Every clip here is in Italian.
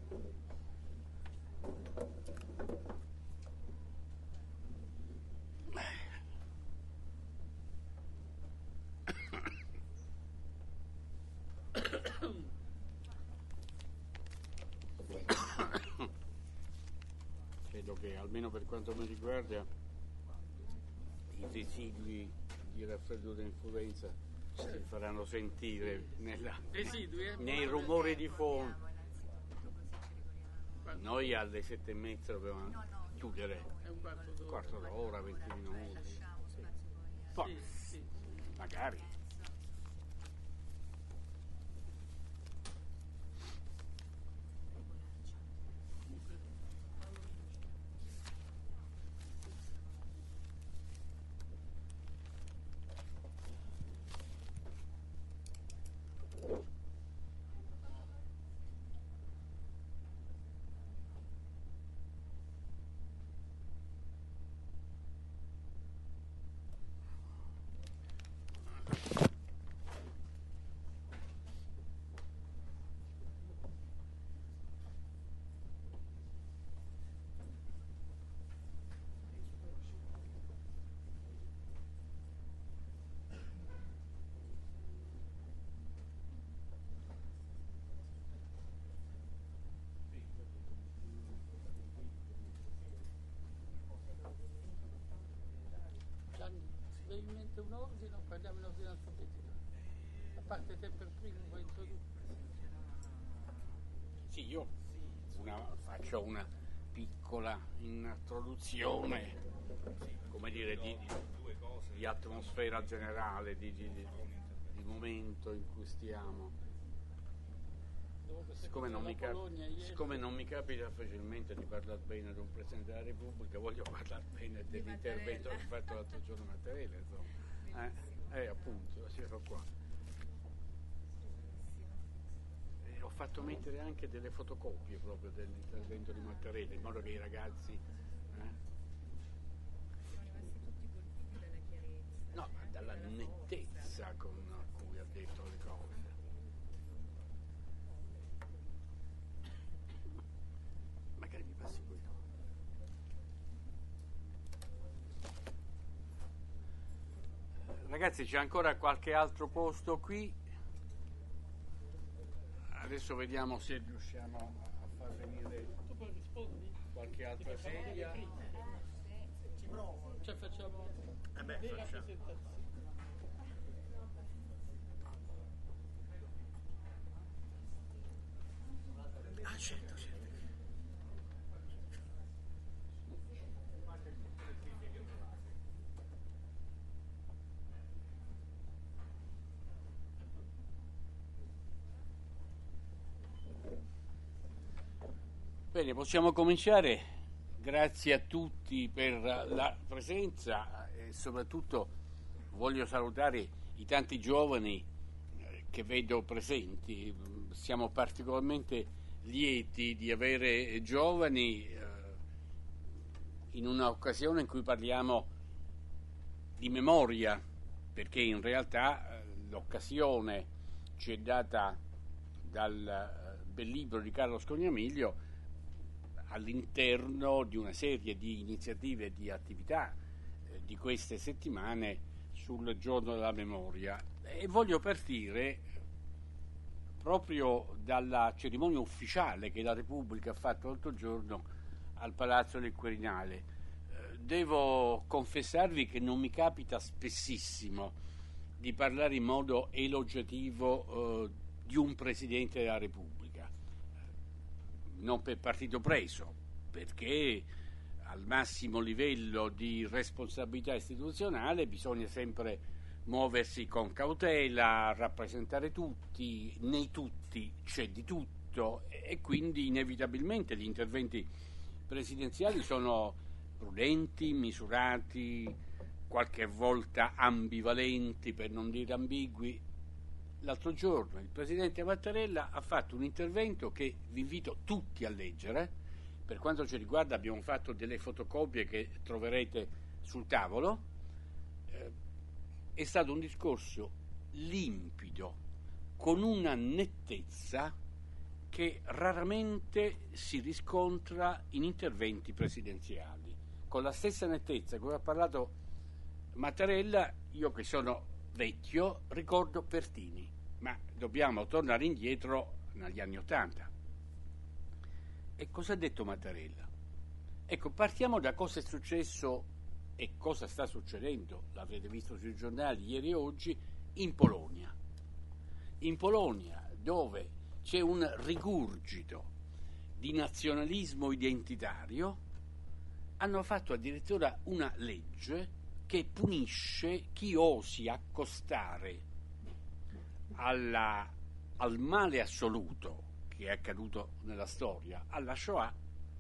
Credo che, almeno per quanto mi riguarda, i residui di raffreddore e influenza si faranno sentire nei rumori di fondo. Noi alle 7:30 dobbiamo chiudere, un quarto d'ora, 20 minuti. Poi, magari. Avevi in mente un ordine o parliamo in ordine alfabetico? A parte te per primo, vuoi introdurre? Sì, io faccio una piccola introduzione, come dire, di atmosfera generale, di momento in cui stiamo. Siccome non mi capita facilmente di parlare bene di un Presidente della Repubblica, voglio parlare bene dell'intervento che ho fatto l'altro giorno Mattarella, insomma. Appunto, ero qua. Ho fatto mettere anche delle fotocopie proprio dell'intervento di Mattarella, in modo che i ragazzi... No, ma dalla nettezza con cui ha detto le cose. Magari mi passi quello. Ragazzi, c'è ancora qualche altro posto qui? Adesso vediamo se riusciamo a far venire qualche altra sedia. Ci provo. Cioè facciamo le rappresentazioni. Ah, certo. Bene, possiamo cominciare. Grazie a tutti per la presenza e soprattutto voglio salutare i tanti giovani che vedo presenti. Siamo particolarmente lieti di avere giovani in un'occasione in cui parliamo di memoria, perché in realtà l'occasione ci è data dal bel libro di Carlo Scognamiglio all'interno di una serie di iniziative e di attività di queste settimane sul giorno della memoria, e voglio partire proprio dalla cerimonia ufficiale che la Repubblica ha fatto l'altro giorno al Palazzo del Quirinale. Devo confessarvi che non mi capita spessissimo di parlare in modo elogiativo di un Presidente della Repubblica, non per partito preso, perché al massimo livello di responsabilità istituzionale bisogna sempre muoversi con cautela, rappresentare tutti, nei tutti c'è di tutto e quindi inevitabilmente gli interventi presidenziali sono prudenti, misurati, qualche volta ambivalenti per non dire ambigui. L'altro giorno il Presidente Mattarella ha fatto un intervento che vi invito tutti a leggere. Per quanto ci riguarda abbiamo fatto delle fotocopie che troverete sul tavolo. È stato un discorso limpido, con una nettezza che raramente si riscontra in interventi presidenziali. Con la stessa nettezza come ha parlato Mattarella, io che sono vecchio ricordo Pertini, ma dobbiamo tornare indietro negli anni '80. E cosa ha detto Mattarella? Ecco, partiamo da cosa è successo e cosa sta succedendo, l'avrete visto sui giornali ieri e oggi, in Polonia. In Polonia, dove c'è un rigurgito di nazionalismo identitario, hanno fatto addirittura una legge che punisce chi osi accostare al male assoluto che è accaduto nella storia, alla Shoah,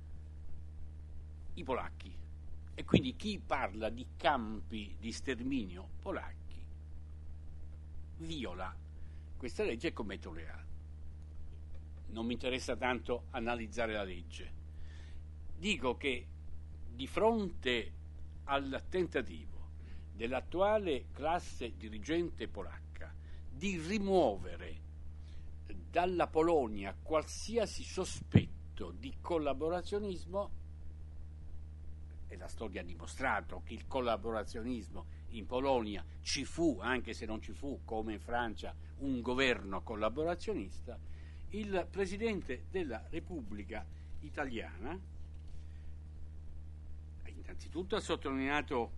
i polacchi. E quindi chi parla di campi di sterminio polacchi viola questa legge e commette un reato. Non mi interessa tanto analizzare la legge. Dico che di fronte al tentativo dell'attuale classe dirigente polacca di rimuovere dalla Polonia qualsiasi sospetto di collaborazionismo, e la storia ha dimostrato che il collaborazionismo in Polonia ci fu, anche se non ci fu, come in Francia, un governo collaborazionista, il Presidente della Repubblica Italiana innanzitutto ha sottolineato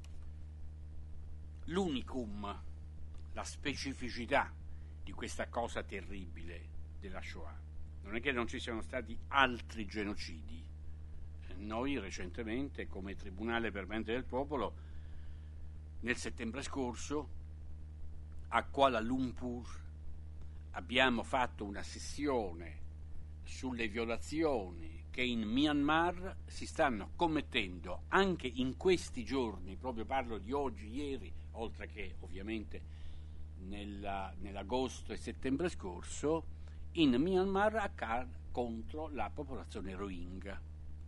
l'unicum, la specificità di questa cosa terribile della Shoah. Non è che non ci siano stati altri genocidi. Noi recentemente, come Tribunale Permanente del Popolo, nel settembre scorso a Kuala Lumpur abbiamo fatto una sessione sulle violazioni che in Myanmar si stanno commettendo anche in questi giorni, proprio parlo di oggi, ieri, oltre che ovviamente nell'agosto e settembre scorso, in Myanmar contro la popolazione Rohingya.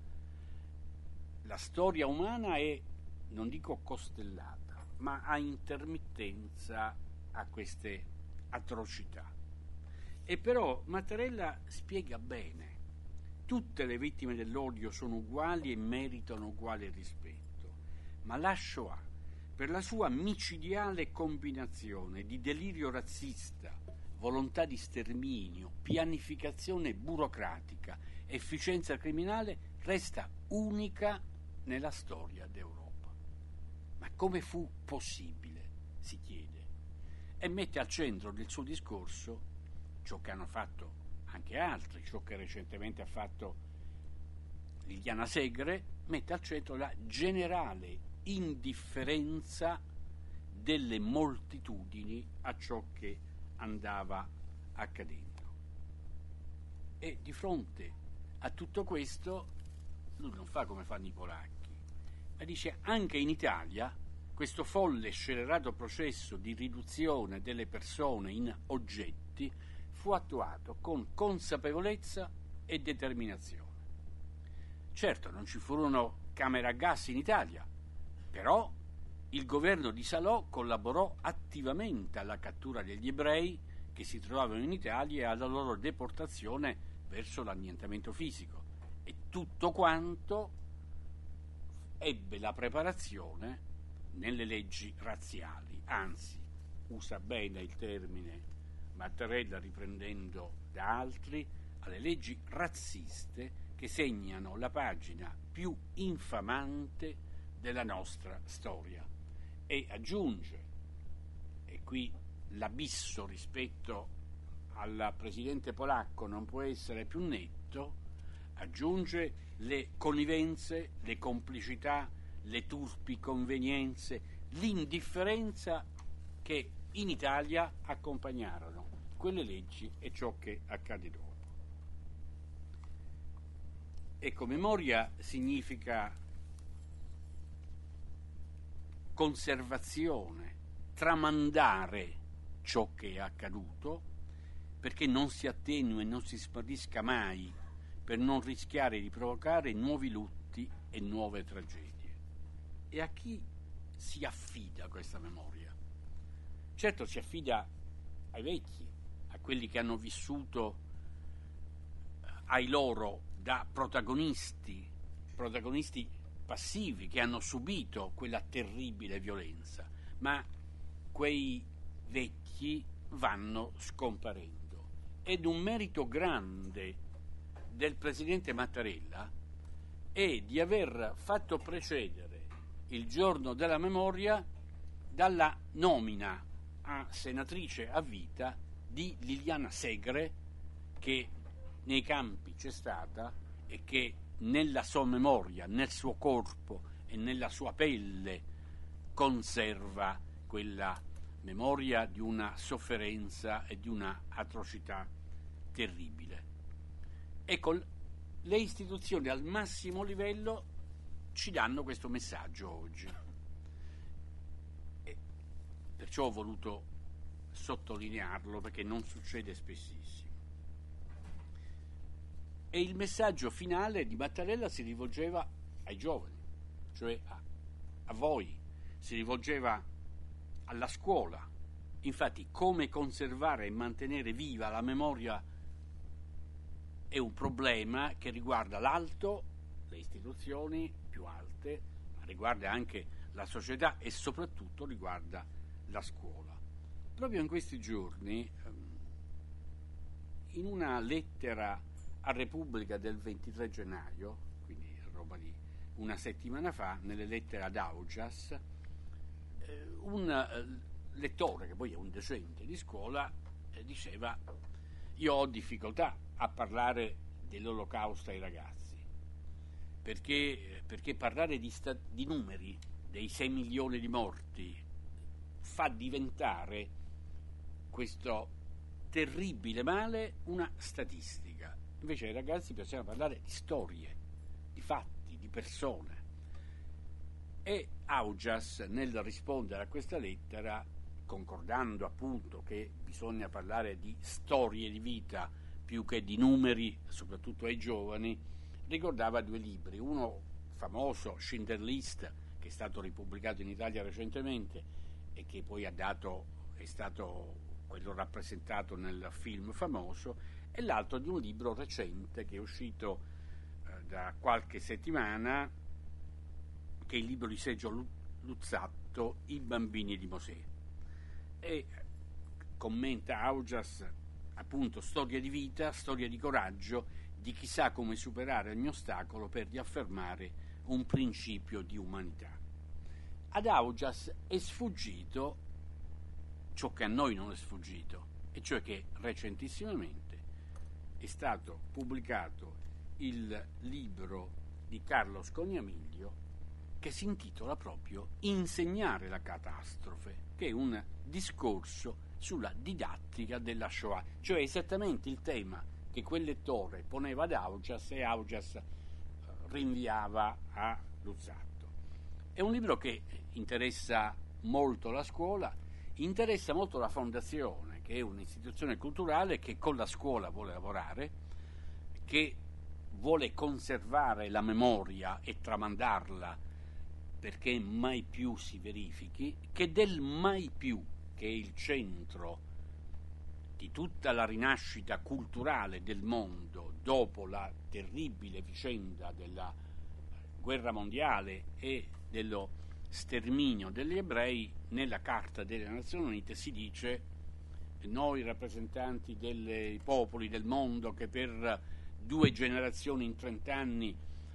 La storia umana è, non dico costellata, ma a intermittenza a queste atrocità. E però Mattarella spiega bene: tutte le vittime dell'odio sono uguali e meritano uguale rispetto, ma la Shoah, per la sua micidiale combinazione di delirio razzista, volontà di sterminio, pianificazione burocratica, efficienza criminale, resta unica nella storia d'Europa. Ma come fu possibile, si chiede, e mette al centro del suo discorso ciò che hanno fatto anche altri, ciò che recentemente ha fatto Liliana Segre, mette al centro la generale indifferenza delle moltitudini a ciò che andava accadendo. E di fronte a tutto questo lui non fa come fanno i polacchi, ma dice: anche in Italia questo folle scellerato processo di riduzione delle persone in oggetti fu attuato con consapevolezza e determinazione. Certo, non ci furono camere a gas in Italia, però il governo di Salò collaborò attivamente alla cattura degli ebrei che si trovavano in Italia e alla loro deportazione verso l'annientamento fisico, e tutto quanto ebbe la preparazione nelle leggi razziali, anzi, usa bene il termine Mattarella riprendendo da altri, alle leggi razziste che segnano la pagina più infamante della nostra storia. E aggiunge, e qui l'abisso rispetto al presidente polacco non può essere più netto, aggiunge le connivenze, le complicità, le turpi convenienze, l'indifferenza che in Italia accompagnarono quelle leggi e ciò che accade dopo. Ecco, memoria significa conservazione, tramandare ciò che è accaduto, perché non si attenui e non si smarrisca mai, per non rischiare di provocare nuovi lutti e nuove tragedie. E a chi si affida questa memoria? Certo, si affida ai vecchi, a quelli che hanno vissuto ai loro da protagonisti passivi che hanno subito quella terribile violenza, ma quei vecchi vanno scomparendo. Ed un merito grande del presidente Mattarella è di aver fatto precedere il giorno della memoria dalla nomina a senatrice a vita di Liliana Segre, che nei campi c'è stata e che nella sua memoria, nel suo corpo e nella sua pelle conserva quella memoria di una sofferenza e di una atrocità terribile. Ecco, le istituzioni al massimo livello ci danno questo messaggio oggi. E perciò ho voluto sottolinearlo, perché non succede spessissimo. E il messaggio finale di Mattarella si rivolgeva ai giovani, cioè a voi, si rivolgeva alla scuola. Infatti, come conservare e mantenere viva la memoria è un problema che riguarda l'alto, le istituzioni più alte, ma riguarda anche la società e soprattutto riguarda la scuola. Proprio in questi giorni, in una lettera a Repubblica del 23 gennaio, quindi roba di una settimana fa, nelle lettere ad Augias, un lettore, che poi è un docente di scuola, diceva: io ho difficoltà a parlare dell'Olocausto ai ragazzi, perché parlare di numeri, dei 6 milioni di morti, fa diventare questo terribile male una statistica. Invece ai ragazzi piaceva parlare di storie, di fatti, di persone. E Augias, nel rispondere a questa lettera, concordando appunto che bisogna parlare di storie di vita più che di numeri, soprattutto ai giovani, ricordava 2 libri, uno famoso, Schindler's List, che è stato ripubblicato in Italia recentemente e che poi è stato quello rappresentato nel film famoso, e l'altro di un libro recente che è uscito da qualche settimana, che è il libro di Sergio Luzzatto, I bambini di Mosè. E commenta Augias appunto storia di vita, storia di coraggio di chi sa come superare ogni ostacolo per riaffermare un principio di umanità. Ad Augias è sfuggito ciò che a noi non è sfuggito, e cioè che recentissimamente è stato pubblicato il libro di Carlo Scognamiglio che si intitola proprio Insegnare la catastrofe, che è un discorso sulla didattica della Shoah, cioè esattamente il tema che quel lettore poneva ad Augias e Augias rinviava a Luzzatto. È un libro che interessa molto la scuola, interessa molto la Fondazione, che è un'istituzione culturale che con la scuola vuole lavorare, che vuole conservare la memoria e tramandarla perché mai più si verifichi, che del mai più, che è il centro di tutta la rinascita culturale del mondo dopo la terribile vicenda della guerra mondiale e dello sterminio degli ebrei, nella Carta delle Nazioni Unite si dice: noi rappresentanti dei popoli del mondo che per 2 generazioni in 30 anni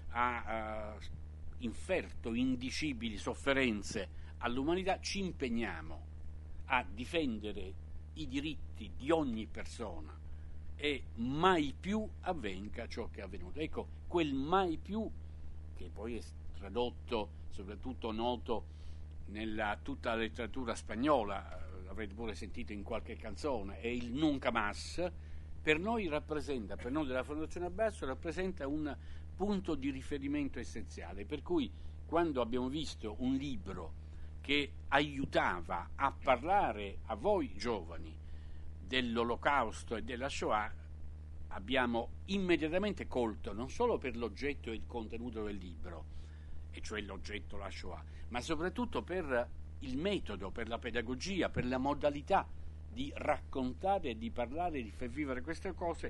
ha inferto indicibili sofferenze all'umanità, ci impegniamo a difendere i diritti di ogni persona e mai più avvenga ciò che è avvenuto. Ecco, quel mai più, che poi è tradotto, soprattutto noto nella tutta la letteratura spagnola, l'avrete pure sentito in qualche canzone, è il nunca más, per noi della Fondazione Abbazzo rappresenta un punto di riferimento essenziale, per cui quando abbiamo visto un libro che aiutava a parlare a voi giovani dell'Olocausto e della Shoah, abbiamo immediatamente colto, non solo per l'oggetto e il contenuto del libro, e cioè l'oggetto la Shoah, ma soprattutto per il metodo, per la pedagogia, per la modalità di raccontare e di parlare, di far vivere queste cose,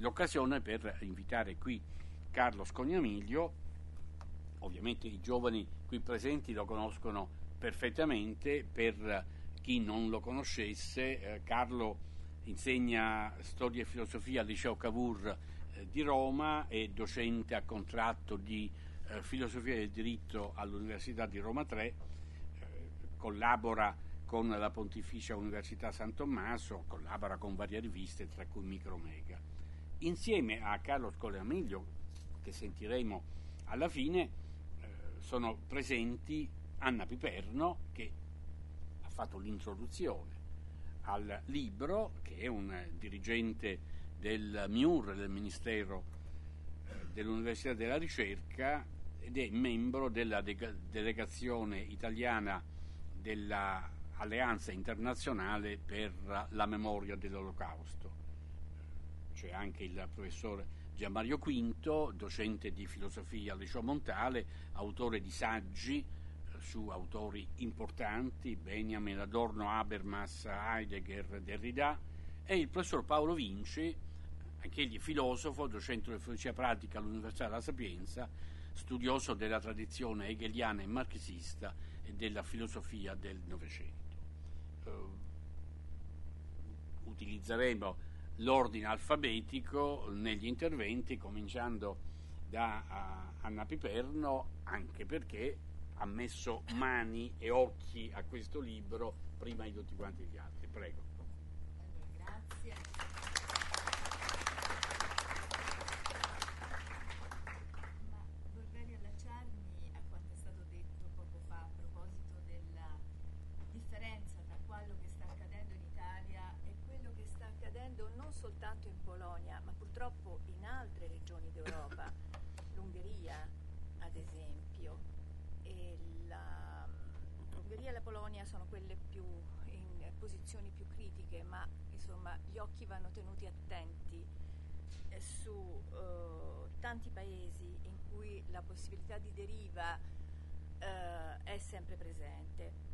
l'occasione per invitare qui Carlo Scognamiglio. Ovviamente i giovani qui presenti lo conoscono perfettamente. Per chi non lo conoscesse, Carlo insegna storia e filosofia al Liceo Cavour di Roma, è docente a contratto di filosofia del diritto all'Università di Roma 3, collabora con la Pontificia Università San Tommaso, collabora con varie riviste, tra cui Micromega. Insieme a Carlo Scognamiglio, che sentiremo alla fine, sono presenti Anna Piperno, che ha fatto l'introduzione al libro, che è un dirigente del MIUR, del Ministero dell'Università della Ricerca, ed è membro della delegazione italiana dell'Alleanza Internazionale per la Memoria dell'Olocausto. C'è anche il professor Gianmario Quinto, docente di filosofia al Liceo Montale, autore di saggi su autori importanti, Benjamin, Adorno, Habermas, Heidegger, Derrida, e il professor Paolo Vinci, anch'egli filosofo, docente di filosofia pratica all'Università della Sapienza, studioso della tradizione hegeliana e marxista e della filosofia del Novecento. Utilizzeremo l'ordine alfabetico negli interventi, cominciando da Anna Piperno, anche perché ha messo mani e occhi a questo libro prima di tutti quanti gli altri. Prego. Grazie. Ma vorrei riallacciarmi a quanto è stato detto poco fa a proposito della differenza tra quello che sta accadendo in Italia e quello che sta accadendo non soltanto in Polonia, ma purtroppo in altre regioni d'Europa, l'Ungheria ad esempio, e l'Ungheria e la Polonia sono quelle più in posizioni più critiche, ma insomma gli occhi vanno tenuti attenti su tanti paesi in cui la possibilità di deriva è sempre presente.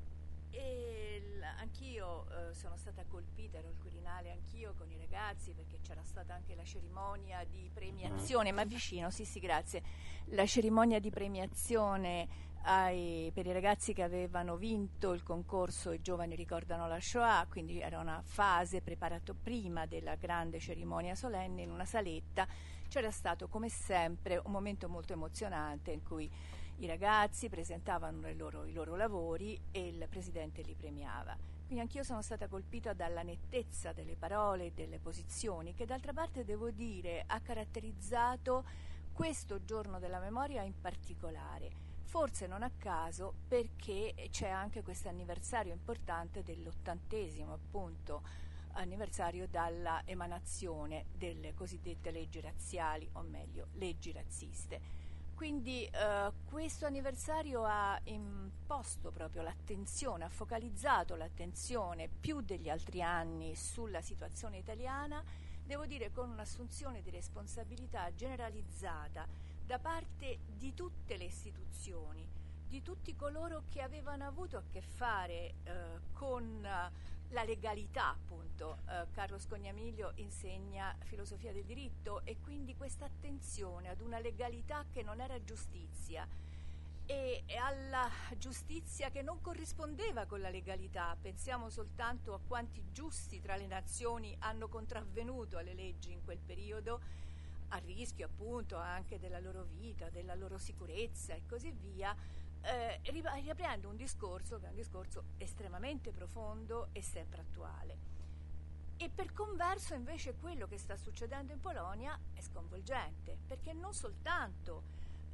E anch'io sono stata colpita, ero al Quirinale anch'io con i ragazzi, perché c'era stata anche la cerimonia di premiazione, ma vicino, sì grazie, la cerimonia di premiazione per i ragazzi che avevano vinto il concorso I giovani ricordano la Shoah, quindi era una fase preparata prima della grande cerimonia solenne in una saletta. C'era stato come sempre un momento molto emozionante in cui i ragazzi presentavano i loro lavori e il presidente li premiava. Quindi anch'io sono stata colpita dalla nettezza delle parole e delle posizioni, che d'altra parte devo dire ha caratterizzato questo giorno della memoria in particolare. Forse non a caso, perché c'è anche questo anniversario importante dell'80° appunto anniversario dalla emanazione delle cosiddette leggi razziali, o meglio leggi razziste. Quindi questo anniversario ha imposto proprio l'attenzione, ha focalizzato l'attenzione più degli altri anni sulla situazione italiana, devo dire con un'assunzione di responsabilità generalizzata da parte di tutte le istituzioni, di tutti coloro che avevano avuto a che fare con la legalità, appunto. Carlo Scognamiglio insegna filosofia del diritto e quindi questa attenzione ad una legalità che non era giustizia e alla giustizia che non corrispondeva con la legalità. Pensiamo soltanto a quanti giusti tra le nazioni hanno contravvenuto alle leggi in quel periodo, a rischio appunto anche della loro vita, della loro sicurezza e così via, riaprendo un discorso che è un discorso estremamente profondo e sempre attuale. E per converso invece quello che sta succedendo in Polonia è sconvolgente, perché non soltanto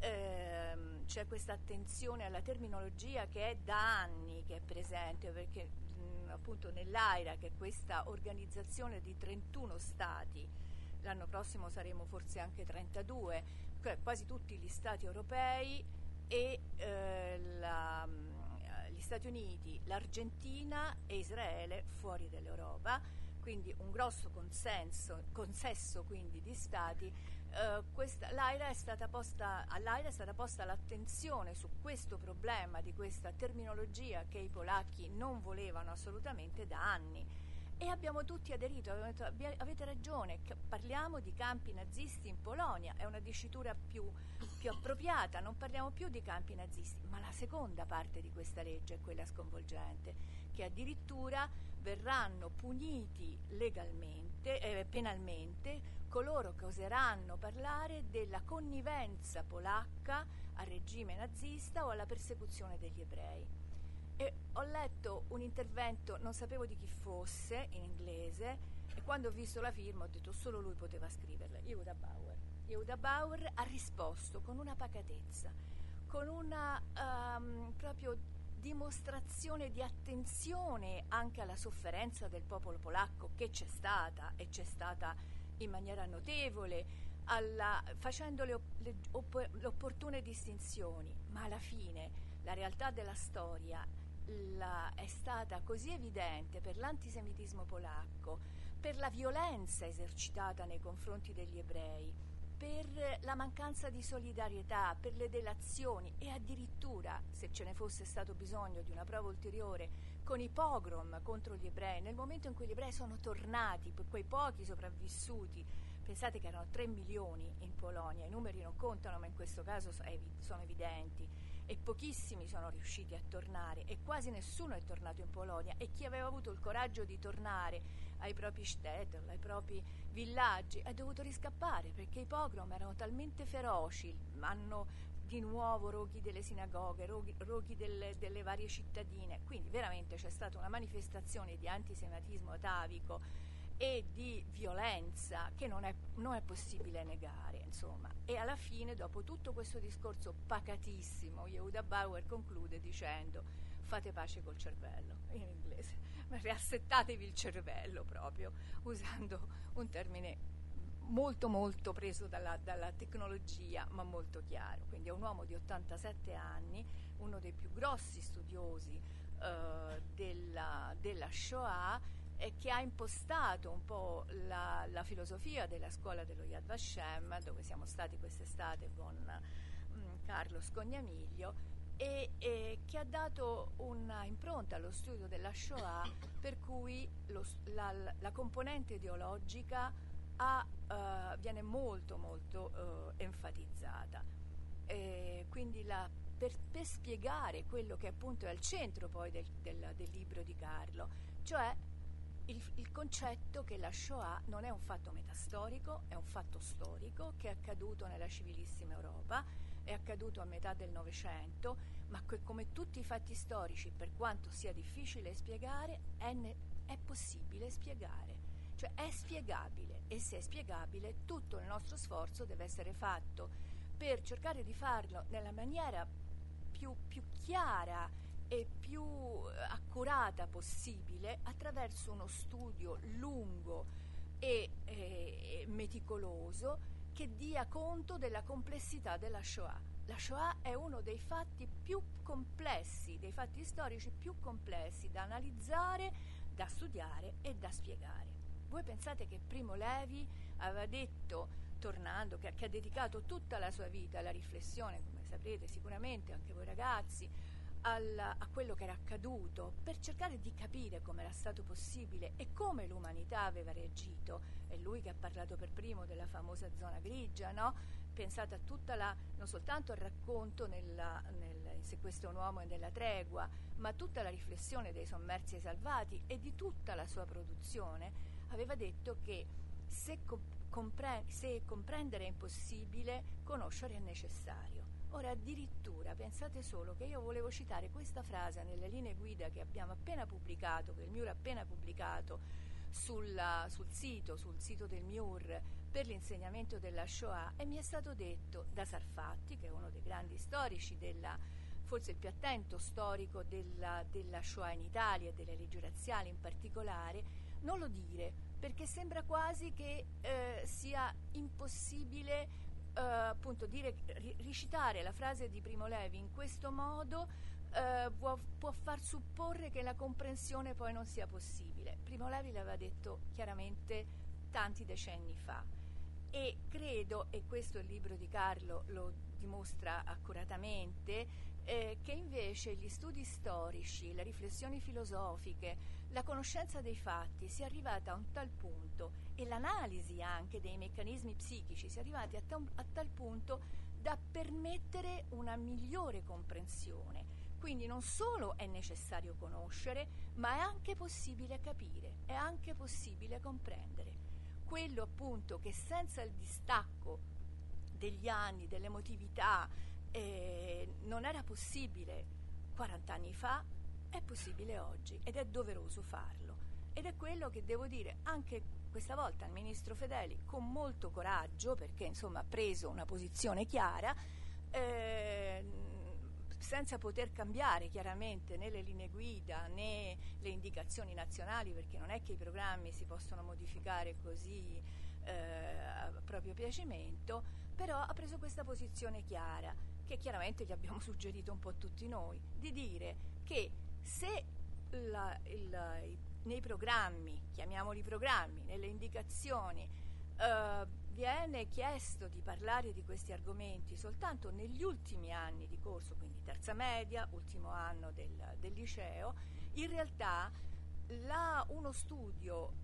c'è questa attenzione alla terminologia che è da anni che è presente, perché appunto nell'AIRA, che è questa organizzazione di 31 stati, l'anno prossimo saremo forse anche 32, cioè quasi tutti gli stati europei e gli Stati Uniti, l'Argentina e Israele fuori dall'Europa, quindi un grosso consesso quindi di stati. All'AIRA è stata posta l'attenzione su questo problema di questa terminologia che i polacchi non volevano assolutamente da anni, E abbiamo tutti aderito, abbiamo detto avete ragione, parliamo di campi nazisti in Polonia, è una dicitura più appropriata, non parliamo più di campi nazisti. Ma la seconda parte di questa legge è quella sconvolgente, che addirittura verranno puniti legalmente, penalmente, coloro che oseranno parlare della connivenza polacca al regime nazista o alla persecuzione degli ebrei. E ho letto un intervento, non sapevo di chi fosse, in inglese, e quando ho visto la firma ho detto solo lui poteva scriverla, Yehuda Bauer. Yehuda Bauer ha risposto con una pacatezza, con una proprio dimostrazione di attenzione anche alla sofferenza del popolo polacco, che c'è stata, e c'è stata in maniera notevole, facendo le opportune distinzioni, ma alla fine la realtà della storia è stata così evidente per l'antisemitismo polacco, per la violenza esercitata nei confronti degli ebrei, per la mancanza di solidarietà, per le delazioni e addirittura, se ce ne fosse stato bisogno di una prova ulteriore, con i pogrom contro gli ebrei, nel momento in cui gli ebrei sono tornati, quei pochi sopravvissuti, pensate che erano 3 milioni in Polonia, i numeri non contano ma in questo caso sono evidenti, e pochissimi sono riusciti a tornare e quasi nessuno è tornato in Polonia, e chi aveva avuto il coraggio di tornare ai propri shtetl, ai propri villaggi, è dovuto riscappare perché i pogrom erano talmente feroci, hanno di nuovo roghi delle sinagoghe, roghi delle varie cittadine, quindi veramente c'è stata una manifestazione di antisemitismo atavico e di violenza che non è possibile negare, insomma. E alla fine, dopo tutto questo discorso pacatissimo, Yehuda Bauer conclude dicendo: fate pace col cervello, in inglese, ma riassettatevi il cervello, proprio usando un termine molto molto preso dalla tecnologia, ma molto chiaro. Quindi è un uomo di 87 anni, uno dei più grossi studiosi della Shoah, che ha impostato un po' la filosofia della scuola dello Yad Vashem, dove siamo stati quest'estate con Carlo Scognamiglio, e che ha dato una impronta allo studio della Shoah, per cui la componente ideologica viene molto molto enfatizzata. Quindi per spiegare quello che appunto è al centro poi del libro di Carlo, cioè il concetto che la Shoah non è un fatto metastorico, è un fatto storico che è accaduto nella civilissima Europa, è accaduto a metà del Novecento, ma che come tutti i fatti storici, per quanto sia difficile spiegare, è possibile spiegare, cioè è spiegabile, e se è spiegabile tutto il nostro sforzo deve essere fatto per cercare di farlo nella maniera più chiara e più accurata possibile, attraverso uno studio lungo e meticoloso che dia conto della complessità della Shoah. La Shoah è uno dei fatti più complessi, dei fatti storici più complessi da analizzare, da studiare e da spiegare. Voi pensate che Primo Levi aveva detto, tornando, che ha dedicato tutta la sua vita alla riflessione, come saprete sicuramente anche voi ragazzi, a quello che era accaduto, per cercare di capire come era stato possibile e come l'umanità aveva reagito. È lui che ha parlato per primo della famosa zona grigia, no? Pensate a tutta non soltanto al racconto Se questo è un uomo e nella tregua, ma tutta la riflessione dei sommersi e salvati e di tutta la sua produzione. Aveva detto che se comprendere è impossibile, conoscere è necessario. Ora addirittura pensate solo che io volevo citare questa frase nelle linee guida che abbiamo appena pubblicato, che il MIUR ha appena pubblicato sul sito del MIUR per l'insegnamento della Shoah, e mi è stato detto da Sarfatti, che è uno dei grandi storici, forse il più attento storico della Shoah in Italia e delle leggi razziali in particolare, non lo dire, perché sembra quasi che sia impossibile appunto ricitare la frase di Primo Levi in questo modo. Può far supporre che la comprensione poi non sia possibile. Primo Levi l'aveva detto chiaramente tanti decenni fa, e credo, e questo il libro di Carlo lo dimostra accuratamente, che invece gli studi storici, le riflessioni filosofiche, la conoscenza dei fatti si è arrivata a un tal punto, e l'analisi anche dei meccanismi psichici si è arrivati a tal punto da permettere una migliore comprensione. Quindi non solo è necessario conoscere, ma è anche possibile capire, è anche possibile comprendere. Quello appunto che senza il distacco degli anni, dell'emotività, non era possibile 40 anni fa, è possibile oggi ed è doveroso farlo. Ed è quello che devo dire anche questa volta al ministro Fedeli, con molto coraggio, perché insomma ha preso una posizione chiara, senza poter cambiare chiaramente né le linee guida né le indicazioni nazionali, perché non è che i programmi si possono modificare così a proprio piacimento, però ha preso questa posizione chiara, che chiaramente gli abbiamo suggerito un po' tutti noi, di dire che se nei programmi, chiamiamoli programmi, nelle indicazioni, viene chiesto di parlare di questi argomenti soltanto negli ultimi anni di corso, quindi terza media, ultimo anno del liceo, in realtà uno studio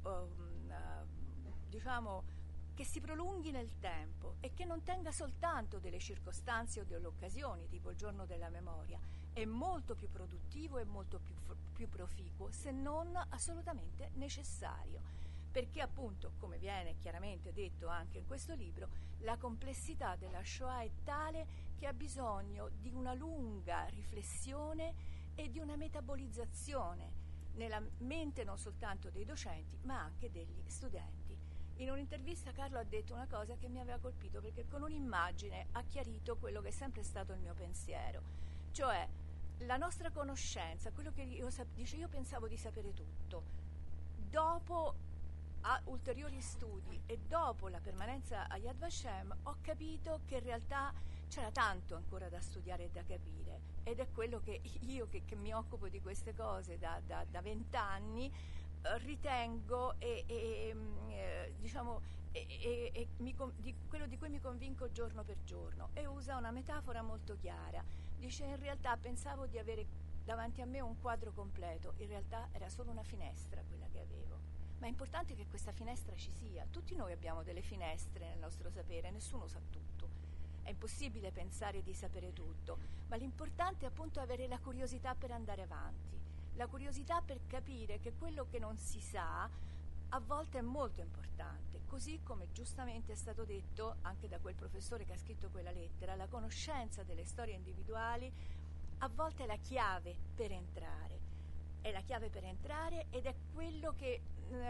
diciamo che si prolunghi nel tempo e che non tenga soltanto delle circostanze o delle occasioni, tipo il giorno della memoria, è molto più produttivo e molto più proficuo, se non assolutamente necessario, perché appunto, come viene chiaramente detto anche in questo libro, la complessità della Shoah è tale che ha bisogno di una lunga riflessione e di una metabolizzazione nella mente non soltanto dei docenti ma anche degli studenti. In un'intervista Carlo ha detto una cosa che mi aveva colpito, perché con un'immagine ha chiarito quello che è sempre stato il mio pensiero, cioè la nostra conoscenza, quello che dice, io pensavo di sapere tutto, dopo a ulteriori studi e dopo la permanenza a Yad Vashem ho capito che in realtà c'era tanto ancora da studiare e da capire, ed è quello che io che mi occupo di queste cose da 20 anni ritengo quello di cui mi convinco giorno per giorno. E usa una metafora molto chiara, dice: in realtà pensavo di avere davanti a me un quadro completo, in realtà era solo una finestra quella che avevo. Ma è importante che questa finestra ci sia, tutti noi abbiamo delle finestre nel nostro sapere, nessuno sa tutto, è impossibile pensare di sapere tutto, ma l'importante è appunto avere la curiosità per andare avanti, la curiosità per capire che quello che non si sa a volte è molto importante, così come giustamente è stato detto anche da quel professore che ha scritto quella lettera, la conoscenza delle storie individuali a volte è la chiave per entrare. È la chiave per entrare ed è quello che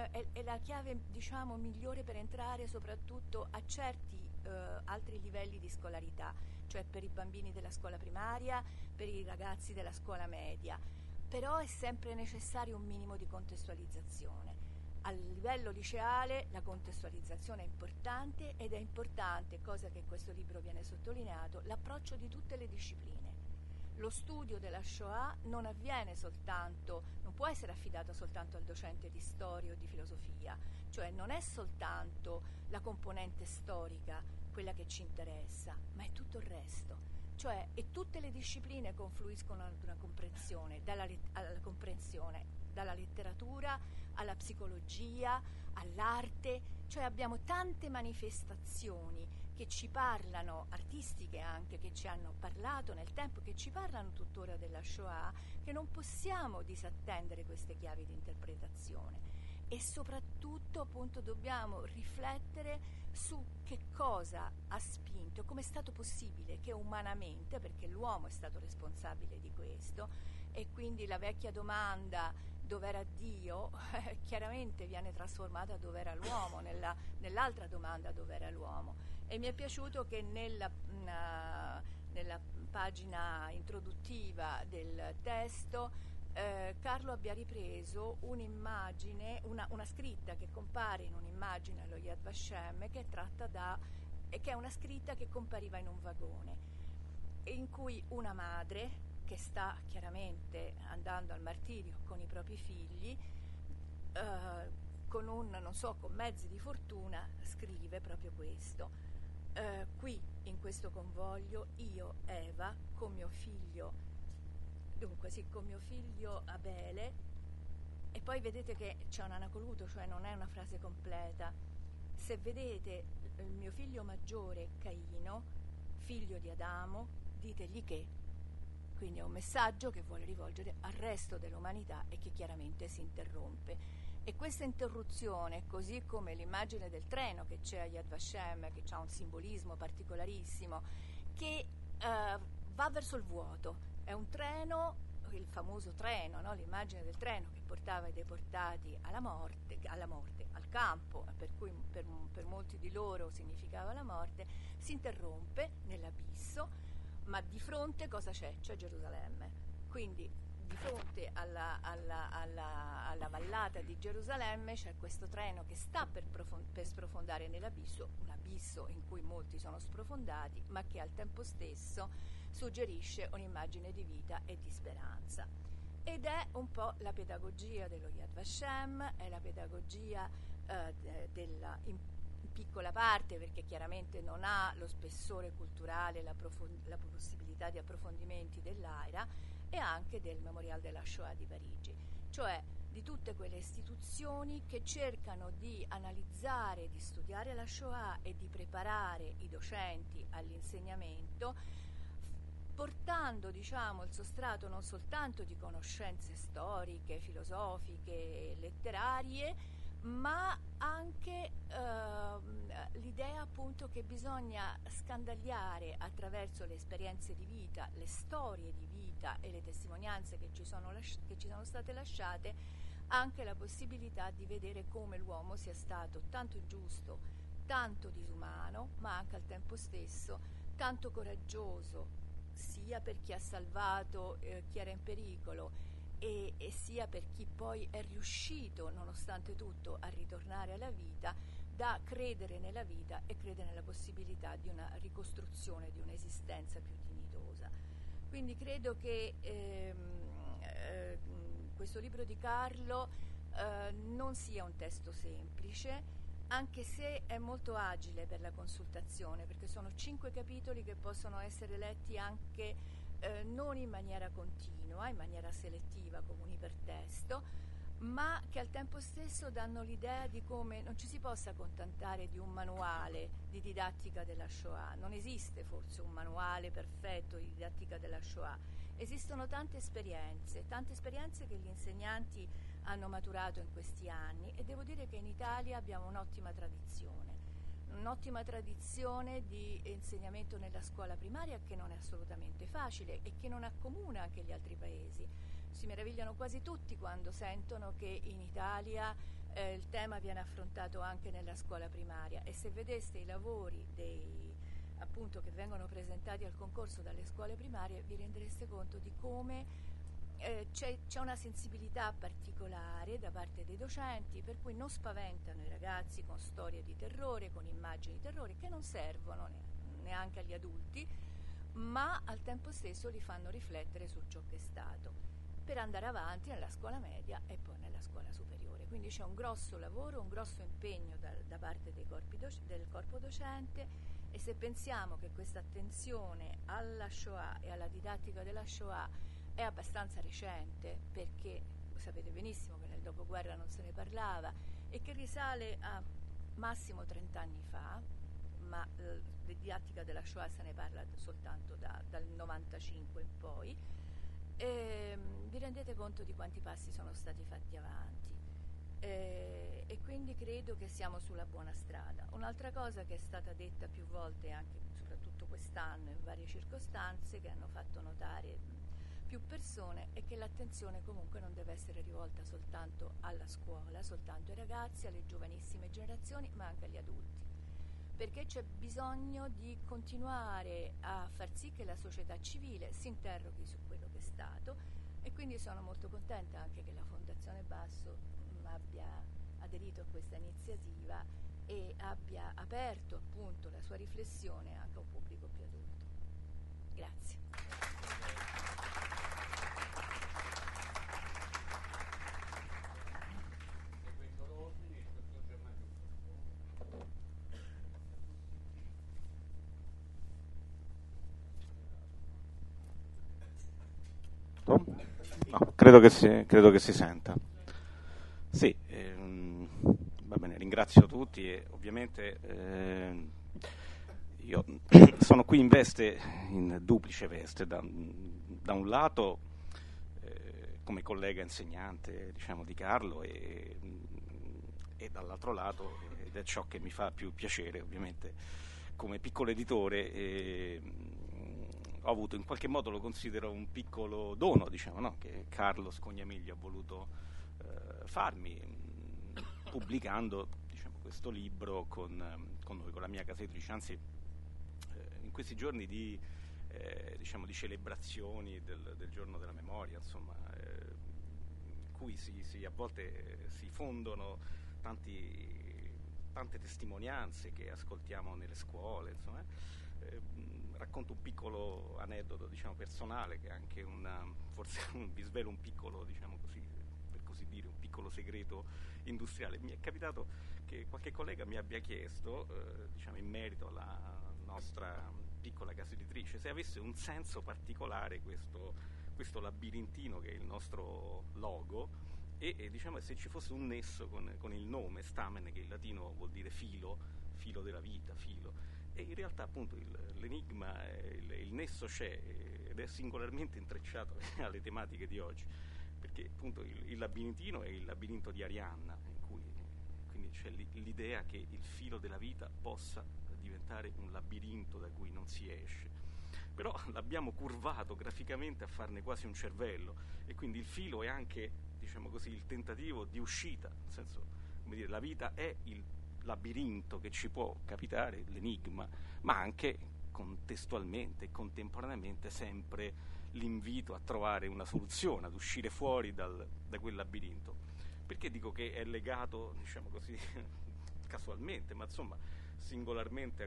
è la chiave, diciamo, migliore per entrare soprattutto a certi altri livelli di scolarità, cioè per i bambini della scuola primaria, per i ragazzi della scuola media. Però è sempre necessario un minimo di contestualizzazione. A livello liceale la contestualizzazione è importante, ed è importante, cosa che in questo libro viene sottolineato, l'approccio di tutte le discipline. Lo studio della Shoah non avviene soltanto, non può essere affidato soltanto al docente di storia o di filosofia, cioè non è soltanto la componente storica quella che ci interessa, ma è tutto il resto. Cioè, e tutte le discipline confluiscono ad una comprensione, alla comprensione, dalla letteratura alla psicologia, all'arte, cioè abbiamo tante manifestazioni che ci parlano, artistiche anche, che ci hanno parlato nel tempo, che ci parlano tuttora della Shoah, che non possiamo disattendere queste chiavi di interpretazione. E soprattutto appunto dobbiamo riflettere su che cosa ha spinto, come è stato possibile che umanamente, perché l'uomo è stato responsabile di questo, e quindi la vecchia domanda dov'era Dio chiaramente viene trasformata dov'era l'uomo, nell'altra domanda dov'era l'uomo. E mi è piaciuto che nella pagina introduttiva del testo Carlo abbia ripreso un'immagine, una scritta che compare in un'immagine allo Yad Vashem, che è tratta che è una scritta che compariva in un vagone, in cui una madre che sta chiaramente andando al martirio con i propri figli, con mezzi di fortuna, scrive proprio questo: qui in questo convoglio io, Eva, con mio figlio, con mio figlio Abele, e poi vedete che c'è un anacoluto, cioè non è una frase completa. Se vedete il mio figlio maggiore Caino, figlio di Adamo, ditegli che. Quindi è un messaggio che vuole rivolgere al resto dell'umanità e che chiaramente si interrompe. E questa interruzione, così come l'immagine del treno che c'è a Yad Vashem, che ha un simbolismo particolarissimo, che va verso il vuoto. È un treno, il famoso treno, no? L'immagine del treno che portava i deportati alla morte, al campo, per cui per molti di loro significava la morte, si interrompe nell'abisso, ma di fronte cosa c'è? C'è Gerusalemme. Quindi di fronte alla vallata di Gerusalemme c'è questo treno che sta per sprofondare nell'abisso, un abisso in cui molti sono sprofondati, ma che al tempo stesso suggerisce un'immagine di vita e di speranza. Ed è un po' la pedagogia dello Yad Vashem, è la pedagogia in piccola parte, perché chiaramente non ha lo spessore culturale, la possibilità di approfondimenti dell'AIRA, e anche del Memorial della Shoah di Parigi, cioè di tutte quelle istituzioni che cercano di analizzare, di studiare la Shoah e di preparare i docenti all'insegnamento, portando, diciamo, il sostrato non soltanto di conoscenze storiche, filosofiche, letterarie, ma anche l'idea appunto che bisogna scandagliare attraverso le esperienze di vita, le storie di vita e le testimonianze che ci sono state lasciate, anche la possibilità di vedere come l'uomo sia stato tanto ingiusto, tanto disumano, ma anche al tempo stesso tanto coraggioso, sia per chi ha salvato chi era in pericolo, e sia per chi poi è riuscito, nonostante tutto, a ritornare alla vita, da credere nella vita e credere nella possibilità di una ricostruzione di un'esistenza più dignitosa. Quindi credo che questo libro di Carlo non sia un testo semplice, anche se è molto agile per la consultazione, perché sono 5 capitoli che possono essere letti anche non in maniera continua, in maniera selettiva come un ipertesto, ma che al tempo stesso danno l'idea di come non ci si possa accontentare di un manuale di didattica della Shoah. Non esiste forse un manuale perfetto di didattica della Shoah. Esistono tante esperienze che gli insegnanti hanno maturato in questi anni, e devo dire che in Italia abbiamo un'ottima tradizione di insegnamento nella scuola primaria, che non è assolutamente facile e che non accomuna anche gli altri paesi. Si meravigliano quasi tutti quando sentono che in Italia il tema viene affrontato anche nella scuola primaria, e se vedeste i lavori appunto che vengono presentati al concorso dalle scuole primarie vi rendereste conto di come c'è una sensibilità particolare da parte dei docenti, per cui non spaventano i ragazzi con storie di terrore, con immagini di terrore che non servono neanche agli adulti, ma al tempo stesso li fanno riflettere su ciò che è stato, per andare avanti nella scuola media e poi nella scuola superiore. Quindi c'è un grosso lavoro, un grosso impegno da parte del corpo docente, e se pensiamo che questa attenzione alla Shoah e alla didattica della Shoah è abbastanza recente, perché sapete benissimo che nel dopoguerra non se ne parlava e che risale a massimo 30 anni fa, ma di didattica della Shoah se ne parla soltanto dal 95 in poi, vi rendete conto di quanti passi sono stati fatti avanti, e quindi credo che siamo sulla buona strada. Un'altra cosa che è stata detta più volte, anche soprattutto quest'anno in varie circostanze, che hanno fatto notare più persone, è che l'attenzione comunque non deve essere rivolta soltanto alla scuola, soltanto ai ragazzi, alle giovanissime generazioni, ma anche agli adulti, perché c'è bisogno di continuare a far sì che la società civile si interroghi su quello che è stato, e quindi sono molto contenta anche che la Fondazione Basso abbia aderito a questa iniziativa e abbia aperto appunto la sua riflessione anche a un pubblico più adulto. Grazie. Pronto? No, credo che si senta. Sì, va bene, ringrazio tutti e ovviamente io sono qui in duplice veste, da un lato come collega insegnante, diciamo, di Carlo e dall'altro lato, ed è ciò che mi fa più piacere ovviamente, come piccolo editore ho avuto, in qualche modo lo considero un piccolo dono, diciamo, no? Che Carlo Scognamiglio ha voluto farmi, pubblicando, diciamo, questo libro con noi, con la mia casa editrice, anzi in questi giorni di diciamo di celebrazioni del giorno della memoria, insomma, in cui a volte si fondono tante testimonianze che ascoltiamo nelle scuole, insomma. Racconto un piccolo aneddoto, diciamo, personale, che è anche forse vi svelo un piccolo, diciamo così, per così dire, un piccolo segreto industriale. Mi è capitato che qualche collega mi abbia chiesto, diciamo, in merito alla nostra piccola casa editrice, se avesse un senso particolare questo labirintino che è il nostro logo, e diciamo se ci fosse un nesso con il nome Stamen, che in latino vuol dire filo della vita, filo. E in realtà appunto l'enigma, il nesso c'è ed è singolarmente intrecciato alle tematiche di oggi, perché appunto il labirintino è il labirinto di Arianna, in cui quindi c'è l'idea che il filo della vita possa diventare un labirinto da cui non si esce. Però l'abbiamo curvato graficamente a farne quasi un cervello, e quindi il filo è anche, diciamo così, il tentativo di uscita, nel senso, come dire, la vita è il labirinto che ci può capitare, l'enigma, ma anche contestualmente e contemporaneamente sempre l'invito a trovare una soluzione, ad uscire fuori da quel labirinto. Perché dico che è legato, diciamo così, casualmente, ma insomma singolarmente a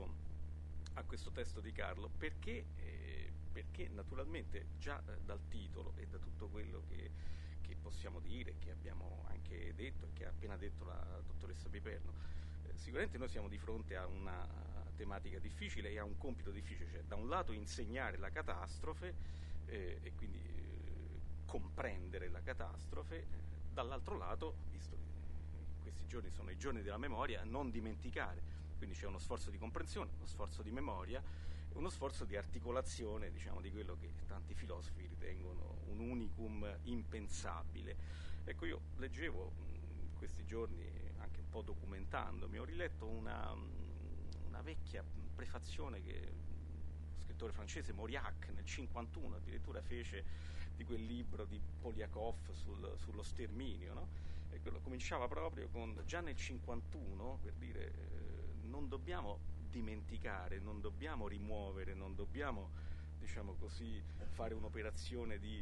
questo testo di Carlo? Perché naturalmente già dal titolo e da tutto quello che possiamo dire, che abbiamo anche detto e che ha appena detto la dottoressa Piperno, sicuramente noi siamo di fronte a una tematica difficile e a un compito difficile, cioè da un lato insegnare la catastrofe e quindi comprendere la catastrofe, dall'altro lato, visto che questi giorni sono i giorni della memoria, non dimenticare. Quindi c'è uno sforzo di comprensione, uno sforzo di memoria, uno sforzo di articolazione, diciamo, di quello che tanti filosofi ritengono un unicum impensabile. Ecco, io leggevo in questi giorni, anche un po' documentandomi, ho riletto una vecchia prefazione che lo scrittore francese Mauriac nel 1951 addirittura fece di quel libro di Poliakov sullo sterminio, no? E quello cominciava proprio già nel 1951, per dire, non dobbiamo dimenticare, non dobbiamo rimuovere, non dobbiamo, diciamo così, fare un'operazione di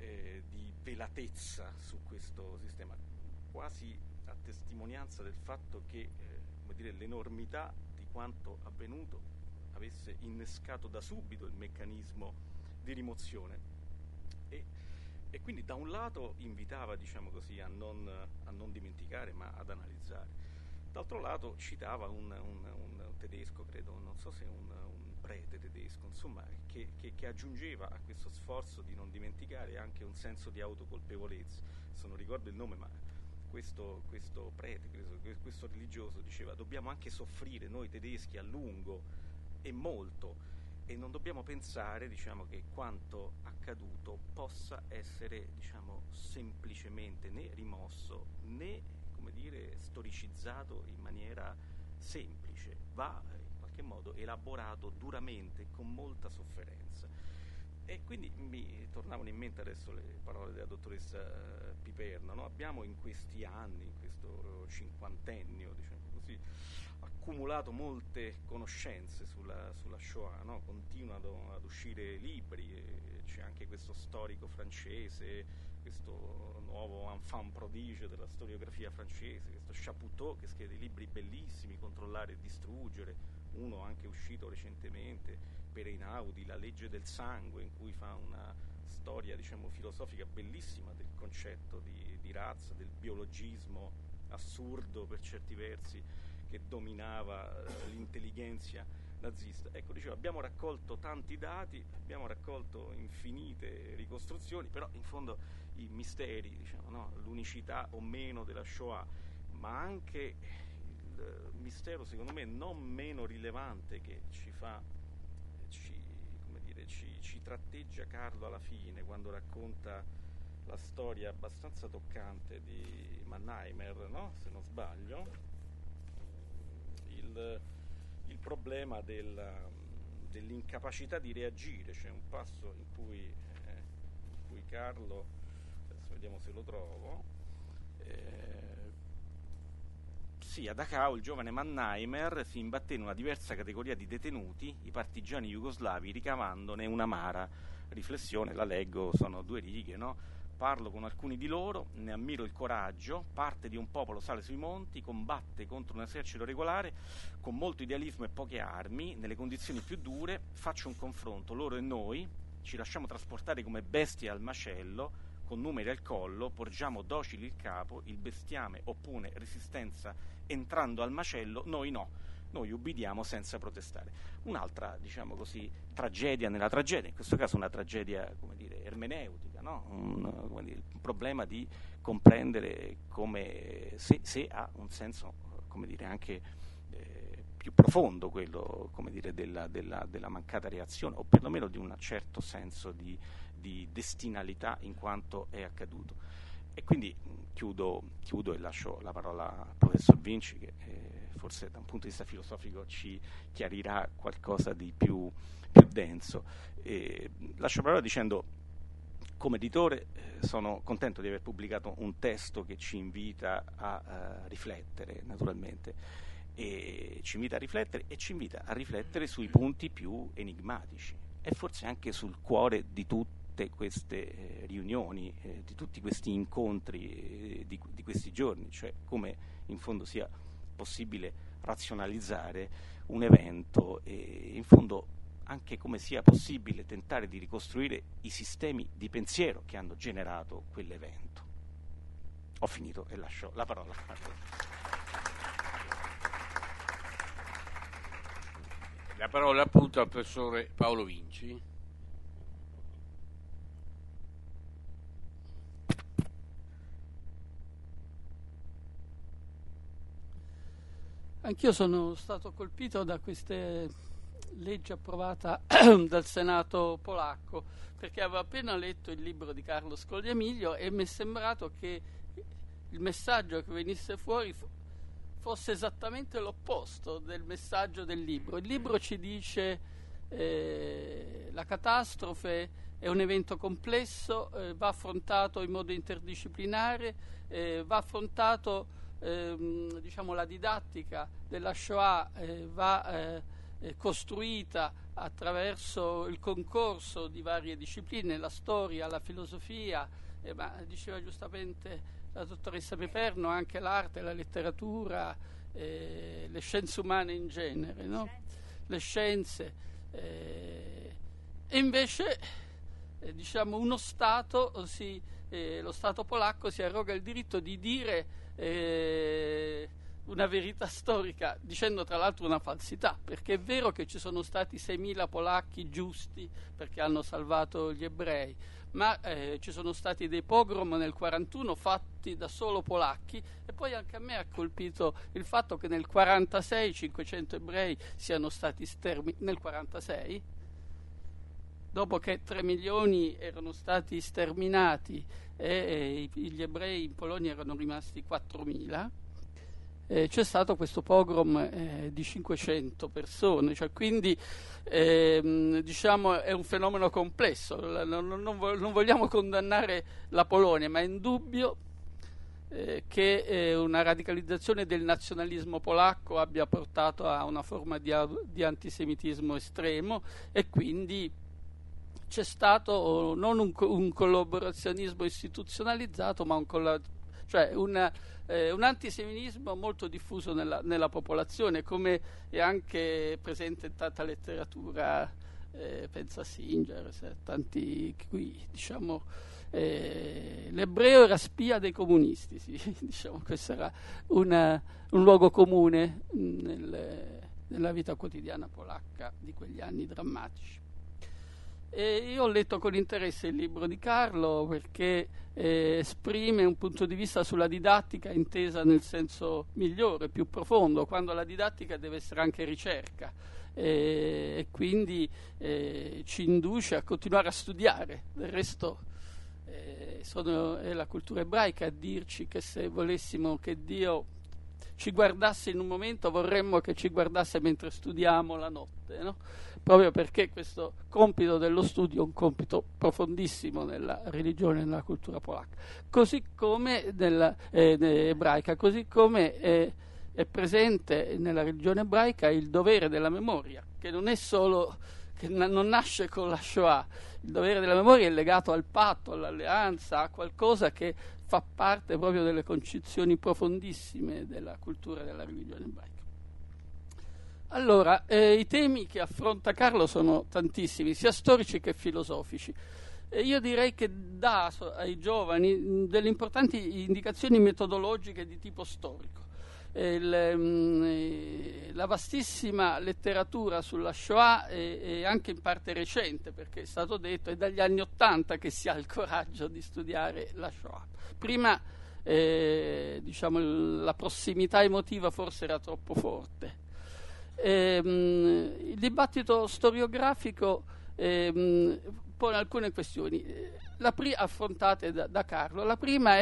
velatezza su questo sistema, quasi a testimonianza del fatto che come dire, l'enormità di quanto avvenuto avesse innescato da subito il meccanismo di rimozione. E quindi da un lato invitava, diciamo così, a non dimenticare ma ad analizzare. D'altro lato citava un tedesco, credo, non so se un prete tedesco, insomma, che aggiungeva a questo sforzo di non dimenticare anche un senso di autocolpevolezza. Se non ricordo il nome, ma questo prete, questo religioso diceva: dobbiamo anche soffrire noi tedeschi a lungo e molto, e non dobbiamo pensare, diciamo, che quanto accaduto possa essere, diciamo, semplicemente né rimosso né, come dire, storicizzato in maniera semplice, va in qualche modo elaborato duramente, con molta sofferenza. E quindi mi tornavano in mente adesso le parole della dottoressa Piperno, no? Abbiamo in questi anni, in questo cinquantennio, diciamo così, accumulato molte conoscenze sulla Shoah, no? Continuano ad uscire libri, c'è anche questo storico francese, questo nuovo enfant prodige della storiografia francese, questo Chapoutot, che scrive dei libri bellissimi, Controllare e distruggere, uno anche uscito recentemente per Einaudi, La legge del sangue, in cui fa una storia, diciamo, filosofica bellissima del concetto di razza, del biologismo assurdo per certi versi che dominava l'intelligenza nazista. Ecco, dicevo, abbiamo raccolto tanti dati, abbiamo raccolto infinite ricostruzioni, però in fondo i misteri, diciamo, no? L'unicità o meno della Shoah, ma anche il mistero, secondo me, non meno rilevante che ci tratteggia Carlo alla fine, quando racconta la storia abbastanza toccante di Mannheimer, no? Se non sbaglio, il problema dell'incapacità di reagire. C'è un passo in cui Carlo, adesso vediamo se lo trovo, sì, a Dachau il giovane Mannheimer si imbatté in una diversa categoria di detenuti, i partigiani jugoslavi, ricavandone un'amara riflessione. La leggo, sono 2 righe, no? Parlo con alcuni di loro, ne ammiro il coraggio, parte di un popolo sale sui monti, combatte contro un esercito regolare con molto idealismo e poche armi, nelle condizioni più dure, faccio un confronto, loro e noi, ci lasciamo trasportare come bestie al macello, con numeri al collo, porgiamo docili il capo, il bestiame oppone resistenza entrando al macello, noi no, noi ubbidiamo senza protestare. Un'altra, diciamo così, tragedia nella tragedia, in questo caso una tragedia, come dire, ermeneutica, no? Un problema di comprendere come, se ha un senso, come dire, anche più profondo quello, come dire, della mancata reazione, o perlomeno di un certo senso di destinalità in quanto è accaduto. E quindi chiudo e lascio la parola al professor Vinci, che forse da un punto di vista filosofico ci chiarirà qualcosa di più denso. Lascio la parola dicendo, come editore sono contento di aver pubblicato un testo che ci invita a riflettere, naturalmente, e ci invita a riflettere sui punti più enigmatici e forse anche sul cuore di tutte queste riunioni, di tutti questi incontri di questi giorni, cioè come in fondo sia possibile razionalizzare un evento e in fondo anche come sia possibile tentare di ricostruire i sistemi di pensiero che hanno generato quell'evento. Ho finito e lascio la parola a te. La parola appunto al professore Paolo Vinci. Anch'io sono stato colpito da queste legge approvata dal Senato polacco, perché avevo appena letto il libro di Carlo Scogliamiglio e mi è sembrato che il messaggio che venisse fuori fosse esattamente l'opposto del messaggio del libro. Il libro ci dice la catastrofe è un evento complesso, va affrontato in modo interdisciplinare, va affrontato diciamo la didattica della Shoah va costruita attraverso il concorso di varie discipline, la storia, la filosofia, ma diceva giustamente la dottoressa Peperno anche l'arte, la letteratura, le scienze umane in genere, no? Le scienze. E invece diciamo uno Stato lo Stato polacco si arroga il diritto di dire una verità storica, dicendo tra l'altro una falsità, perché è vero che ci sono stati 6.000 polacchi giusti perché hanno salvato gli ebrei, ma ci sono stati dei pogrom nel 1941 fatti da solo polacchi, e poi anche a me ha colpito il fatto che nel 1946 500 ebrei siano stati sterminati, nel 1946, dopo che 3 milioni erano stati sterminati e gli ebrei in Polonia erano rimasti 4.000, c'è stato questo pogrom di 500 persone, cioè quindi diciamo è un fenomeno complesso. Non vogliamo condannare la Polonia, ma è indubbio che una radicalizzazione del nazionalismo polacco abbia portato a una forma di antisemitismo estremo, e quindi c'è stato non un collaborazionismo istituzionalizzato, ma un antisemitismo molto diffuso nella popolazione, come è anche presente in tanta letteratura, pensa a Singer, tanti qui, diciamo, l'ebreo era spia dei comunisti, sì, diciamo, questo era un luogo comune della vita quotidiana polacca di quegli anni drammatici. E io ho letto con interesse il libro di Carlo perché esprime un punto di vista sulla didattica intesa nel senso migliore, più profondo, quando la didattica deve essere anche ricerca, e quindi ci induce a continuare a studiare. Del resto è la cultura ebraica a dirci che se volessimo che Dio ci guardasse in un momento, vorremmo che ci guardasse mentre studiamo la notte, no? Proprio perché questo compito dello studio è un compito profondissimo nella religione e nella cultura polacca, così come nella ebraica, così come è presente nella religione ebraica il dovere della memoria, che non è solo, che non nasce con la Shoah. Il dovere della memoria è legato al patto, all'alleanza, a qualcosa che fa parte proprio delle concezioni profondissime della cultura e della religione ebraica. Allora, i temi che affronta Carlo sono tantissimi, sia storici che filosofici. Io direi che dà ai giovani delle importanti indicazioni metodologiche di tipo storico. La vastissima letteratura sulla Shoah è anche in parte recente, perché è stato detto è dagli anni '80 che si ha il coraggio di studiare la Shoah. Prima la prossimità emotiva forse era troppo forte. Il dibattito storiografico pone alcune questioni affrontate da Carlo. La prima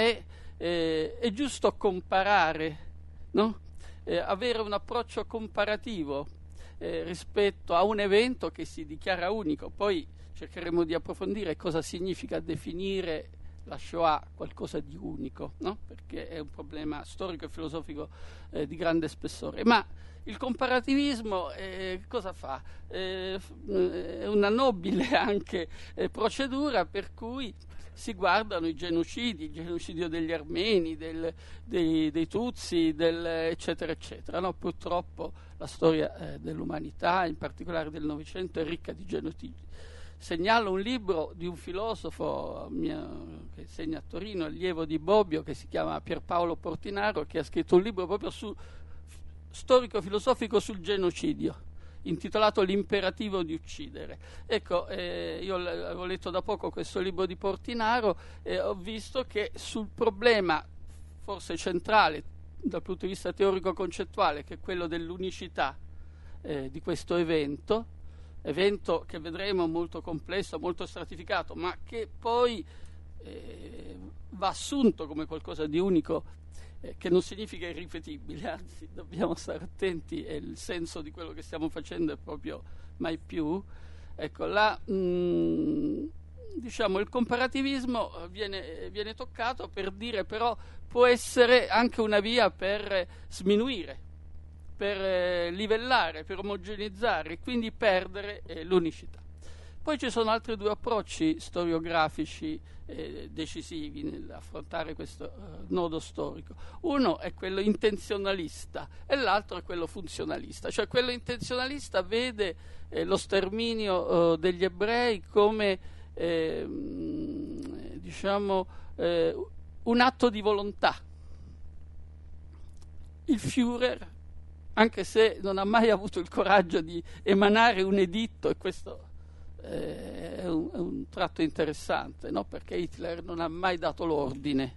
è giusto comparare, no? Avere un approccio comparativo rispetto a un evento che si dichiara unico. Poi cercheremo di approfondire cosa significa definire la Shoah qualcosa di unico, no? Perché è un problema storico e filosofico di grande spessore. Ma il comparativismo cosa fa? È una nobile anche procedura per cui si guardano i genocidi, il genocidio degli armeni, dei Tutsi, eccetera, eccetera. No? Purtroppo la storia dell'umanità, in particolare del Novecento, è ricca di genocidi. Segnalo un libro di un filosofo che insegna a Torino, allievo di Bobbio, che si chiama Pierpaolo Portinaro, che ha scritto un libro proprio storico-filosofico sul genocidio, intitolato L'imperativo di uccidere. Ecco, io avevo letto da poco questo libro di Portinaro e ho visto che sul problema forse centrale dal punto di vista teorico-concettuale, che è quello dell'unicità di questo evento che vedremo molto complesso, molto stratificato, ma che poi va assunto come qualcosa di unico, che non significa irripetibile, anzi dobbiamo stare attenti, e il senso di quello che stiamo facendo è proprio mai più. Ecco, il comparativismo viene toccato per dire però può essere anche una via per sminuire, per livellare, per omogeneizzare e quindi perdere l'unicità. Poi ci sono altri due approcci storiografici decisivi nell'affrontare questo nodo storico. Uno è quello intenzionalista e l'altro è quello funzionalista. Cioè quello intenzionalista vede lo sterminio degli ebrei come un atto di volontà. Il Führer, anche se non ha mai avuto il coraggio di emanare un editto, e questo è un tratto interessante, no? Perché Hitler non ha mai dato l'ordine,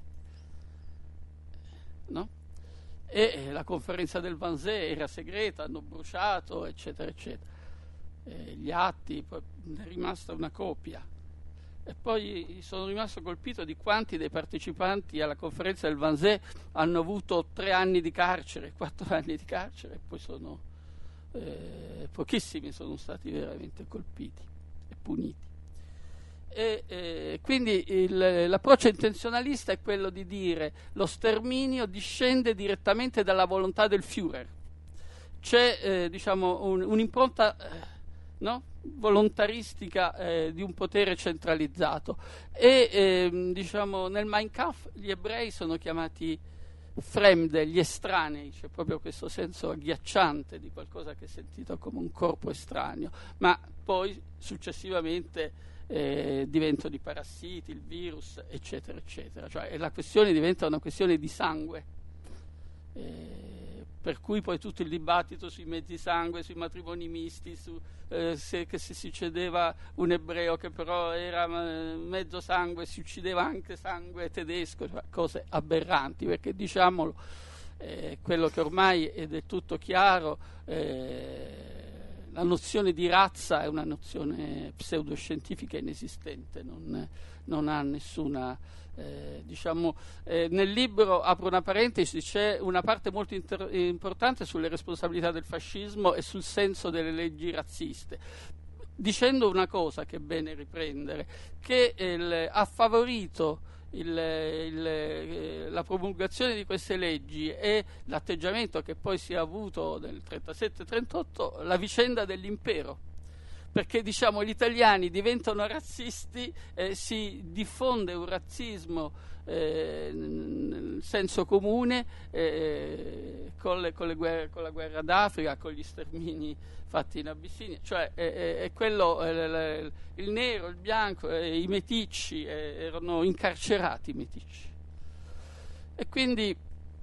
no? E la conferenza del Wannsee era segreta, hanno bruciato, eccetera, eccetera. Gli atti, poi è rimasta una copia. E poi sono rimasto colpito di quanti dei partecipanti alla conferenza del Wannsee hanno avuto 3 anni di carcere, 4 anni di carcere, e poi pochissimi sono stati veramente colpiti e puniti. Quindi l'approccio intenzionalista è quello di dire lo sterminio discende direttamente dalla volontà del Führer. C'è un'impronta volontaristica di un potere centralizzato, e nel Mein Kampf gli ebrei sono chiamati fremde, gli estranei, c'è proprio questo senso agghiacciante di qualcosa che è sentito come un corpo estraneo, ma poi successivamente diventano i parassiti, il virus, eccetera, eccetera. Cioè la questione diventa una questione di sangue, per cui poi tutto il dibattito sui mezzi sangue, sui matrimoni misti, se si uccideva un ebreo che però era mezzo sangue, si uccideva anche sangue tedesco, cioè cose aberranti, perché diciamolo, quello che ormai è del tutto chiaro, la nozione di razza è una nozione pseudoscientifica inesistente, non ha nessuna... nel libro, apro una parentesi, c'è una parte molto importante sulle responsabilità del fascismo e sul senso delle leggi razziste, dicendo una cosa che è bene riprendere, che ha favorito la promulgazione di queste leggi e l'atteggiamento che poi si è avuto nel 37-38, la vicenda dell'impero, perché gli italiani diventano razzisti, si diffonde un razzismo nel senso comune, con la guerra d'Africa, con gli stermini fatti in Abissinia, cioè è quello, il nero, il bianco, i meticci, erano incarcerati i meticci. E quindi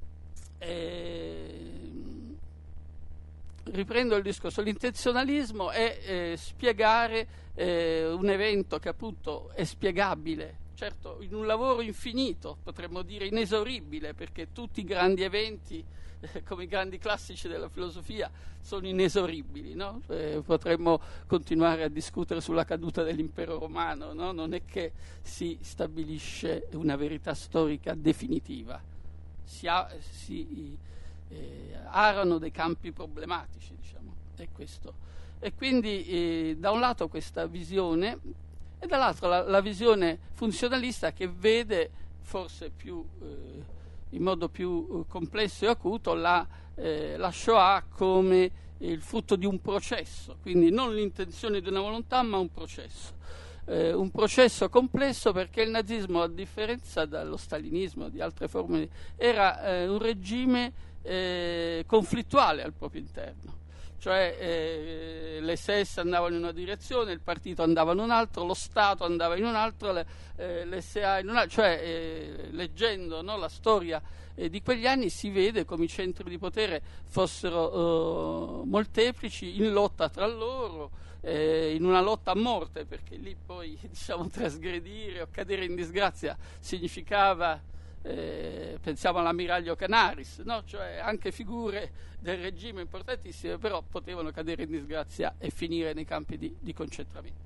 riprendo il discorso, l'intenzionalismo è spiegare un evento che appunto è spiegabile, certo in un lavoro infinito, potremmo dire inesauribile, perché tutti i grandi eventi, come i grandi classici della filosofia, sono inesauribili, no? Potremmo continuare a discutere sulla caduta dell'impero romano, no? Non è che si stabilisce una verità storica definitiva, si arano dei campi problematici, è questo. E quindi da un lato questa visione e dall'altro la visione funzionalista, che vede forse in modo più complesso e acuto la Shoah come il frutto di un processo, quindi non l'intenzione di una volontà ma un processo complesso, perché il nazismo, a differenza dallo stalinismo, di altre forme, era un regime conflittuale al proprio interno, cioè le SS andavano in una direzione, il partito andava in un altro, lo Stato andava in un altro, l'SA in un altro, cioè leggendo, no, la storia di quegli anni si vede come i centri di potere fossero molteplici, in lotta tra loro, in una lotta a morte, perché lì poi trasgredire o cadere in disgrazia significava, pensiamo all'ammiraglio Canaris, no? Cioè anche figure del regime importantissime, però potevano cadere in disgrazia e finire nei campi di concentramento.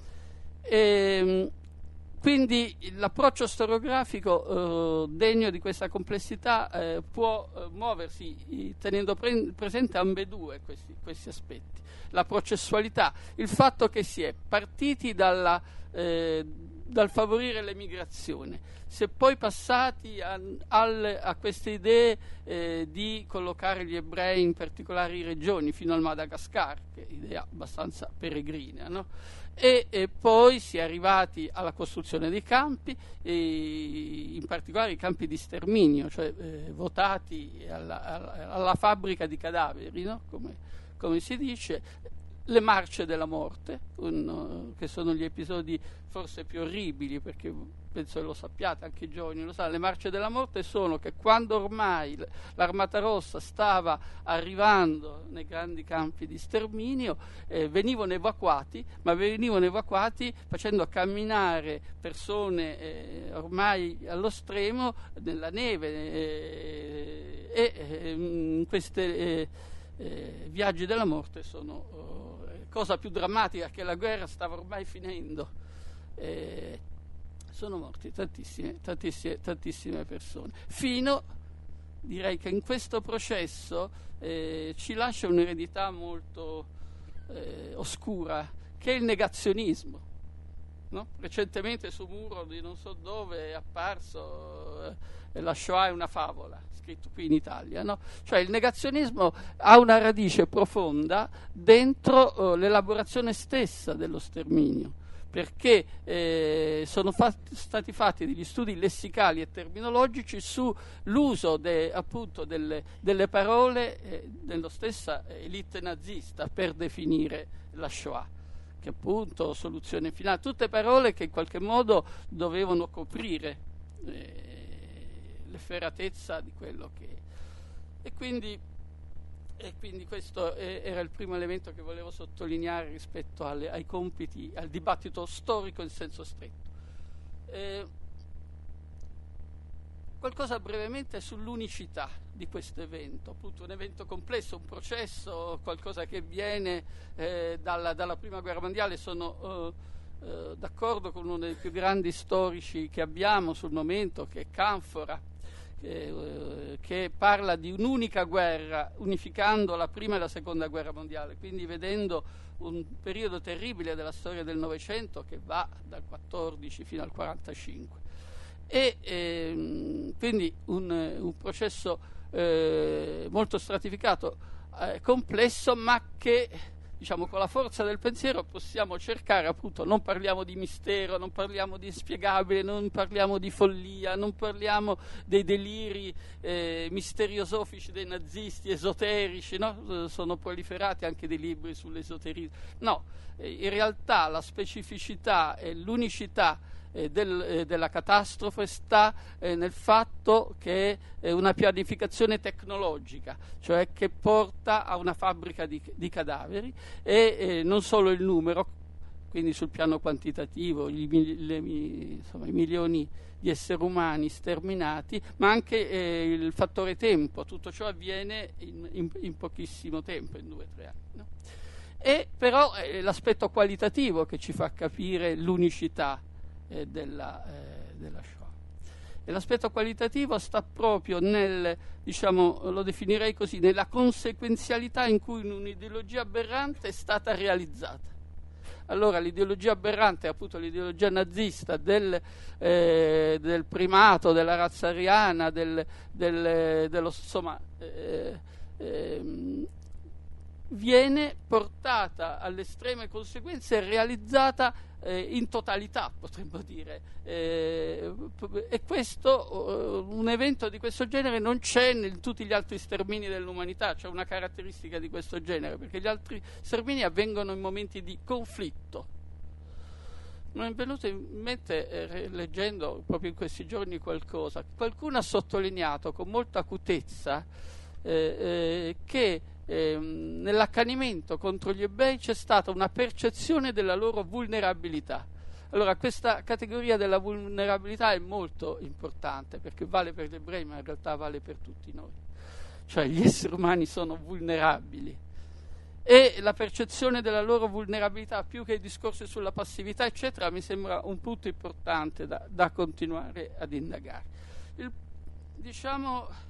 Quindi l'approccio storiografico degno di questa complessità può muoversi tenendo presente ambedue questi aspetti. La processualità, il fatto che si è partiti dal favorire l'emigrazione, si è poi passati a queste idee di collocare gli ebrei in particolari regioni, fino al Madagascar, che è idea abbastanza peregrina, no? E poi si è arrivati alla costruzione dei campi, in particolare i campi di sterminio, cioè votati alla fabbrica di cadaveri, no? Come si dice, le marce della morte, che sono gli episodi forse più orribili, perché penso che lo sappiate, anche i giovani lo sanno. Le marce della morte sono che quando ormai l'Armata Rossa stava arrivando nei grandi campi di sterminio, venivano evacuati, ma venivano evacuati facendo camminare persone ormai allo stremo nella neve, e queste viaggi della morte sono cosa più drammatica, che la guerra stava ormai finendo. Sono morti tantissime persone, fino, direi che in questo processo ci lascia un'eredità molto oscura, che è il negazionismo, no? Recentemente su un muro di non so dove è apparso la Shoah è una favola, scritto qui in Italia, no? Cioè il negazionismo ha una radice profonda dentro l'elaborazione stessa dello sterminio, perché sono stati fatti degli studi lessicali e terminologici sull'uso appunto delle parole dello stessa elite nazista per definire la Shoah, che appunto soluzione finale, tutte parole che in qualche modo dovevano coprire l'efferatezza di quello che... E quindi E quindi questo era il primo elemento che volevo sottolineare rispetto ai compiti, al dibattito storico in senso stretto. Qualcosa brevemente sull'unicità di questo evento, appunto un evento complesso, un processo, qualcosa che viene dalla Prima Guerra Mondiale. Sono d'accordo con uno dei più grandi storici che abbiamo sul momento, che è Canfora, che parla di un'unica guerra, unificando la Prima e la Seconda Guerra Mondiale, quindi vedendo un periodo terribile della storia del Novecento che va dal 14 fino al 45. E quindi un processo molto stratificato, complesso, ma che, diciamo, con la forza del pensiero possiamo cercare, appunto, non parliamo di mistero, non parliamo di inspiegabile, non parliamo di follia, non parliamo dei deliri misteriosofici dei nazisti, esoterici, no? Sono proliferati anche dei libri sull'esoterismo. No, in realtà la specificità e l'unicità della catastrofe sta nel fatto che è una pianificazione tecnologica, cioè che porta a una fabbrica di cadaveri, e non solo il numero, quindi sul piano quantitativo, i milioni di esseri umani sterminati, ma anche il fattore tempo. Tutto ciò avviene in pochissimo tempo, in 2 o 3 anni, no? E però è l'aspetto qualitativo che ci fa capire l'unicità della Shoah. E l'aspetto qualitativo sta proprio nel, diciamo, lo definirei così, nella conseguenzialità in cui un'ideologia aberrante è stata realizzata. Allora l'ideologia aberrante è appunto l'ideologia nazista del primato della razza ariana, dello insomma, viene portata alle estreme conseguenze e realizzata in totalità, potremmo dire, e questo, un evento di questo genere non c'è in tutti gli altri stermini dell'umanità. C'è una caratteristica di questo genere, perché gli altri stermini avvengono in momenti di conflitto. Mi è venuto in mente, leggendo proprio in questi giorni qualcosa, qualcuno ha sottolineato con molta acutezza che nell'accanimento contro gli ebrei c'è stata una percezione della loro vulnerabilità. Allora, questa categoria della vulnerabilità è molto importante, perché vale per gli ebrei, ma in realtà vale per tutti noi. Cioè, gli esseri umani sono vulnerabili, e la percezione della loro vulnerabilità, più che i discorsi sulla passività eccetera, mi sembra un punto importante da continuare ad indagare. Diciamo,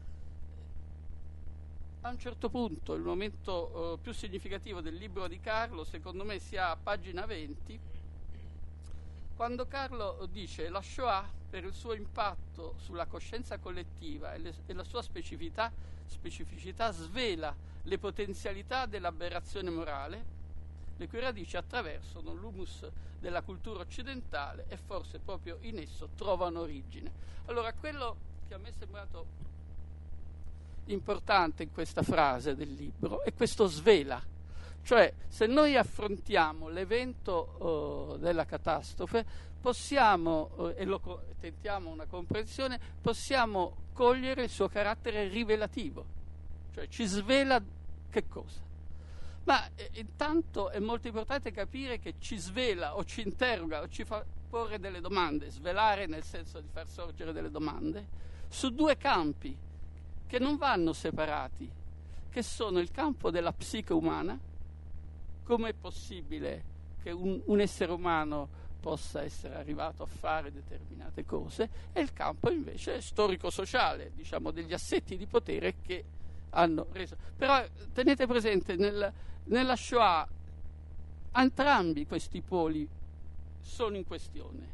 a un certo punto, il momento più significativo del libro di Carlo, secondo me, sia a pagina 20, quando Carlo dice: la Shoah, per il suo impatto sulla coscienza collettiva e la sua specificità, svela le potenzialità dell'aberrazione morale, le cui radici attraversano l'humus della cultura occidentale e forse proprio in esso trovano origine. Allora, quello che a me è sembrato importante in questa frase del libro è questo svela, cioè se noi affrontiamo l'evento della catastrofe, possiamo, e tentiamo una comprensione, possiamo cogliere il suo carattere rivelativo, cioè ci svela che cosa? Ma intanto è molto importante capire che ci svela o ci interroga o ci fa porre delle domande, svelare nel senso di far sorgere delle domande, su 2 campi che non vanno separati, che sono il campo della psiche umana, come è possibile che un essere umano possa essere arrivato a fare determinate cose, e il campo invece storico-sociale, diciamo, degli assetti di potere che hanno reso. Però tenete presente, nella Shoah entrambi questi poli sono in questione.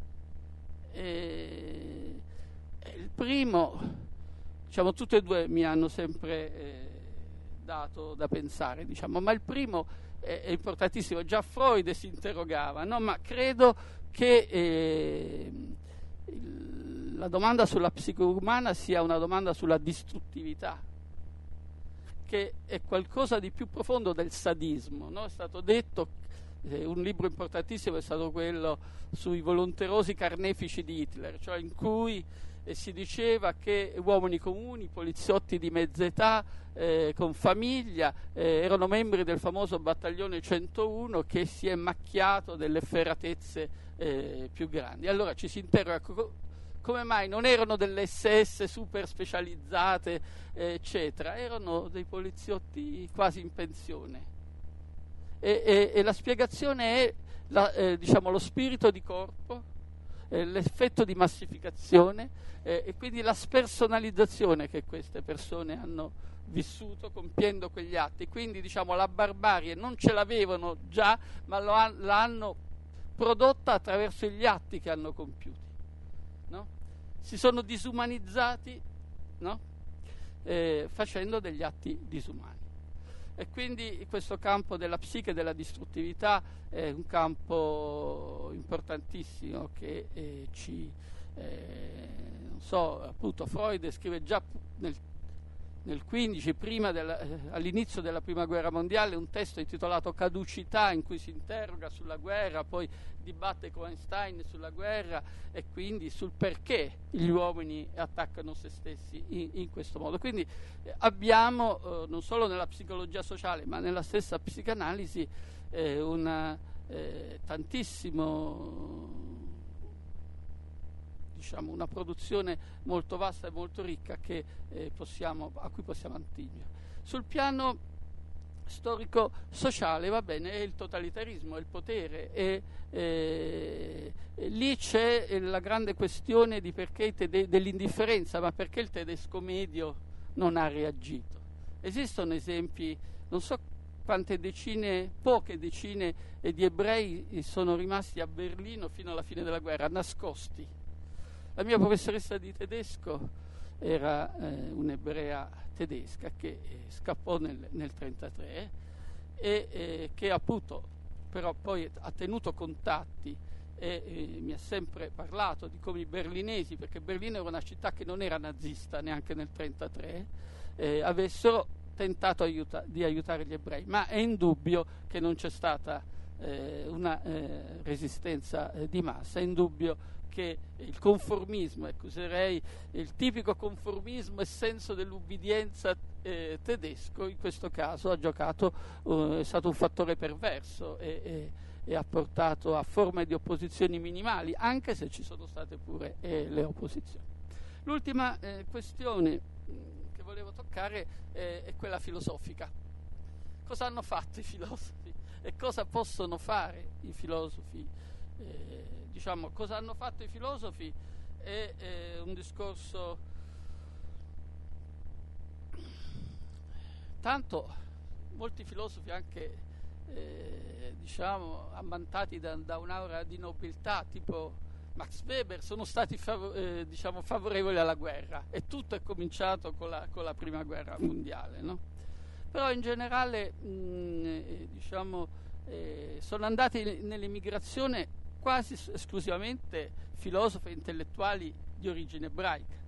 Il primo, diciamo, tutte e 2 mi hanno sempre dato da pensare, diciamo, ma il primo è importantissimo. Già Freud si interrogava, no? Ma credo che la domanda sulla psiche umana sia una domanda sulla distruttività, che è qualcosa di più profondo del sadismo, no? È stato detto, un libro importantissimo è stato quello sui volonterosi carnefici di Hitler, cioè in cui si diceva che uomini comuni, poliziotti di mezza età, con famiglia, erano membri del famoso battaglione 101 che si è macchiato delle efferatezze più grandi. Allora ci si interroga come mai non erano delle SS super specializzate, eccetera, erano dei poliziotti quasi in pensione. E la spiegazione è diciamo, lo spirito di corpo, l'effetto di massificazione e quindi la spersonalizzazione che queste persone hanno vissuto compiendo quegli atti. Quindi diciamo la barbarie non ce l'avevano già, ma l'hanno prodotta attraverso gli atti che hanno compiuti, no? Si sono disumanizzati, no? Facendo degli atti disumani. E quindi questo campo della psiche e della distruttività è un campo importantissimo che non so, appunto Freud scrive già nel 15, all'inizio della prima guerra mondiale, un testo intitolato Caducità, in cui si interroga sulla guerra, poi dibatte con Einstein sulla guerra e quindi sul perché gli uomini attaccano se stessi in questo modo. Quindi abbiamo non solo nella psicologia sociale ma nella stessa psicanalisi diciamo una produzione molto vasta e molto ricca a cui possiamo attingere. Sul piano storico-sociale va bene, è il totalitarismo, è il potere, lì c'è la grande questione di perché dell'indifferenza, ma perché il tedesco medio non ha reagito. Esistono esempi, non so quante poche decine di ebrei sono rimasti a Berlino fino alla fine della guerra, nascosti. La mia professoressa di tedesco era un'ebrea tedesca che scappò nel 1933 e che appunto però poi ha tenuto contatti e mi ha sempre parlato di come i berlinesi, perché Berlino era una città che non era nazista neanche nel 1933, avessero tentato di aiutare gli ebrei, ma è indubbio che non c'è stata una resistenza di massa, è indubbio che il conformismo, userei il tipico conformismo e senso dell'ubbidienza tedesco, in questo caso è stato un fattore perverso e ha portato a forme di opposizioni minimali, anche se ci sono state pure le opposizioni. L'ultima questione che volevo toccare è quella filosofica. Cosa hanno fatto i filosofi e cosa possono fare i filosofi? Diciamo, cosa hanno fatto i filosofi è un discorso tanto molti filosofi anche diciamo ammantati da un'aura di nobiltà tipo Max Weber sono stati diciamo favorevoli alla guerra e tutto è cominciato con la prima guerra mondiale, no? Però in generale diciamo sono andati nell'emigrazione quasi esclusivamente filosofi e intellettuali di origine ebraica.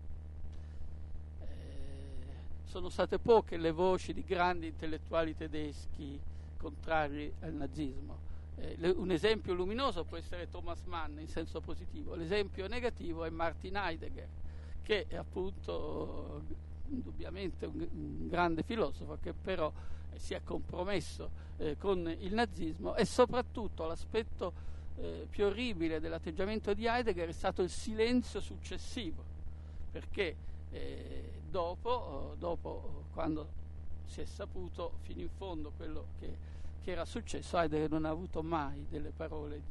Sono state poche le voci di grandi intellettuali tedeschi contrari al nazismo. Un esempio luminoso può essere Thomas Mann in senso positivo, l'esempio negativo è Martin Heidegger, che è appunto indubbiamente un grande filosofo che però si è compromesso con il nazismo e soprattutto l'aspetto più orribile dell'atteggiamento di Heidegger è stato il silenzio successivo, perché dopo quando si è saputo fino in fondo quello che era successo, Heidegger non ha avuto mai delle parole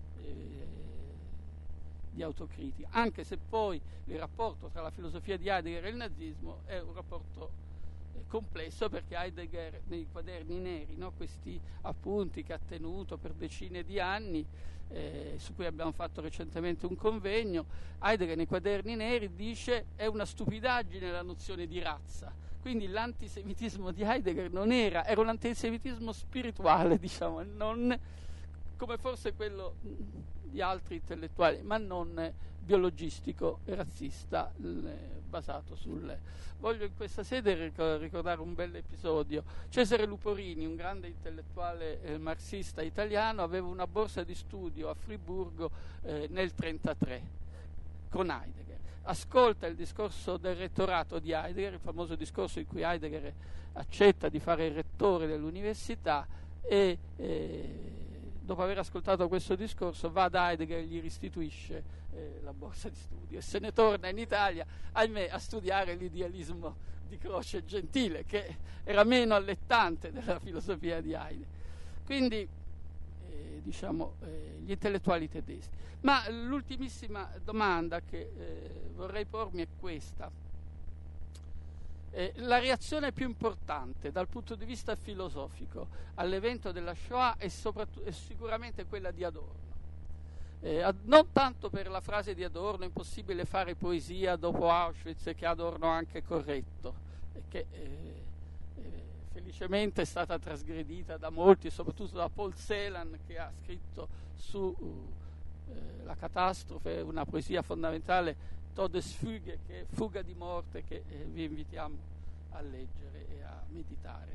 di autocritica, anche se poi il rapporto tra la filosofia di Heidegger e il nazismo è un rapporto complesso, perché Heidegger nei quaderni neri, no, questi appunti che ha tenuto per decine di anni, su cui abbiamo fatto recentemente un convegno, Heidegger nei quaderni neri dice è una stupidaggine la nozione di razza. Quindi l'antisemitismo di Heidegger era un antisemitismo spirituale, diciamo, non come forse quello di altri intellettuali, ma non biologistico e razzista, basato Voglio in questa sede ricordare un bel episodio. Cesare Luporini, un grande intellettuale marxista italiano, aveva una borsa di studio a Friburgo nel 1933 con Heidegger. ascolta il discorso del rettorato di Heidegger, il famoso discorso in cui Heidegger accetta di fare il rettore dell'università e dopo aver ascoltato questo discorso va da Heidegger e gli restituisce la borsa di studio e se ne torna in Italia, ahimè, a studiare l'idealismo di Croce e Gentile, che era meno allettante della filosofia di Heidegger. Quindi gli intellettuali tedeschi. Ma l'ultimissima domanda che vorrei pormi è questa. La reazione più importante dal punto di vista filosofico all'evento della Shoah è sicuramente quella di Adorno. Non tanto per la frase di Adorno, impossibile fare poesia dopo Auschwitz, che Adorno ha anche corretto, che felicemente è stata trasgredita da molti, soprattutto da Paul Celan, che ha scritto su la catastrofe una poesia fondamentale, Todesfuge, che è fuga di morte, che vi invitiamo a leggere e a meditare.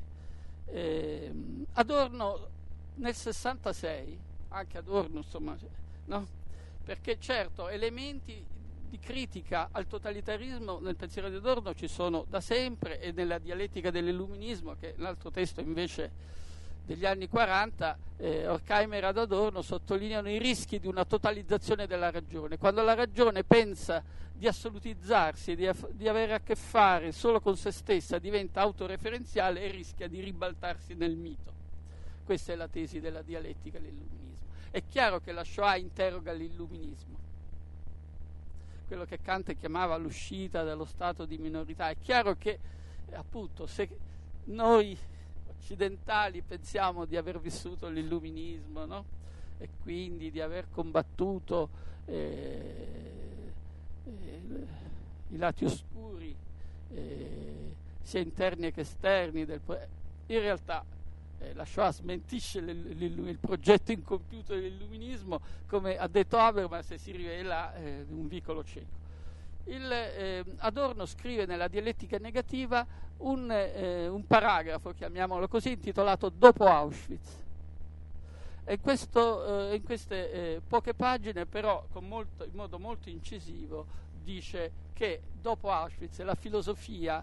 Adorno nel 66, anche Adorno, insomma, no? Perché certo elementi di critica al totalitarismo nel pensiero di Adorno ci sono da sempre, e nella dialettica dell'illuminismo, che l'altro testo invece degli anni 40, Horkheimer ed Adorno sottolineano i rischi di una totalizzazione della ragione. Quando la ragione pensa di assolutizzarsi e di avere a che fare solo con se stessa, diventa autoreferenziale e rischia di ribaltarsi nel mito. Questa è la tesi della dialettica dell'illuminismo. È chiaro che la Shoah interroga l'illuminismo, quello che Kant chiamava l'uscita dallo stato di minorità. È chiaro che appunto se noi occidentali pensiamo di aver vissuto l'illuminismo, no? E quindi di aver combattuto i lati oscuri sia interni che esterni in realtà la Shoah smentisce il progetto incompiuto dell'illuminismo, come ha detto Habermas, e si rivela un vicolo cieco. Adorno scrive nella dialettica negativa un paragrafo, chiamiamolo così, intitolato Dopo Auschwitz. E in queste poche pagine, però in modo molto incisivo, dice che dopo Auschwitz la filosofia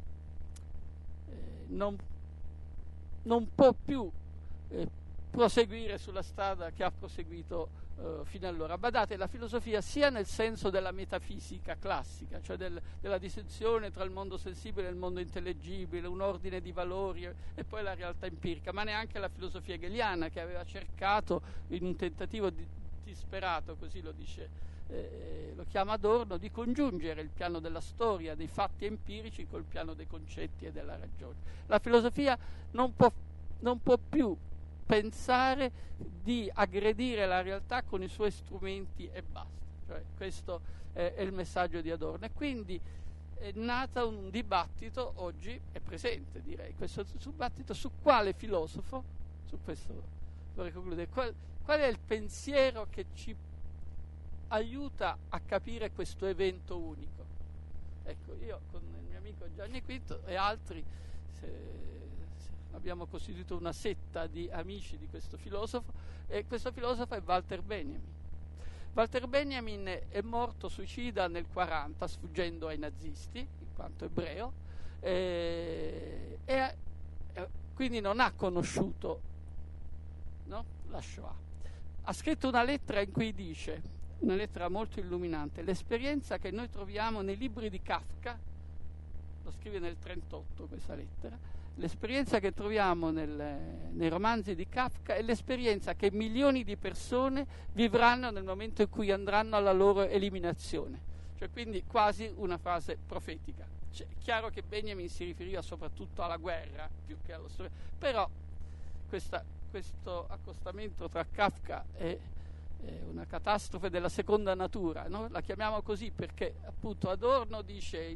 non può più proseguire sulla strada che ha proseguito fino allora. Badate, la filosofia sia nel senso della metafisica classica, cioè della distinzione tra il mondo sensibile e il mondo intellegibile, un ordine di valori e poi la realtà empirica, ma neanche la filosofia hegeliana, che aveva cercato, in un tentativo disperato, così lo dice, lo chiama Adorno, di congiungere il piano della storia, dei fatti empirici, col piano dei concetti e della ragione. La filosofia non può più pensare di aggredire la realtà con i suoi strumenti e basta. Cioè, questo è il messaggio di Adorno, e quindi è nata un dibattito, oggi è presente, direi, questo dibattito su quale filosofo, su questo vorrei concludere, qual è il pensiero che ci aiuta a capire questo evento unico. Ecco, io con il mio amico Gianni Quinto e altri abbiamo costituito una setta di amici di questo filosofo, e questo filosofo è Walter Benjamin. Walter Benjamin è morto suicida nel 40, sfuggendo ai nazisti, in quanto ebreo, e quindi non ha conosciuto, no, la Shoah. Ha scritto una lettera in cui dice, una lettera molto illuminante, l'esperienza che noi troviamo nei libri di Kafka, lo scrive nel 1938 questa lettera, l'esperienza che troviamo nei romanzi di Kafka è l'esperienza che milioni di persone vivranno nel momento in cui andranno alla loro eliminazione. Cioè, quindi quasi una frase profetica. Cioè, è chiaro che Benjamin si riferiva soprattutto alla guerra più che allo storia, però questo accostamento tra Kafka e una catastrofe della seconda natura, no? La chiamiamo così perché appunto Adorno dice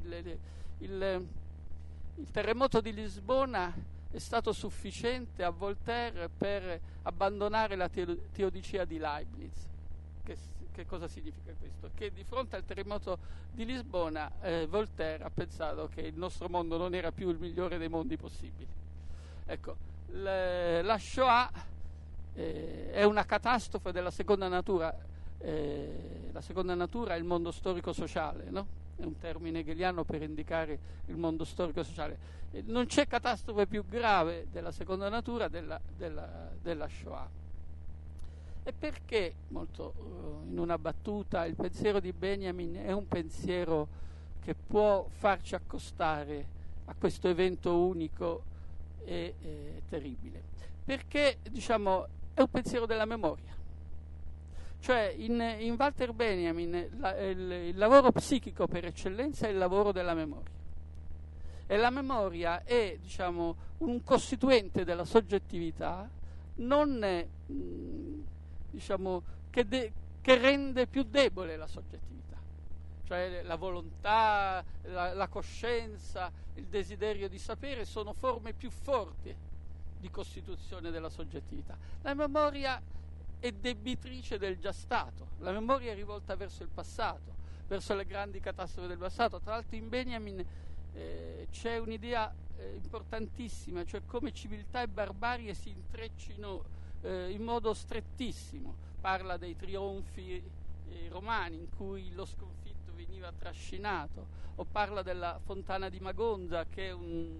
il terremoto di Lisbona è stato sufficiente a Voltaire per abbandonare la teodicia di Leibniz. Che cosa significa questo? Che di fronte al terremoto di Lisbona Voltaire ha pensato che il nostro mondo non era più il migliore dei mondi possibili. Ecco, la Shoah è una catastrofe della seconda natura. La seconda natura è il mondo storico-sociale, no? È un termine hegeliano per indicare il mondo storico-sociale. Non c'è catastrofe più grave della seconda natura della Shoah. E perché, molto in una battuta, il pensiero di Benjamin è un pensiero che può farci accostare a questo evento unico e terribile? Perché, diciamo, è un pensiero della memoria. Cioè in Walter Benjamin il lavoro psichico per eccellenza è il lavoro della memoria, e la memoria è, diciamo, un costituente della soggettività non diciamo che rende più debole la soggettività, cioè la volontà, la coscienza, il desiderio di sapere sono forme più forti di costituzione della soggettività. La memoria è debitrice del già stato, la memoria è rivolta verso il passato, verso le grandi catastrofi del passato. Tra l'altro in Benjamin c'è un'idea importantissima, cioè come civiltà e barbarie si intreccino in modo strettissimo. Parla dei trionfi romani in cui lo sconfitto veniva trascinato, o parla della fontana di Magonza, che è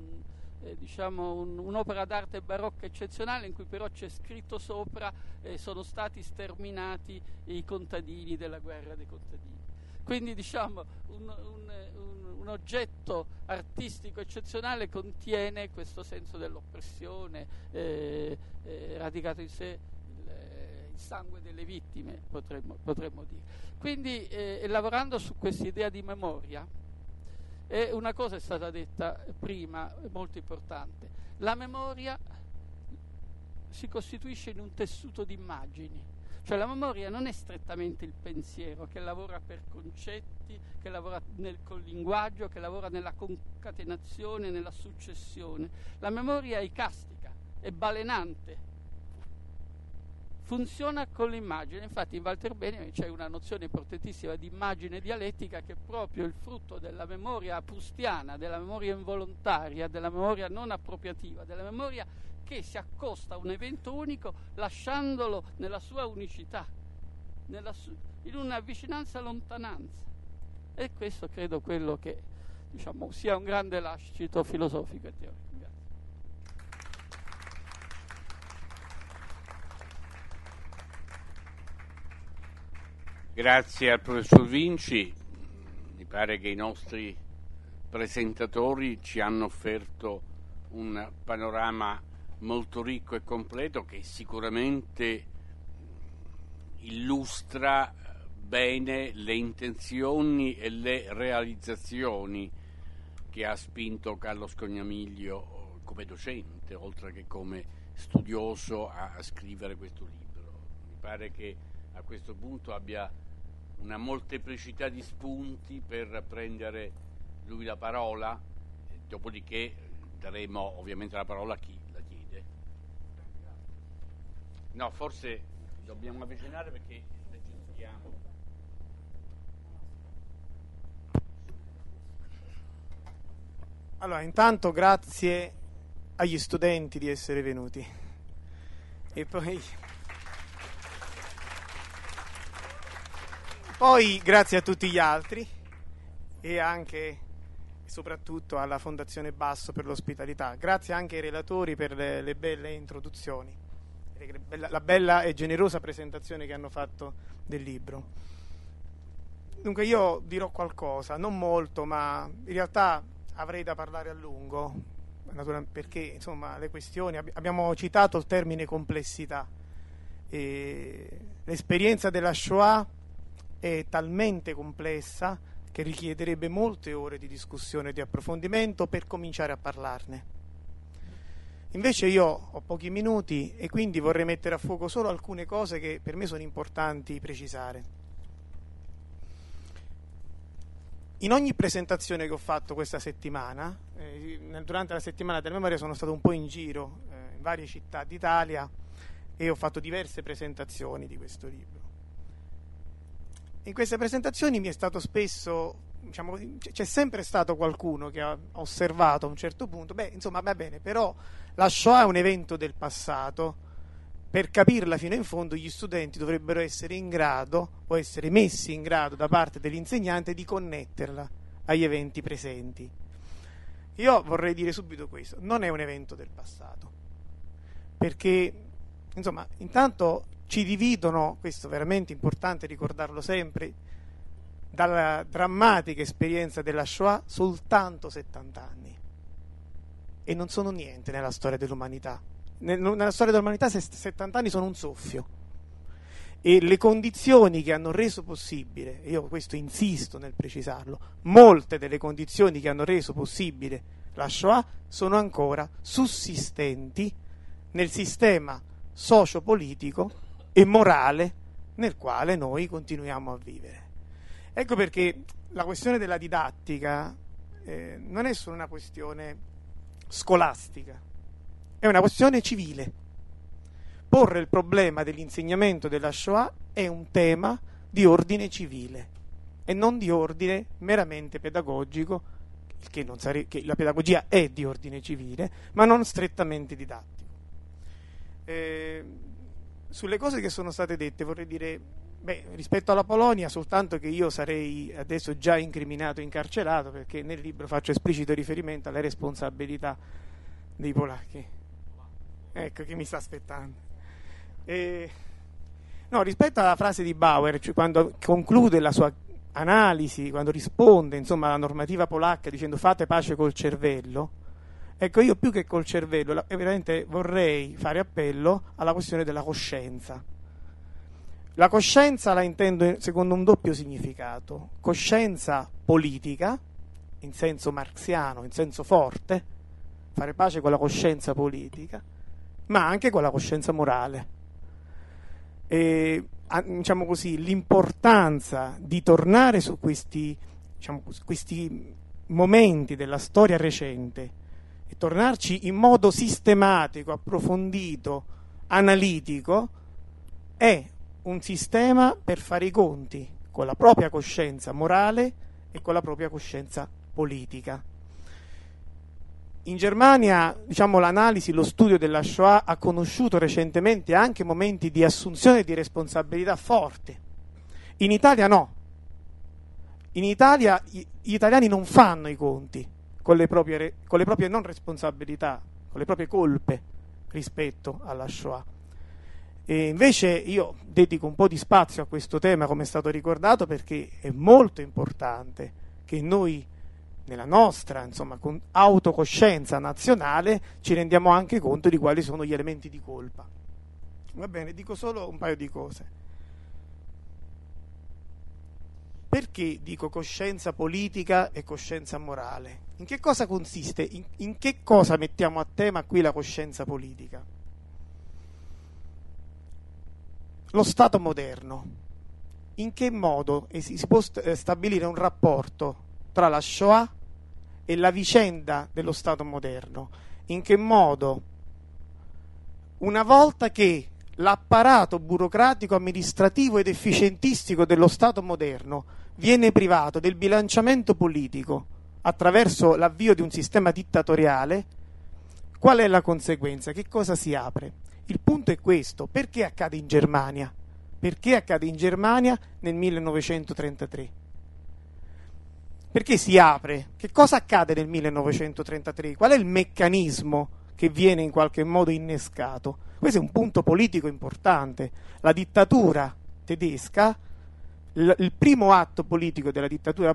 un'opera d'arte barocca eccezionale, in cui però c'è scritto sopra sono stati sterminati i contadini della guerra dei contadini. Quindi, diciamo, un oggetto artistico eccezionale contiene questo senso dell'oppressione, radicato in sé il sangue delle vittime, potremmo dire. Quindi lavorando su questa idea di memoria, e una cosa è stata detta prima, molto importante: la memoria si costituisce in un tessuto di immagini, cioè la memoria non è strettamente il pensiero che lavora per concetti, che lavora col linguaggio, che lavora nella concatenazione, nella successione. La memoria è icastica, è balenante, funziona con l'immagine. Infatti in Walter Benjamin c'è una nozione importantissima di immagine dialettica, che è proprio il frutto della memoria proustiana, della memoria involontaria, della memoria non appropriativa, della memoria che si accosta a un evento unico lasciandolo nella sua unicità, in una vicinanza-lontananza. E questo credo quello che, diciamo, sia un grande lascito filosofico e teorico. Grazie al professor Vinci. Mi pare che i nostri presentatori ci hanno offerto un panorama molto ricco e completo, che sicuramente illustra bene le intenzioni e le realizzazioni che ha spinto Carlo Scognamiglio come docente, oltre che come studioso, a scrivere questo libro. Mi pare che a questo punto abbia una molteplicità di spunti per prendere lui la parola, dopodiché daremo ovviamente la parola a chi la chiede. No, forse dobbiamo avvicinare perché registriamo. Allora, intanto grazie agli studenti di essere venuti, e poi grazie a tutti gli altri, e anche e soprattutto alla Fondazione Basso per l'ospitalità. Grazie anche ai relatori per le belle introduzioni, la bella e generosa presentazione che hanno fatto del libro. Dunque io dirò qualcosa, non molto, ma in realtà avrei da parlare a lungo, perché insomma le questioni, abbiamo citato il termine complessità, e l'esperienza della Shoah è talmente complessa che richiederebbe molte ore di discussione e di approfondimento per cominciare a parlarne. Invece io ho pochi minuti e quindi vorrei mettere a fuoco solo alcune cose che per me sono importanti precisare. In ogni presentazione che ho fatto questa settimana, durante la settimana della memoria sono stato un po' in giro in varie città d'Italia e ho fatto diverse presentazioni di questo libro. In queste presentazioni mi è stato spesso, diciamo, c'è sempre stato qualcuno che ha osservato a un certo punto, insomma va bene, però la Shoah è un evento del passato, per capirla fino in fondo gli studenti dovrebbero essere in grado o essere messi in grado da parte dell'insegnante di connetterla agli eventi presenti. Io vorrei dire subito questo: non è un evento del passato, perché insomma intanto ci dividono, questo è veramente importante ricordarlo sempre, dalla drammatica esperienza della Shoah soltanto 70 anni, e non sono niente nella storia dell'umanità. Nella storia dell'umanità 70 anni sono un soffio, e le condizioni che hanno reso possibile, io questo insisto nel precisarlo, molte delle condizioni che hanno reso possibile la Shoah sono ancora sussistenti nel sistema sociopolitico e morale nel quale noi continuiamo a vivere. Ecco perché la questione della didattica non è solo una questione scolastica, è una questione civile. Porre il problema dell'insegnamento della Shoah è un tema di ordine civile e non di ordine meramente pedagogico, che la pedagogia è di ordine civile, ma non strettamente didattico. Sulle cose che sono state dette vorrei dire, rispetto alla Polonia, soltanto che io sarei adesso già incriminato e incarcerato, perché nel libro faccio esplicito riferimento alle responsabilità dei polacchi. Ecco che mi sta aspettando. No, rispetto alla frase di Bauer, cioè quando conclude la sua analisi, quando risponde insomma alla normativa polacca dicendo fate pace col cervello, ecco, io più che col cervello veramente vorrei fare appello alla questione della coscienza. La coscienza la intendo secondo un doppio significato: coscienza politica in senso marxiano, in senso forte, fare pace con la coscienza politica, ma anche con la coscienza morale. Diciamo così, l'importanza di tornare su questi momenti della storia recente e tornarci in modo sistematico, approfondito, analitico, è un sistema per fare i conti con la propria coscienza morale e con la propria coscienza politica. In Germania, l'analisi, lo studio della Shoah ha conosciuto recentemente anche momenti di assunzione di responsabilità forte. In Italia no. In Italia gli italiani non fanno i conti con le proprie non responsabilità, con le proprie colpe rispetto alla Shoah. E invece io dedico un po' di spazio a questo tema, come è stato ricordato, perché è molto importante che noi, nella nostra con autocoscienza nazionale, ci rendiamo anche conto di quali sono gli elementi di colpa. Va bene, dico solo un paio di cose. Perché dico coscienza politica e coscienza morale? In che cosa consiste? In che cosa mettiamo a tema qui la coscienza politica? Lo Stato moderno. In che modo si può stabilire un rapporto tra la Shoah e la vicenda dello Stato moderno? In che modo, una volta che l'apparato burocratico, amministrativo ed efficientistico dello Stato moderno viene privato del bilanciamento politico attraverso l'avvio di un sistema dittatoriale, qual è la conseguenza? Che cosa si apre? Il punto è questo: perché accade in Germania? Perché accade in Germania nel 1933? Perché si apre? Che cosa accade nel 1933? Qual è il meccanismo che viene in qualche modo innescato? Questo è un punto politico importante. La dittatura tedesca, il primo atto politico della dittatura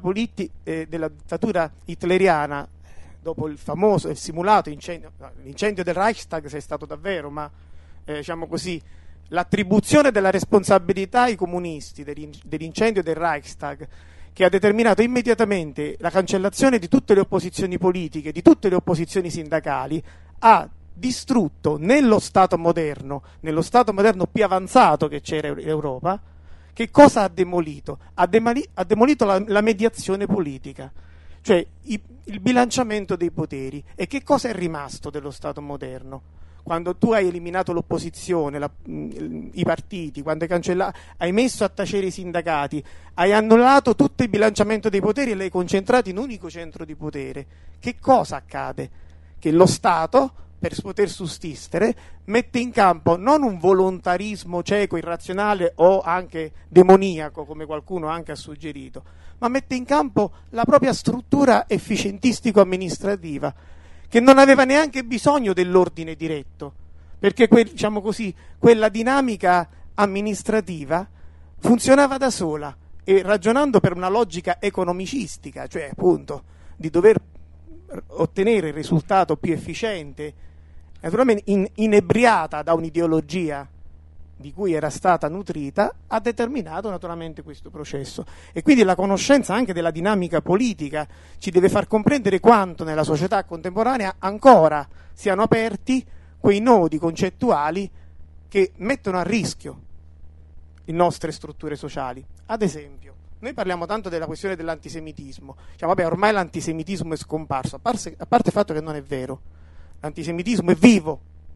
hitleriana, dopo il famoso e simulato l'incendio del Reichstag, se è stato davvero, ma l'attribuzione della responsabilità ai comunisti dell'incendio del Reichstag, che ha determinato immediatamente la cancellazione di tutte le opposizioni politiche, di tutte le opposizioni sindacali, ha distrutto nello Stato moderno più avanzato che c'era in Europa, che cosa ha demolito? Ha demolito la mediazione politica, cioè il bilanciamento dei poteri. E che cosa è rimasto dello Stato moderno? Quando tu hai eliminato l'opposizione, i partiti, quando hai messo a tacere i sindacati, hai annullato tutto il bilanciamento dei poteri e l'hai concentrato in un unico centro di potere, che cosa accade? Che lo Stato per poter sussistere, mette in campo non un volontarismo cieco, irrazionale o anche demoniaco, come qualcuno anche ha suggerito, ma mette in campo la propria struttura efficientistico-amministrativa, che non aveva neanche bisogno dell'ordine diretto, perché diciamo così, quella dinamica amministrativa funzionava da sola, e ragionando per una logica economicistica, cioè appunto di dover ottenere il risultato più efficiente, naturalmente inebriata da un'ideologia di cui era stata nutrita, ha determinato naturalmente questo processo. E quindi la conoscenza anche della dinamica politica ci deve far comprendere quanto nella società contemporanea ancora siano aperti quei nodi concettuali che mettono a rischio le nostre strutture sociali. Ad esempio, noi parliamo tanto della questione dell'antisemitismo, diciamo vabbè, ormai l'antisemitismo è scomparso, a parte il fatto che non è vero. L'antisemitismo è vivo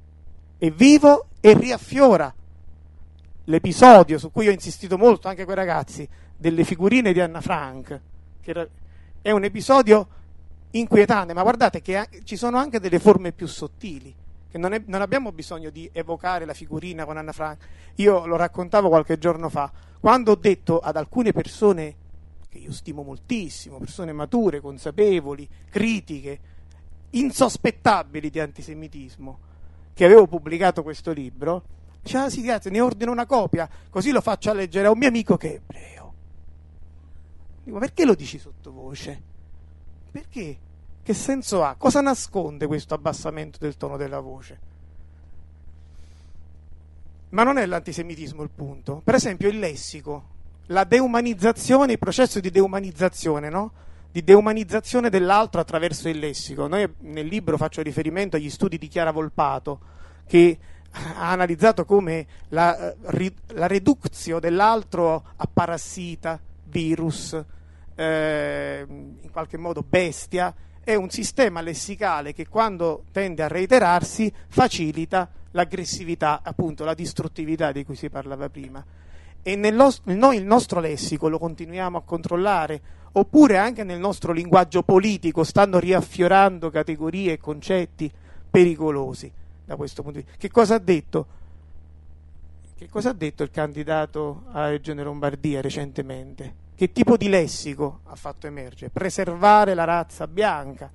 e riaffiora. L'episodio su cui ho insistito molto anche con i ragazzi delle figurine di Anna Frank, è un episodio inquietante, ma guardate che ci sono anche delle forme più sottili, che non abbiamo bisogno di evocare la figurina con Anna Frank. Io lo raccontavo qualche giorno fa, quando ho detto ad alcune persone che io stimo moltissimo, persone mature, consapevoli, critiche, insospettabili di antisemitismo, che avevo pubblicato questo libro, diceva sì, grazie, ne ordino una copia, così lo faccio a leggere a un mio amico che è ebreo. Dico, perché lo dici sottovoce? Perché? Che senso ha? Cosa nasconde questo abbassamento del tono della voce? Ma non è l'antisemitismo il punto. Per esempio il lessico, la deumanizzazione, il processo di deumanizzazione, no? Di deumanizzazione dell'altro attraverso il lessico. Noi nel libro faccio riferimento agli studi di Chiara Volpato, che ha analizzato come la reductio dell'altro a parassita, virus, in qualche modo bestia, è un sistema lessicale che quando tende a reiterarsi facilita l'aggressività, appunto la distruttività di cui si parlava prima. E noi il nostro lessico lo continuiamo a controllare, oppure anche nel nostro linguaggio politico stanno riaffiorando categorie e concetti pericolosi da questo punto di vista. Che cosa ha detto? Che cosa ha detto il candidato alla Regione Lombardia recentemente? Che tipo di lessico ha fatto emergere? Preservare la razza bianca.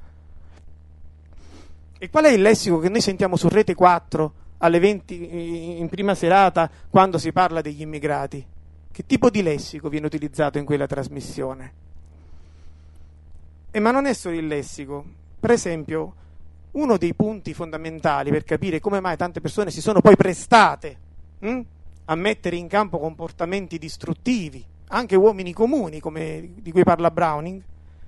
E qual è il lessico che noi sentiamo su Rete 4 alle 20 in prima serata quando si parla degli immigrati? Che tipo di lessico viene utilizzato in quella trasmissione? Ma non è solo il lessico. Per esempio, uno dei punti fondamentali per capire come mai tante persone si sono poi prestate a mettere in campo comportamenti distruttivi, anche uomini comuni, come di cui parla Browning,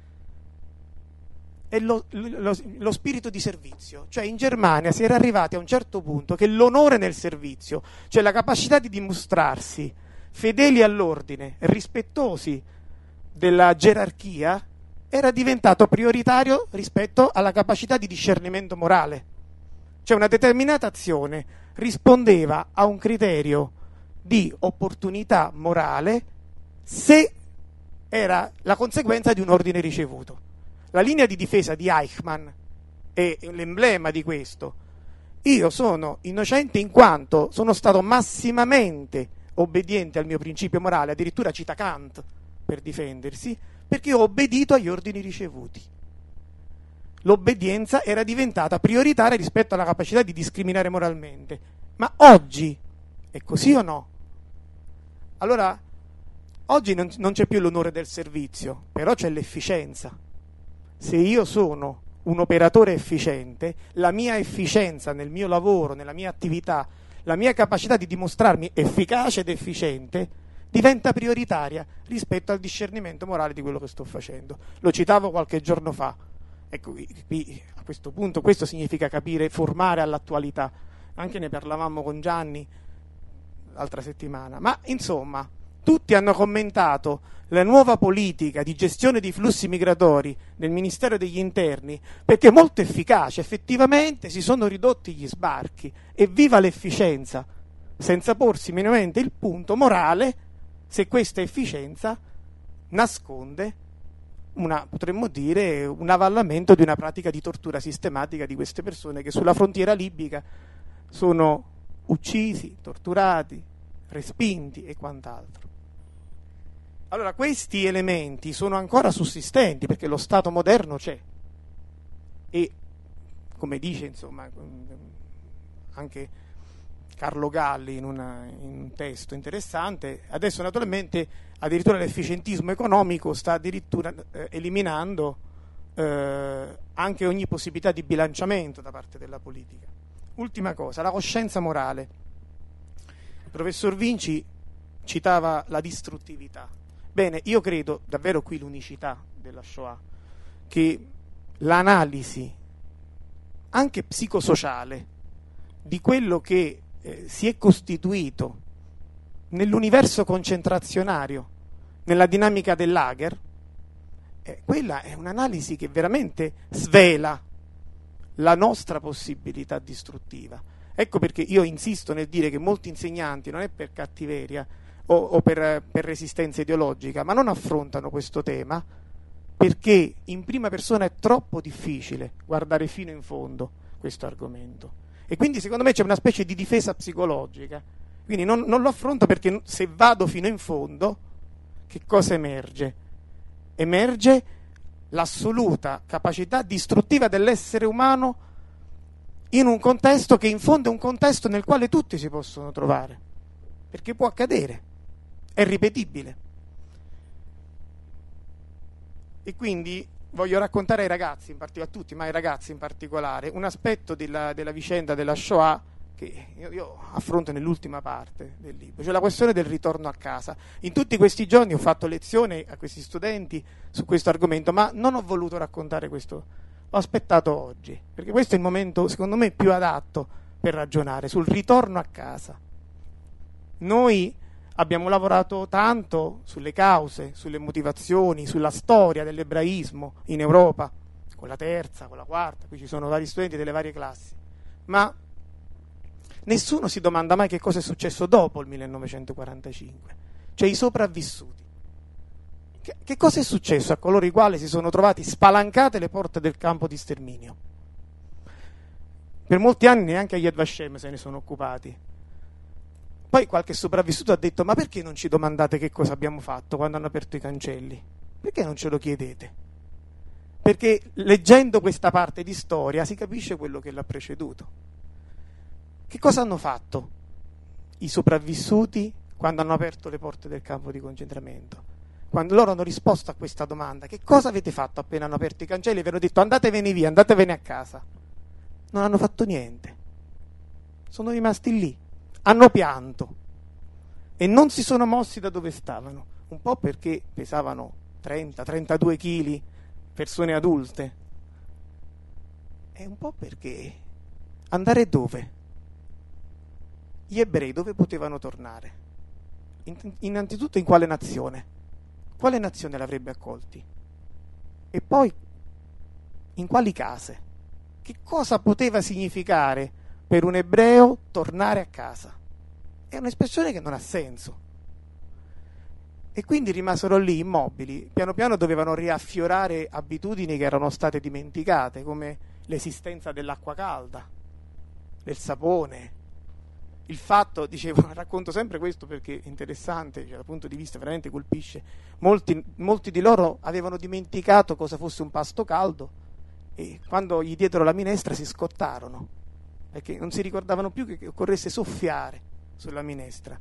è lo spirito di servizio. Cioè in Germania si era arrivati a un certo punto che l'onore nel servizio, cioè la capacità di dimostrarsi fedeli all'ordine, rispettosi della gerarchia, era diventato prioritario rispetto alla capacità di discernimento morale. Cioè una determinata azione rispondeva a un criterio di opportunità morale se era la conseguenza di un ordine ricevuto. La linea di difesa di Eichmann è l'emblema di questo. Io sono innocente in quanto sono stato massimamente obbediente al mio principio morale, addirittura cita Kant per difendersi, perché ho obbedito agli ordini ricevuti. L'obbedienza era diventata prioritaria rispetto alla capacità di discriminare moralmente. Ma oggi è così o no? Allora, oggi non c'è più l'onore del servizio, però c'è l'efficienza. Se io sono un operatore efficiente, la mia efficienza nel mio lavoro, nella mia attività, la mia capacità di dimostrarmi efficace ed efficiente diventa prioritaria rispetto al discernimento morale di quello che sto facendo. Lo citavo qualche giorno fa. Ecco, qui a questo punto questo significa capire, formare all'attualità. Anche ne parlavamo con Gianni l'altra settimana. Ma insomma, tutti hanno commentato la nuova politica di gestione dei flussi migratori del Ministero degli Interni perché è molto efficace, effettivamente si sono ridotti gli sbarchi, e viva l'efficienza, senza porsi minimamente il punto morale se questa efficienza nasconde potremmo dire, un avallamento di una pratica di tortura sistematica di queste persone che sulla frontiera libica sono uccisi, torturati, respinti e quant'altro. Allora, questi elementi sono ancora sussistenti perché lo Stato moderno c'è e, come dice insomma anche Carlo Galli in un testo interessante, adesso naturalmente addirittura l'efficientismo economico sta addirittura eliminando anche ogni possibilità di bilanciamento da parte della politica. Ultima cosa, la coscienza morale. Il professor Vinci citava la distruttività. Bene, io credo davvero qui l'unicità della Shoah, che l'analisi anche psicosociale di quello che si è costituito nell'universo concentrazionario, nella dinamica del lager, quella è un'analisi che veramente svela la nostra possibilità distruttiva. Ecco perché io insisto nel dire che molti insegnanti, non è per cattiveria o per resistenza ideologica, ma non affrontano questo tema perché in prima persona è troppo difficile guardare fino in fondo questo argomento. E quindi secondo me c'è una specie di difesa psicologica. Quindi non lo affronto perché se vado fino in fondo, che cosa emerge? Emerge l'assoluta capacità distruttiva dell'essere umano in un contesto che in fondo è un contesto nel quale tutti si possono trovare, perché può accadere, è ripetibile. E quindi voglio raccontare ai ragazzi, in particolare a tutti, ma ai ragazzi in particolare, un aspetto della vicenda della Shoah che io affronto nell'ultima parte del libro, cioè la questione del ritorno a casa. In tutti questi giorni ho fatto lezione a questi studenti su questo argomento, ma non ho voluto raccontare questo, ho aspettato oggi, perché questo è il momento, secondo me, più adatto per ragionare sul ritorno a casa. Noi abbiamo lavorato tanto sulle cause, sulle motivazioni, sulla storia dell'ebraismo in Europa, con la terza, con la quarta, qui ci sono vari studenti delle varie classi, ma nessuno si domanda mai che cosa è successo dopo il 1945, cioè i sopravvissuti. Che cosa è successo a coloro i quali si sono trovati spalancate le porte del campo di sterminio? Per molti anni neanche a Yad Vashem se ne sono occupati. Poi qualche sopravvissuto ha detto: ma perché non ci domandate che cosa abbiamo fatto quando hanno aperto i cancelli? Perché non ce lo chiedete? Perché leggendo questa parte di storia si capisce quello che l'ha preceduto. Che cosa hanno fatto i sopravvissuti quando hanno aperto le porte del campo di concentramento? Quando loro hanno risposto a questa domanda: che cosa avete fatto appena hanno aperto i cancelli? Vi hanno detto: andatevene via, andatevene a casa. Non hanno fatto niente. Sono rimasti lì. Hanno pianto e non si sono mossi da dove stavano, un po' perché pesavano 30-32 kg, persone adulte, e un po' perché andare dove? Gli ebrei dove potevano tornare? Innanzitutto in quale nazione? Quale nazione l'avrebbe accolti? E poi in quali case? Che cosa poteva significare per un ebreo tornare a casa? È un'espressione che non ha senso. E quindi rimasero lì immobili, piano piano dovevano riaffiorare abitudini che erano state dimenticate, come l'esistenza dell'acqua calda, del sapone. Il fatto, dicevo, racconto sempre questo perché è interessante, cioè, dal punto di vista veramente colpisce. Molti di loro avevano dimenticato cosa fosse un pasto caldo e quando gli diedero la minestra si scottarono, perché non si ricordavano più che occorresse soffiare sulla minestra.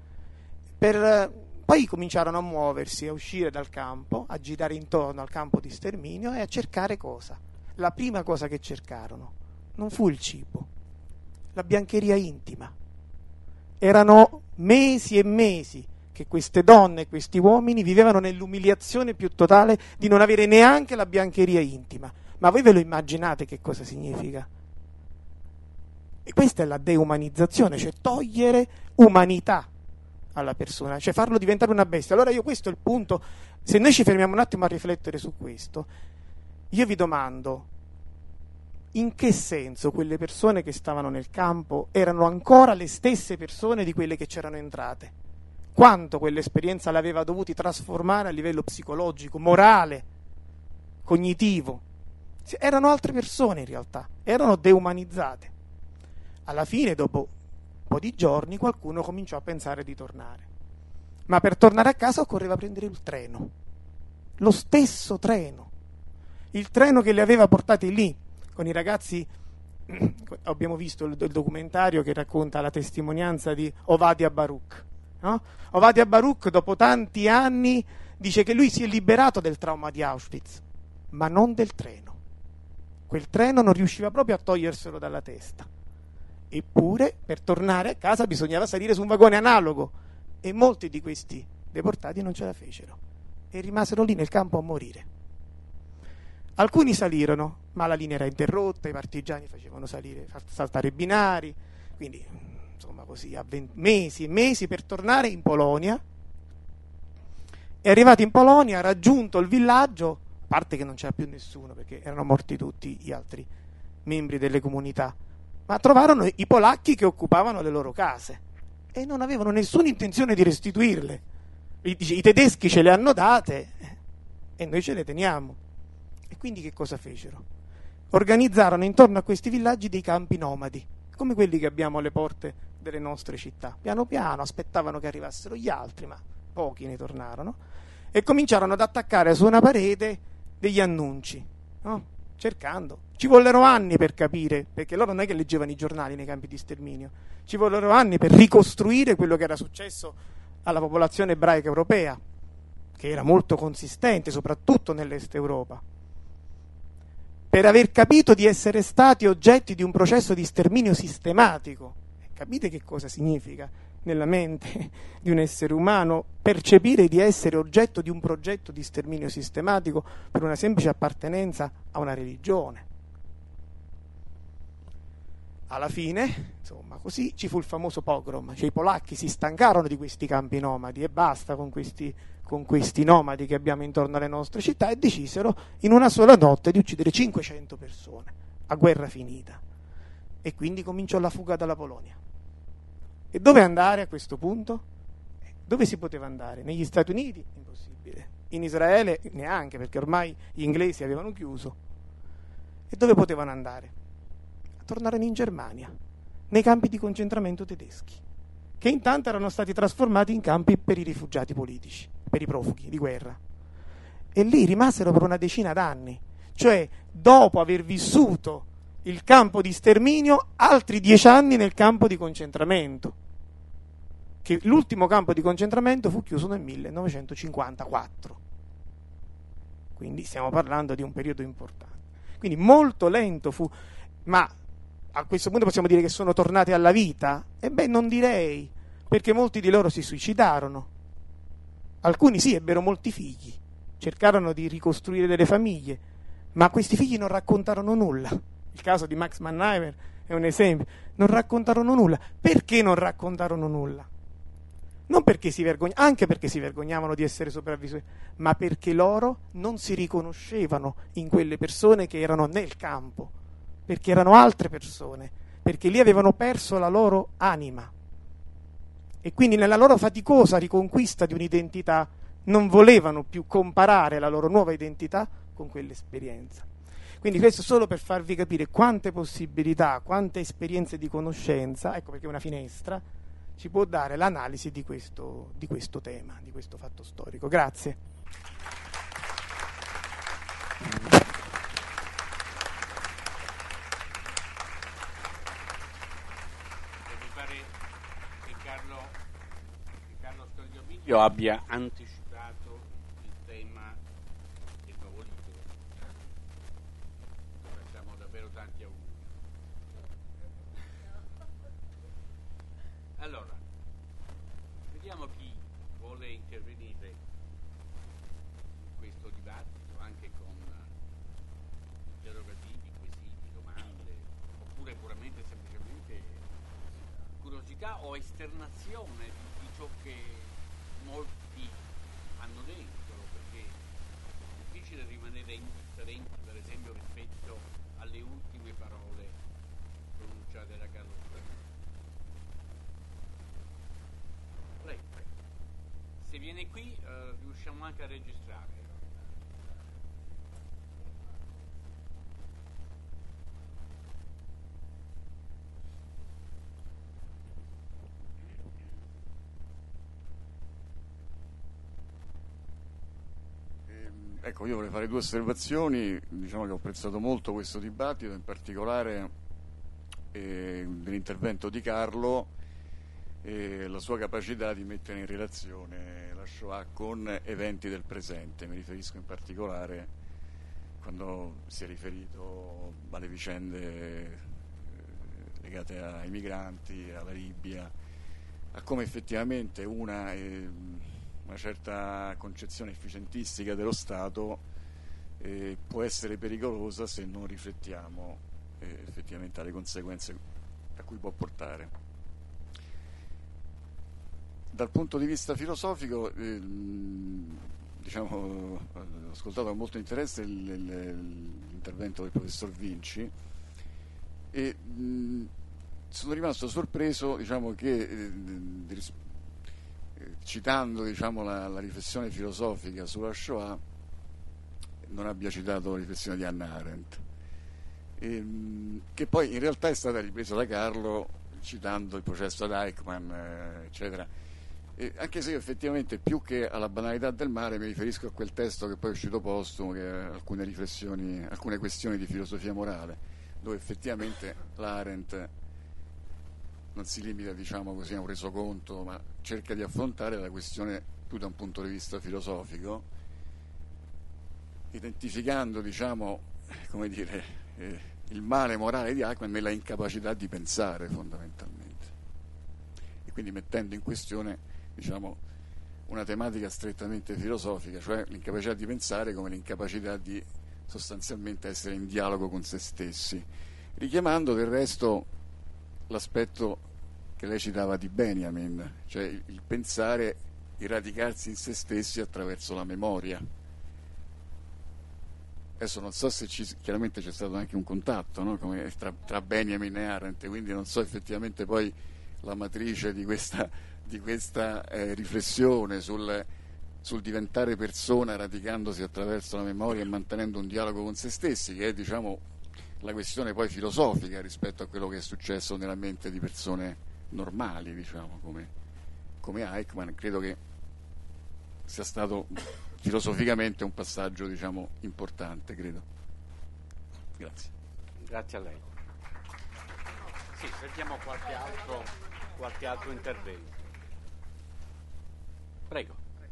Poi cominciarono a muoversi, a uscire dal campo, a girare intorno al campo di sterminio e a cercare cosa? La prima cosa che cercarono non fu il cibo, la biancheria intima. Erano mesi e mesi che queste donne e questi uomini vivevano nell'umiliazione più totale di non avere neanche la biancheria intima. Ma voi ve lo immaginate che cosa significa? E questa è la deumanizzazione, cioè togliere umanità alla persona, cioè farlo diventare una bestia. Allora questo è il punto. Se noi ci fermiamo un attimo a riflettere su questo, io vi domando: in che senso quelle persone che stavano nel campo erano ancora le stesse persone di quelle che c'erano entrate? Quanto quell'esperienza l'aveva dovuti trasformare a livello psicologico, morale, cognitivo. Erano altre persone in realtà, erano deumanizzate. Alla fine, dopo un po' di giorni, qualcuno cominciò a pensare di tornare. Ma per tornare a casa occorreva prendere il treno, lo stesso treno, il treno che li aveva portati lì, con i ragazzi. Abbiamo visto il documentario che racconta la testimonianza di Ovadia Baruch. No? Ovadia Baruch, dopo tanti anni, dice che lui si è liberato del trauma di Auschwitz, ma non del treno. Quel treno non riusciva proprio a toglierselo dalla testa. Eppure, per tornare a casa bisognava salire su un vagone analogo, e molti di questi deportati non ce la fecero e rimasero lì nel campo a morire. Alcuni salirono, ma la linea era interrotta, i partigiani facevano saltare i binari, quindi insomma così, mesi e mesi per tornare in Polonia. E arrivati in Polonia, raggiunto il villaggio, a parte che non c'era più nessuno perché erano morti tutti gli altri membri delle comunità, ma trovarono i polacchi che occupavano le loro case e non avevano nessuna intenzione di restituirle. I tedeschi ce le hanno date e noi ce le teniamo. E quindi che cosa fecero? Organizzarono intorno a questi villaggi dei campi nomadi, come quelli che abbiamo alle porte delle nostre città. Piano piano aspettavano che arrivassero gli altri, ma pochi ne tornarono, e cominciarono ad attaccare su una parete degli annunci, no? Cercando. Ci vollero anni per capire, perché loro non è che leggevano i giornali nei campi di sterminio, ci vollero anni per ricostruire quello che era successo alla popolazione ebraica europea, che era molto consistente, soprattutto nell'est Europa, per aver capito di essere stati oggetti di un processo di sterminio sistematico. Capite che cosa significa nella mente di un essere umano percepire di essere oggetto di un progetto di sterminio sistematico per una semplice appartenenza a una religione? Alla fine, insomma, così ci fu il famoso pogrom, cioè i polacchi si stancarono di questi campi nomadi e basta con questi nomadi che abbiamo intorno alle nostre città, e decisero in una sola notte di uccidere 500 persone a guerra finita. E quindi cominciò la fuga dalla Polonia. E dove andare a questo punto? Dove si poteva andare? Negli Stati Uniti? Impossibile. In Israele? Neanche, perché ormai gli inglesi avevano chiuso. E dove potevano andare? A tornare in Germania, nei campi di concentramento tedeschi, che intanto erano stati trasformati in campi per i rifugiati politici, per i profughi di guerra. E lì rimasero per una decina d'anni, cioè dopo aver vissuto il campo di sterminio, altri 10 anni nel campo di concentramento, che l'ultimo campo di concentramento fu chiuso nel 1954. Quindi stiamo parlando di un periodo importante. Quindi molto lento fu, ma a questo punto possiamo dire che sono tornati alla vita? Ebbene, non direi, perché molti di loro si suicidarono. Alcuni sì, ebbero molti figli, cercarono di ricostruire delle famiglie, ma questi figli non raccontarono nulla. Il caso di Max Mannheimer è un esempio. Non raccontarono nulla. Perché non raccontarono nulla? Non perché anche perché si vergognavano di essere sopravvissuti, ma perché loro non si riconoscevano in quelle persone che erano nel campo, perché erano altre persone, perché lì avevano perso la loro anima. E quindi nella loro faticosa riconquista di un'identità non volevano più comparare la loro nuova identità con quell'esperienza. Quindi questo solo per farvi capire quante possibilità, quante esperienze di conoscenza, ecco perché è una finestra, ci può dare l'analisi di questo tema, di questo fatto storico. Grazie. Mi pare che Carlo Scagliomiglio abbia anticipato il tema del nuovo libro. Facciamo davvero tanti auguri. Allora, vediamo chi vuole intervenire in questo dibattito, anche con interrogativi, quesiti, domande, oppure puramente semplicemente curiosità o esternazione di ciò che molti hanno dentro, perché è difficile rimanere indifferenti, per esempio, rispetto alle ultime parole pronunciate da Carlo Scagliomiglio. Prego. Se viene qui riusciamo anche a registrare. Ecco, io vorrei fare due osservazioni. Diciamo che ho apprezzato molto questo dibattito, in particolare dell'intervento di Carlo e la sua capacità di mettere in relazione la Shoah con eventi del presente. Mi riferisco in particolare quando si è riferito alle vicende legate ai migranti, alla Libia, a come effettivamente una certa concezione efficientistica dello Stato può essere pericolosa se non riflettiamo effettivamente alle conseguenze a cui può portare. Dal punto di vista filosofico, diciamo, ho ascoltato con molto interesse l'intervento del professor Vinci e sono rimasto sorpreso, diciamo, che citando, diciamo, la riflessione filosofica sulla Shoah non abbia citato la riflessione di Hannah Arendt, che poi in realtà è stata ripresa da Carlo citando il processo ad Eichmann, eccetera. Anche se io effettivamente più che alla banalità del mare mi riferisco a quel testo che poi è uscito postumo, che ha alcune riflessioni, alcune questioni di filosofia morale, dove effettivamente l'Arendt non si limita, diciamo così, a un resoconto, ma cerca di affrontare la questione più da un punto di vista filosofico, identificando, diciamo, come dire, il male morale di Eichmann nella incapacità di pensare fondamentalmente, e quindi mettendo in questione, diciamo, una tematica strettamente filosofica, cioè l'incapacità di pensare come l'incapacità di sostanzialmente essere in dialogo con se stessi, richiamando del resto l'aspetto che lei citava di Benjamin, cioè il pensare, il radicarsi in se stessi attraverso la memoria. Adesso non so se chiaramente c'è stato anche un contatto, no? Come tra Benjamin e Arendt, quindi non so effettivamente poi la matrice di questa riflessione sul diventare persona radicandosi attraverso la memoria e mantenendo un dialogo con se stessi, che è, diciamo, la questione poi filosofica rispetto a quello che è successo nella mente di persone normali, diciamo, come Eichmann. Credo che sia stato filosoficamente un passaggio, diciamo, importante, credo. Grazie. Grazie a lei. Sì, sentiamo qualche altro intervento. Prego.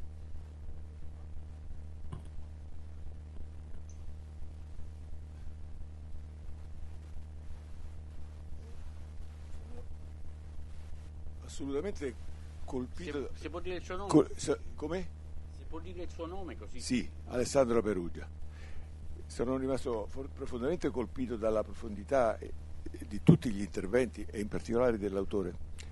Assolutamente colpito. Si può dire il suo nome? Come? Si può dire il suo nome così? Sì, Alessandro Perugia. Sono rimasto profondamente colpito dalla profondità di tutti gli interventi e in particolare dell'autore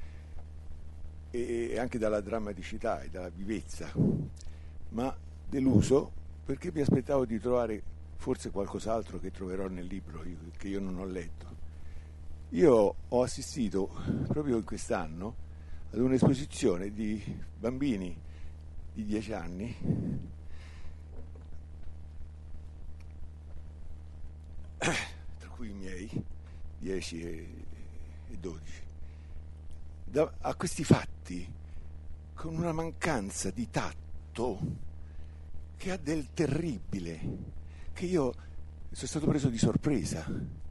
e anche dalla drammaticità e dalla vivezza, ma deluso perché mi aspettavo di trovare forse qualcos'altro che troverò nel libro che io non ho letto. Io ho assistito proprio in quest'anno ad un'esposizione di bambini di 10 anni tra cui i miei 10 e 12 a questi fatti con una mancanza di tatto che ha del terribile, che io sono stato preso di sorpresa,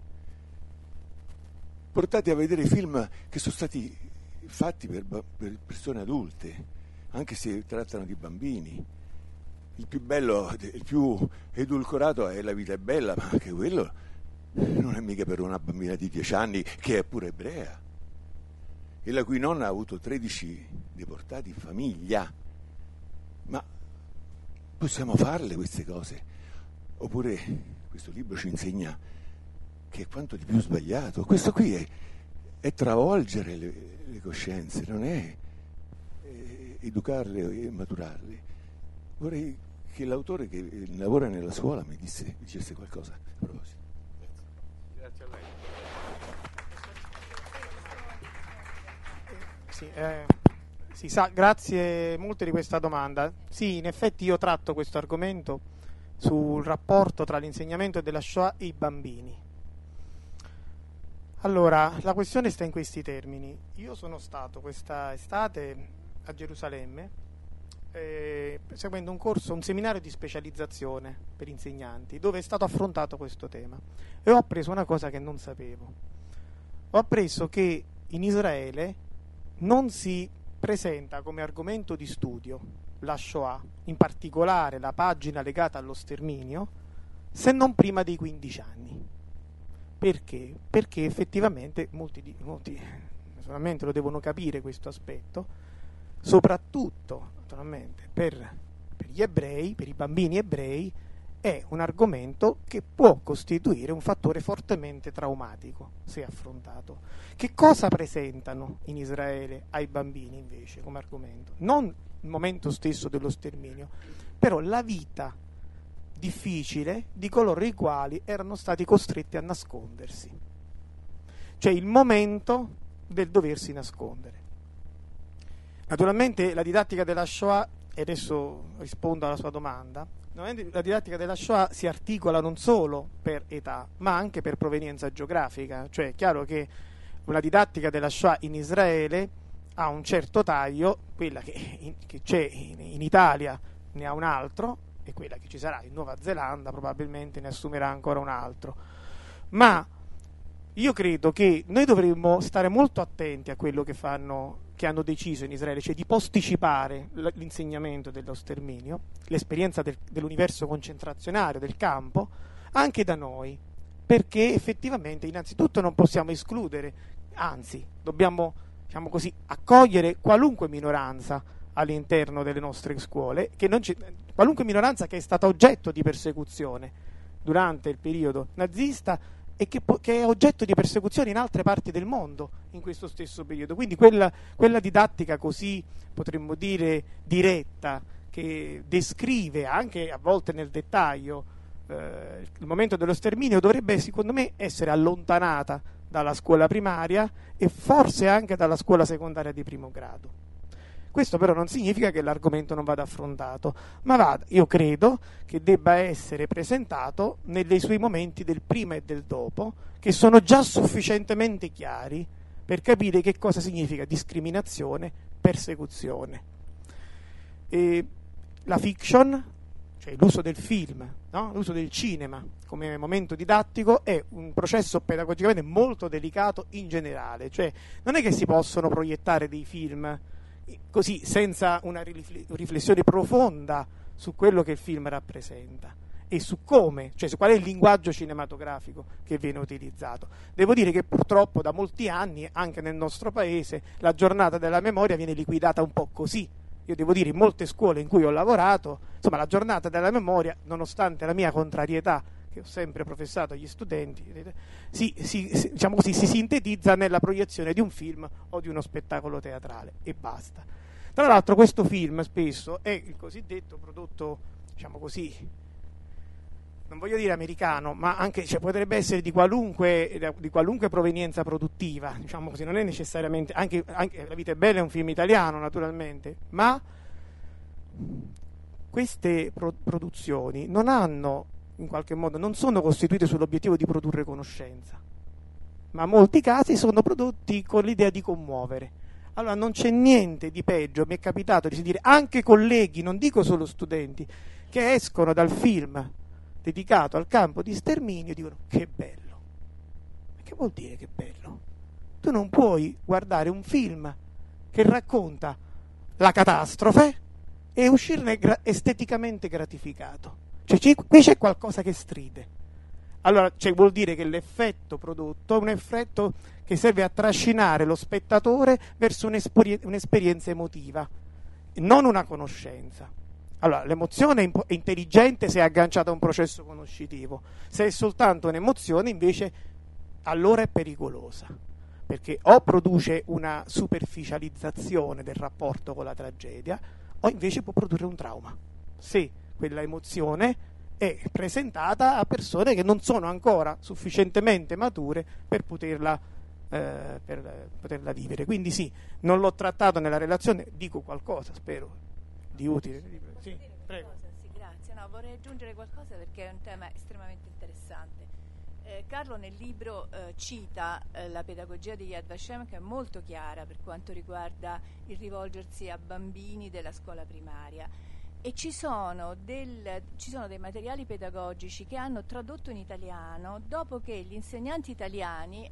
portati a vedere film che sono stati fatti per persone adulte, anche se trattano di bambini. Il più bello, il più edulcorato è La vita è bella, ma anche quello non è mica per una bambina di 10 anni che è pure ebrea e la cui nonna ha avuto 13 deportati in famiglia. Ma possiamo farle queste cose? Oppure questo libro ci insegna che è quanto di più sbagliato. Questo qui è travolgere le coscienze, non è educarle e maturarle. Vorrei che l'autore che lavora nella scuola mi dicesse qualcosa a proposito. Grazie a lei. Si sa, grazie molte di questa domanda. Sì, in effetti io tratto questo argomento sul rapporto tra l'insegnamento della Shoah e i bambini. Allora, la questione sta in questi termini. Io sono stato questa estate a Gerusalemme seguendo un seminario di specializzazione per insegnanti, dove è stato affrontato questo tema, e ho appreso una cosa che non sapevo. Ho appreso che in Israele non si presenta come argomento di studio la Shoah, in particolare la pagina legata allo sterminio, se non prima dei 15 anni. Perché? Perché effettivamente molti naturalmente lo devono capire questo aspetto, soprattutto naturalmente per gli ebrei, per i bambini ebrei, è un argomento che può costituire un fattore fortemente traumatico se affrontato. Che cosa presentano in Israele ai bambini invece come argomento? Non il momento stesso dello sterminio, però la vita difficile di coloro i quali erano stati costretti a nascondersi, cioè il momento del doversi nascondere. Naturalmente la didattica della Shoah, e adesso rispondo alla sua domanda, la didattica della Shoah si articola non solo per età, ma anche per provenienza geografica, cioè è chiaro che una didattica della Shoah in Israele ha un certo taglio, quella che c'è in Italia ne ha un altro, e quella che ci sarà in Nuova Zelanda probabilmente ne assumerà ancora un altro. Ma io credo che noi dovremmo stare molto attenti a quello che hanno deciso in Israele, cioè di posticipare l'insegnamento dello sterminio, l'esperienza dell'universo concentrazionario, del campo, anche da noi, perché effettivamente innanzitutto non possiamo escludere, anzi dobbiamo, diciamo così, accogliere qualunque minoranza all'interno delle nostre scuole, qualunque minoranza che è stata oggetto di persecuzione durante il periodo nazista e che è oggetto di persecuzione in altre parti del mondo in questo stesso periodo. Quindi quella didattica così, potremmo dire, diretta, che descrive anche a volte nel dettaglio il momento dello sterminio, dovrebbe secondo me essere allontanata dalla scuola primaria e forse anche dalla scuola secondaria di primo grado. Questo però non significa che l'argomento non vada affrontato, ma io credo che debba essere presentato nei suoi momenti del prima e del dopo, che sono già sufficientemente chiari per capire che cosa significa discriminazione, persecuzione. E la fiction, cioè l'uso del film, no? L'uso del cinema come momento didattico, è un processo pedagogicamente molto delicato in generale, cioè non è che si possono proiettare dei film così senza una riflessione profonda su quello che il film rappresenta e su come, cioè su qual è il linguaggio cinematografico che viene utilizzato. Devo dire che purtroppo da molti anni anche nel nostro paese la giornata della memoria viene liquidata un po' così. Io devo dire, in molte scuole in cui ho lavorato, insomma, la giornata della memoria, nonostante la mia contrarietà che ho sempre professato agli studenti, diciamo così, si sintetizza nella proiezione di un film o di uno spettacolo teatrale e basta. Tra l'altro questo film spesso è il cosiddetto prodotto, diciamo così, non voglio dire americano, ma anche, cioè, potrebbe essere di qualunque provenienza produttiva, diciamo così, non è necessariamente, anche La vita è bella è un film italiano naturalmente, ma queste produzioni non hanno, in qualche modo, non sono costituite sull'obiettivo di produrre conoscenza, ma in molti casi sono prodotti con l'idea di commuovere. Allora non c'è niente di peggio, mi è capitato di sentire anche colleghi, non dico solo studenti, che escono dal film dedicato al campo di sterminio e dicono: che bello. Ma che vuol dire che bello? Tu non puoi guardare un film che racconta la catastrofe e uscirne esteticamente gratificato. Cioè, qui c'è qualcosa che stride. Allora, vuol dire che l'effetto prodotto è un effetto che serve a trascinare lo spettatore verso un'esperienza emotiva, non una conoscenza. Allora, l'emozione è intelligente se è agganciata a un processo conoscitivo. Se è soltanto un'emozione, invece, allora è pericolosa, perché o produce una superficializzazione del rapporto con la tragedia, o invece può produrre un trauma, se quella emozione è presentata a persone che non sono ancora sufficientemente mature per poterla vivere. Quindi sì, non l'ho trattato nella relazione, dico qualcosa, spero di utile. Sì, prego. Sì, grazie. No, vorrei aggiungere qualcosa perché è un tema estremamente interessante. Carlo nel libro cita la pedagogia di Yad Vashem, che è molto chiara per quanto riguarda il rivolgersi a bambini della scuola primaria, e ci sono dei materiali pedagogici che hanno tradotto in italiano dopo che gli insegnanti italiani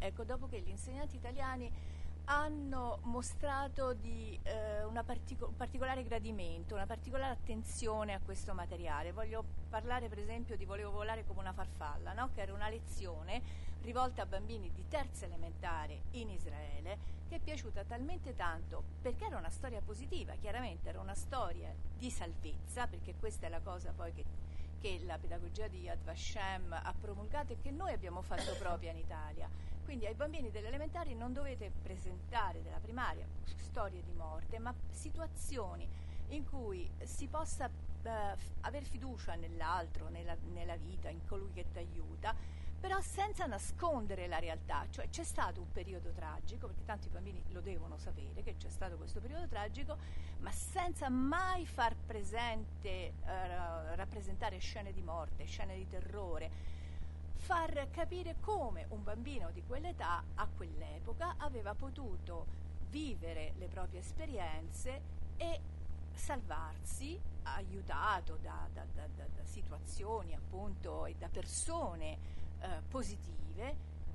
hanno mostrato un particolare gradimento, una particolare attenzione a questo materiale. Voglio parlare per esempio di Volevo volare come una farfalla, no? Che era una lezione rivolta a bambini di terza elementare in Israele, che è piaciuta talmente tanto perché era una storia positiva, chiaramente era una storia di salvezza, perché questa è la cosa poi che la pedagogia di Yad Vashem ha promulgato e che noi abbiamo fatto propria in Italia. Quindi ai bambini delle elementari non dovete presentare della primaria storie di morte, ma situazioni in cui si possa aver fiducia nell'altro, nella vita, in colui che ti aiuta, però senza nascondere la realtà. Cioè c'è stato un periodo tragico, perché tanti bambini lo devono sapere che c'è stato questo periodo tragico, ma senza mai far presente, rappresentare scene di morte, scene di terrore, far capire come un bambino di quell'età, a quell'epoca, aveva potuto vivere le proprie esperienze e salvarsi, aiutato da situazioni appunto e da persone positive,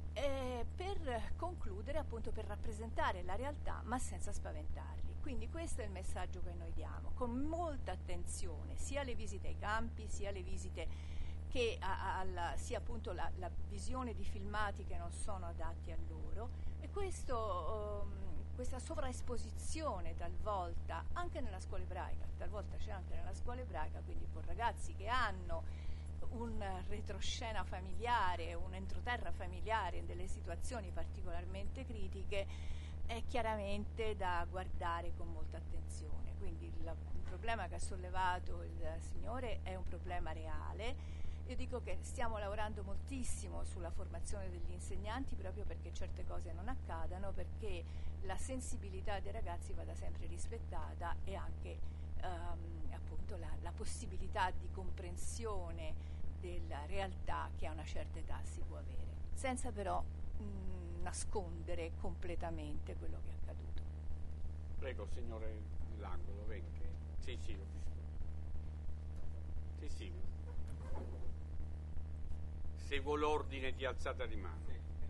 per concludere, appunto, per rappresentare la realtà ma senza spaventarli. Quindi questo è il messaggio che noi diamo, con molta attenzione sia alle visite ai campi, sia alle visite che sia appunto la visione di filmati che non sono adatti a loro, e questa sovraesposizione talvolta anche nella scuola ebraica, talvolta c'è anche nella scuola ebraica, quindi con ragazzi che hanno un retroscena familiare, un entroterra familiare in delle situazioni particolarmente critiche, è chiaramente da guardare con molta attenzione. Quindi il problema che ha sollevato il Signore è un problema reale. Io dico che stiamo lavorando moltissimo sulla formazione degli insegnanti, proprio perché certe cose non accadano, perché la sensibilità dei ragazzi vada sempre rispettata, e anche appunto la possibilità di comprensione della realtà che a una certa età si può avere, senza però nascondere completamente quello che è accaduto. Prego, signore Langolo, venga. Sì, ho visto. Sì. Seguo l'ordine di alzata di mano.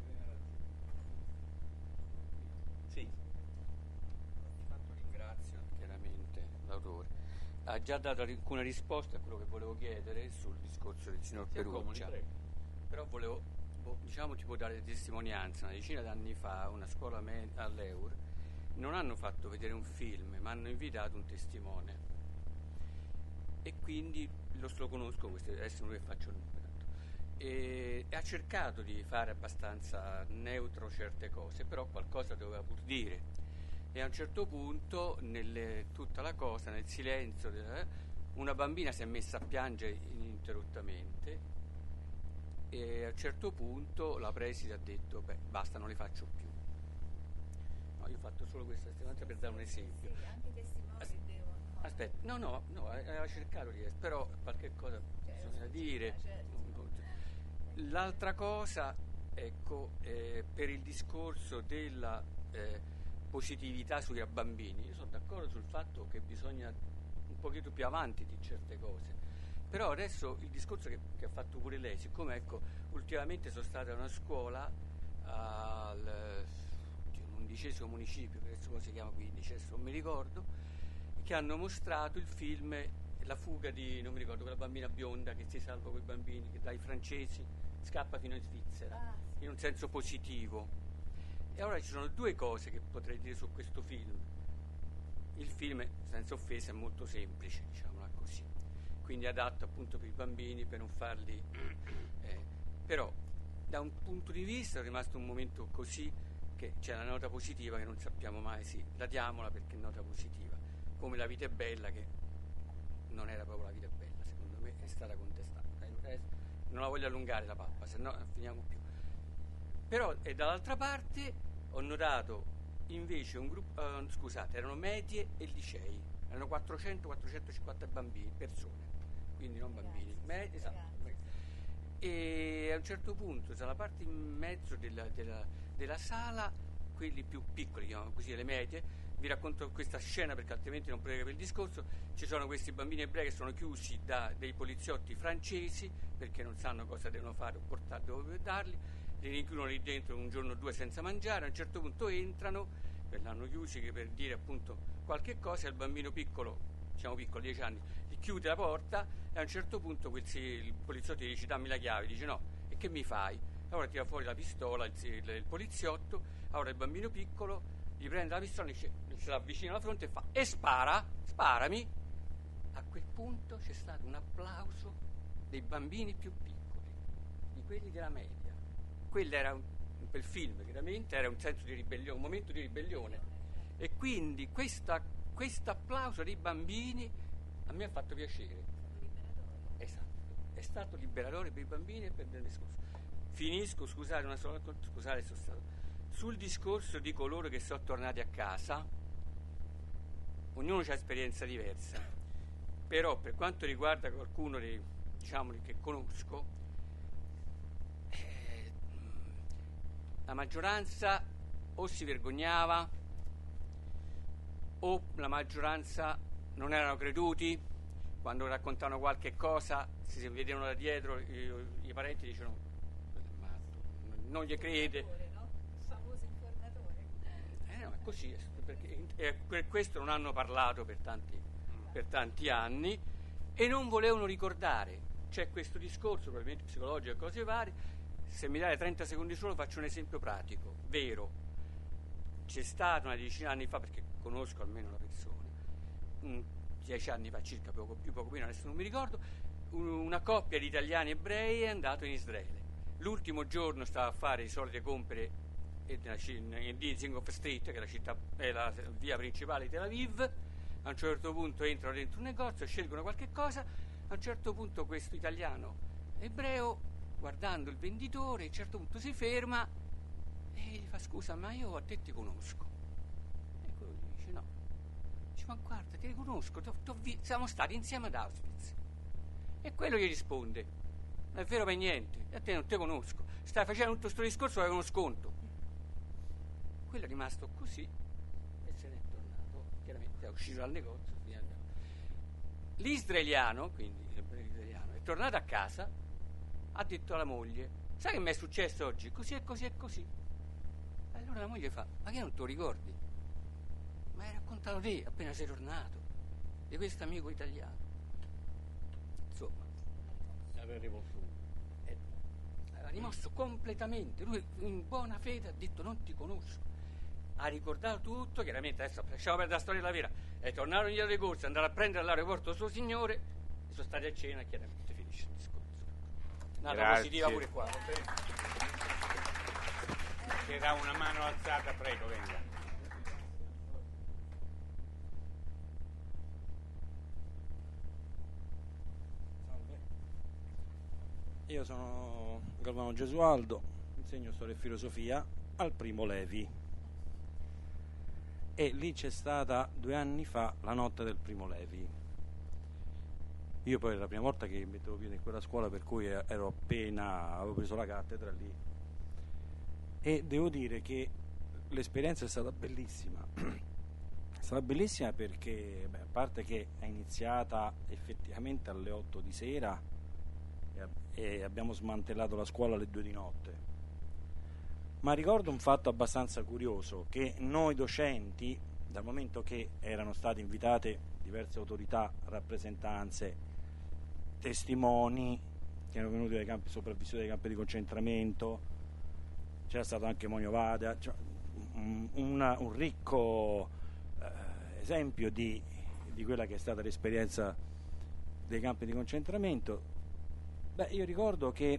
Sì. Intanto ringrazio chiaramente l'autore. Ha già dato alcune risposte a quello che volevo chiedere sul discorso del signor Perugia. Però volevo, tipo dare testimonianza. Una decina d'anni fa, una scuola all'Eur, non hanno fatto vedere un film, ma hanno invitato un testimone. E quindi lo conosco, adesso non che faccio il numero. E ha cercato di fare abbastanza neutro certe cose, però qualcosa doveva pur dire, e a un certo punto tutta la cosa, nel silenzio, una bambina si è messa a piangere ininterrottamente, e a un certo punto la preside ha detto basta, non le faccio più. No, io ho fatto solo questa testimonianza per dare un esempio. Sì, anche i testimoni devono. Aspetta, no, aveva cercato di però qualche cosa bisogna dire. Certo. L'altra cosa, ecco, per il discorso della positività sui bambini, io sono d'accordo sul fatto che bisogna un pochino più avanti di certe cose, però adesso il discorso che ha fatto pure lei, siccome ecco ultimamente sono stata a una scuola all'11° municipio, adesso come si chiama, 15, non mi ricordo, che hanno mostrato il film La fuga di, non mi ricordo, quella bambina bionda che si salva con i bambini, che dai francesi scappa fino in Svizzera, in un senso positivo. E allora ci sono due cose che potrei dire su questo film. Il film, senza offesa, è molto semplice, diciamola così, quindi adatto appunto per i bambini, per non farli però da un punto di vista è rimasto un momento così, che c'è la nota positiva che non sappiamo mai, sì, la diamola perché è nota positiva, come La vita è bella, che non era proprio La vita è bella, secondo me è stata contestata. Non la voglio allungare la pappa, se no non finiamo più. Però dall'altra parte ho notato invece un gruppo, erano medie e licei, erano 400-450 bambini, persone, quindi non bambini, esatto. e a un certo punto, dalla parte in mezzo della sala, quelli più piccoli, chiamano così, le medie, vi racconto questa scena perché altrimenti non potete capire il discorso. Ci sono questi bambini ebrei che sono chiusi da dei poliziotti francesi perché non sanno cosa devono fare o dove darli, li rinchiudono lì dentro un giorno o due senza mangiare. A un certo punto entrano, l'hanno chiusi che per dire appunto qualche cosa, e il bambino piccolo, diciamo piccolo, 10 anni, gli chiude la porta e a un certo punto il poliziotto gli dice dammi la chiave, dice no, e che mi fai? Allora tira fuori la pistola il poliziotto, allora il bambino piccolo gli prende la pistola, se la avvicina alla fronte e fa e sparami. A quel punto c'è stato un applauso dei bambini più piccoli, di quelli della media. Quello era quel film chiaramente era un senso di ribellione, un momento di ribellione, e quindi questo applauso dei bambini a me ha fatto piacere. Esatto, è stato liberatore per i bambini e per il discorso. Finisco, scusate sono stato sul discorso di coloro che sono tornati a casa. Ognuno ha esperienza diversa, però per quanto riguarda qualcuno che conosco, la maggioranza o si vergognava o la maggioranza non erano creduti. Quando raccontavano qualche cosa si vedevano da dietro, i parenti dicevano non gli crede. No, è così, perché per questo non hanno parlato per tanti anni e non volevano ricordare. C'è questo discorso, probabilmente psicologico e cose varie. Se mi date 30 secondi solo faccio un esempio pratico, vero. C'è stata una decina di anni fa, perché conosco almeno una persona, 10 anni fa circa, poco più, poco meno, adesso non mi ricordo, una coppia di italiani ebrei è andato in Israele. L'ultimo giorno stava a fare le solite compere in Dizengoff Street, che è la via principale di Tel Aviv. A un certo punto entrano dentro un negozio, scelgono qualche cosa. A un certo punto questo italiano ebreo, guardando il venditore, a un certo punto si ferma e gli fa scusa, ma io a te ti conosco. E quello gli dice no. Dice ma guarda, ti riconosco, siamo stati insieme ad Auschwitz. E quello gli risponde non è vero per niente, a te non ti conosco, stai facendo tutto questo discorso per uno sconto. Quello è rimasto così e se n'è tornato, chiaramente è uscito dal negozio. L'israeliano, quindi l'israeliano, è tornato a casa, ha detto alla moglie sai che mi è successo oggi? Così e così e così. Allora la moglie fa ma che non te lo ricordi? Ma hai raccontato te appena sei tornato di questo amico italiano. Insomma aveva rimosso completamente. Lui in buona fede ha detto non ti conosco, ha ricordato tutto. Chiaramente adesso lasciamo perdere la storia della vera, è tornato indietro di corsa, andato a prendere all'aeroporto suo signore e sono stati a cena e chiaramente finisce il discorso. Nata positiva pure qua. C'era una mano alzata, prego, venga. Io sono Galvano Gesualdo, insegno storia e filosofia al Primo Levi e lì c'è stata 2 anni fa la notte del Primo Levi. Io poi era la prima volta che mettevo piede in quella scuola, per cui avevo preso la cattedra lì e devo dire che l'esperienza è stata bellissima. È stata bellissima perché a parte che è iniziata effettivamente alle 8 di sera e abbiamo smantellato la scuola alle 2 di notte, ma ricordo un fatto abbastanza curioso, che noi docenti, dal momento che erano state invitate diverse autorità, rappresentanze, testimoni che erano venuti dai campi sopravvissuti, dai campi di concentramento, c'era stato anche Monio Vada, cioè un ricco esempio di quella che è stata l'esperienza dei campi di concentramento. Io ricordo che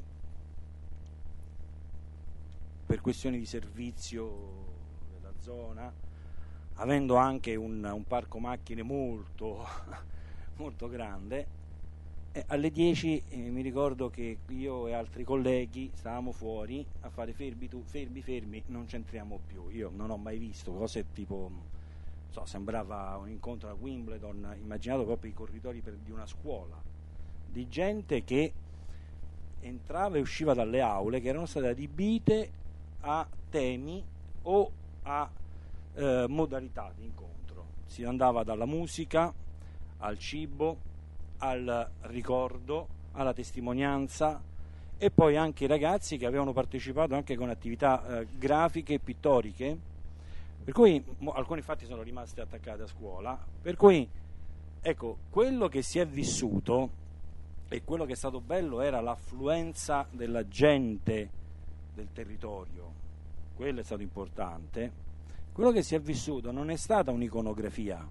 per questioni di servizio della zona, avendo anche un parco macchine molto molto grande, alle 10 mi ricordo che io e altri colleghi stavamo fuori a fare fermi, non c'entriamo più. Io non ho mai visto cose tipo, sembrava un incontro a Wimbledon, immaginato proprio i corridoi di una scuola, di gente che entrava e usciva dalle aule che erano state adibite a temi o a modalità di incontro. Si andava dalla musica al cibo, al ricordo, alla testimonianza, e poi anche i ragazzi che avevano partecipato anche con attività grafiche e pittoriche, per cui alcuni infatti sono rimasti attaccati a scuola, per cui ecco, quello che si è vissuto e quello che è stato bello era l'affluenza della gente del territorio, quello è stato importante. Quello che si è vissuto non è stata un'iconografia,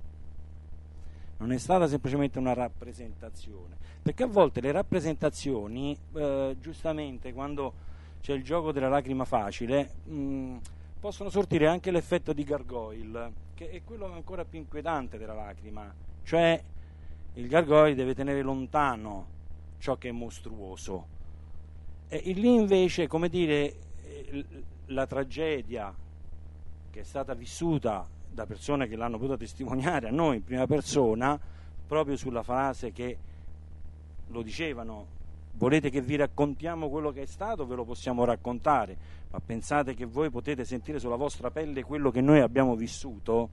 non è stata semplicemente una rappresentazione, perché a volte le rappresentazioni, giustamente quando c'è il gioco della lacrima facile, possono sortire anche l'effetto di gargoyle, che è quello ancora più inquietante della lacrima, cioè il gargoyle deve tenere lontano ciò che è mostruoso, e lì invece, come dire, la tragedia che è stata vissuta da persone che l'hanno potuto testimoniare a noi in prima persona, proprio sulla frase che lo dicevano: volete che vi raccontiamo quello che è stato, ve lo possiamo raccontare, ma pensate che voi potete sentire sulla vostra pelle quello che noi abbiamo vissuto?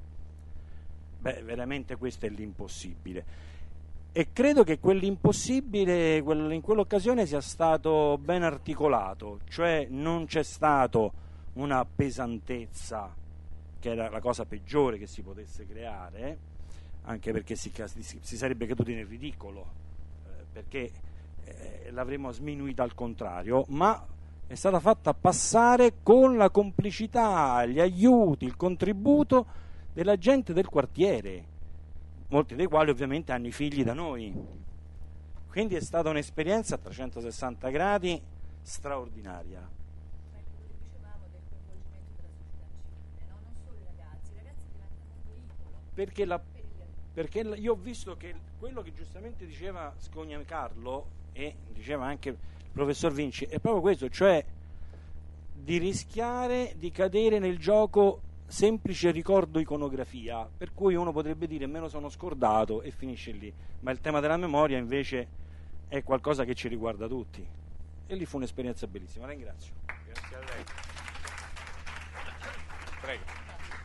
Beh, veramente questo è l'impossibile, e credo che quell'impossibile in quell'occasione sia stato ben articolato, cioè non c'è stato una pesantezza, che era la cosa peggiore che si potesse creare, anche perché si sarebbe caduti nel ridicolo, perché l'avremmo sminuita al contrario, ma è stata fatta passare con la complicità, gli aiuti, il contributo della gente del quartiere, molti dei quali ovviamente hanno i figli da noi, quindi è stata un'esperienza a 360 gradi straordinaria. Perché io ho visto che quello che giustamente diceva Scogna Carlo e diceva anche il professor Vinci è proprio questo, cioè di rischiare di cadere nel gioco semplice ricordo iconografia, per cui uno potrebbe dire me lo sono scordato e finisce lì, ma il tema della memoria invece è qualcosa che ci riguarda tutti, e lì fu un'esperienza bellissima. La ringrazio. Grazie a lei. Prego.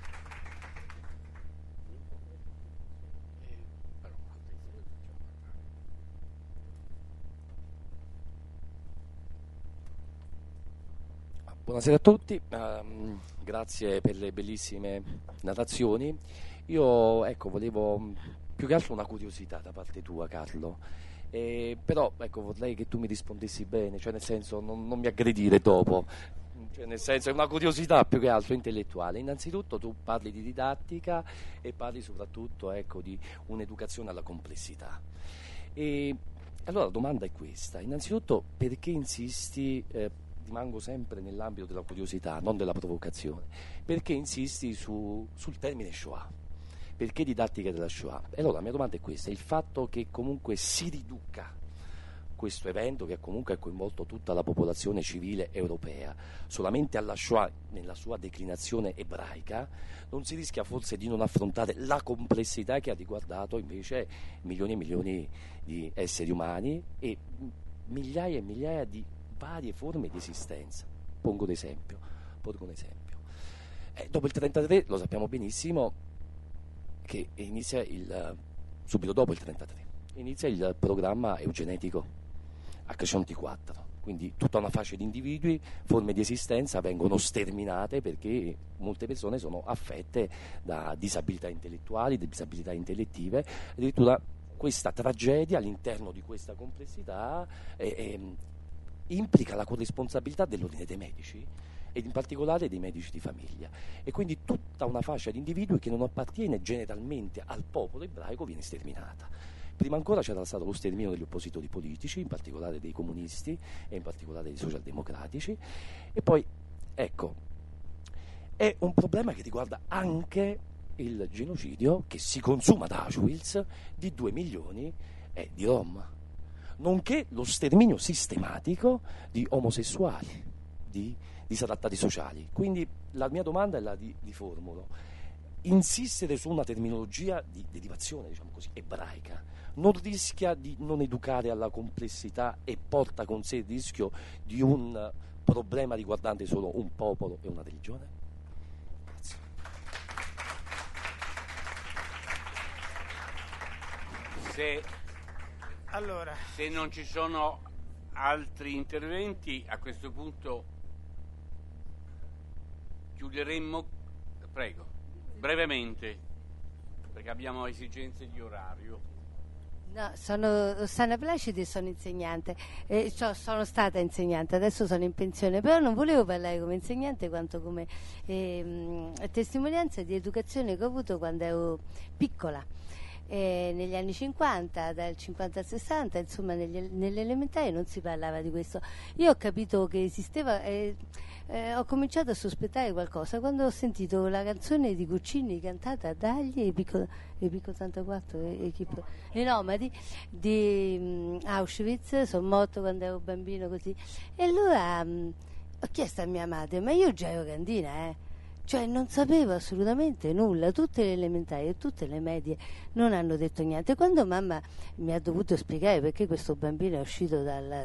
Buonasera a tutti, grazie per le bellissime narrazioni. Io volevo più che altro una curiosità da parte tua, Carlo, però vorrei che tu mi rispondessi bene, cioè nel senso non mi aggredire dopo, cioè nel senso è una curiosità più che altro intellettuale. Innanzitutto tu parli di didattica e parli soprattutto di un'educazione alla complessità. E allora la domanda è questa: innanzitutto perché insisti, rimango sempre nell'ambito della curiosità, non della provocazione, perché insisti sul termine Shoah? Perché didattica della Shoah? E allora la mia domanda è questa: il fatto che comunque si riduca questo evento, che comunque ha coinvolto tutta la popolazione civile europea, solamente alla Shoah nella sua declinazione ebraica, non si rischia forse di non affrontare la complessità che ha riguardato invece milioni e milioni di esseri umani e migliaia e migliaia di varie forme di esistenza? Porgo un esempio. Dopo il 1933 lo sappiamo benissimo che inizia subito dopo il 1933 inizia il programma eugenetico H1T4, quindi tutta una fascia di individui, forme di esistenza vengono sterminate perché molte persone sono affette da disabilità intellettuali, disabilità intellettive. Addirittura questa tragedia all'interno di questa complessità implica la corresponsabilità dell'ordine dei medici ed in particolare dei medici di famiglia, e quindi tutta una fascia di individui che non appartiene generalmente al popolo ebraico viene sterminata. Prima ancora c'era stato lo sterminio degli oppositori politici, in particolare dei comunisti e in particolare dei socialdemocratici, e poi è un problema che riguarda anche il genocidio che si consuma da Auschwitz di 2 milioni di Rom, nonché lo sterminio sistematico di omosessuali, di disadattati sociali. Quindi la mia domanda è la di formulo: insistere su una terminologia di derivazione, diciamo così, ebraica non rischia di non educare alla complessità e porta con sé il rischio di un problema riguardante solo un popolo e una religione? Grazie. Se non ci sono altri interventi, a questo punto chiuderemmo, prego, brevemente, perché abbiamo esigenze di orario. No, sono Rossana Placidi e sono insegnante, sono stata insegnante, adesso sono in pensione, però non volevo parlare come insegnante quanto come testimonianza di educazione che ho avuto quando ero piccola. Negli anni 50, dal 50 al 60, insomma nelle elementari non si parlava di questo. Io ho capito che esisteva, ho cominciato a sospettare qualcosa quando ho sentito la canzone di Guccini cantata dagli e Picco 84 i Nomadi di Auschwitz. Sono morto quando ero bambino, così, e allora ho chiesto a mia madre, ma io già ero grandina, cioè non sapevo assolutamente nulla. Tutte le elementari e tutte le medie non hanno detto niente. Quando mamma mi ha dovuto spiegare perché questo bambino è uscito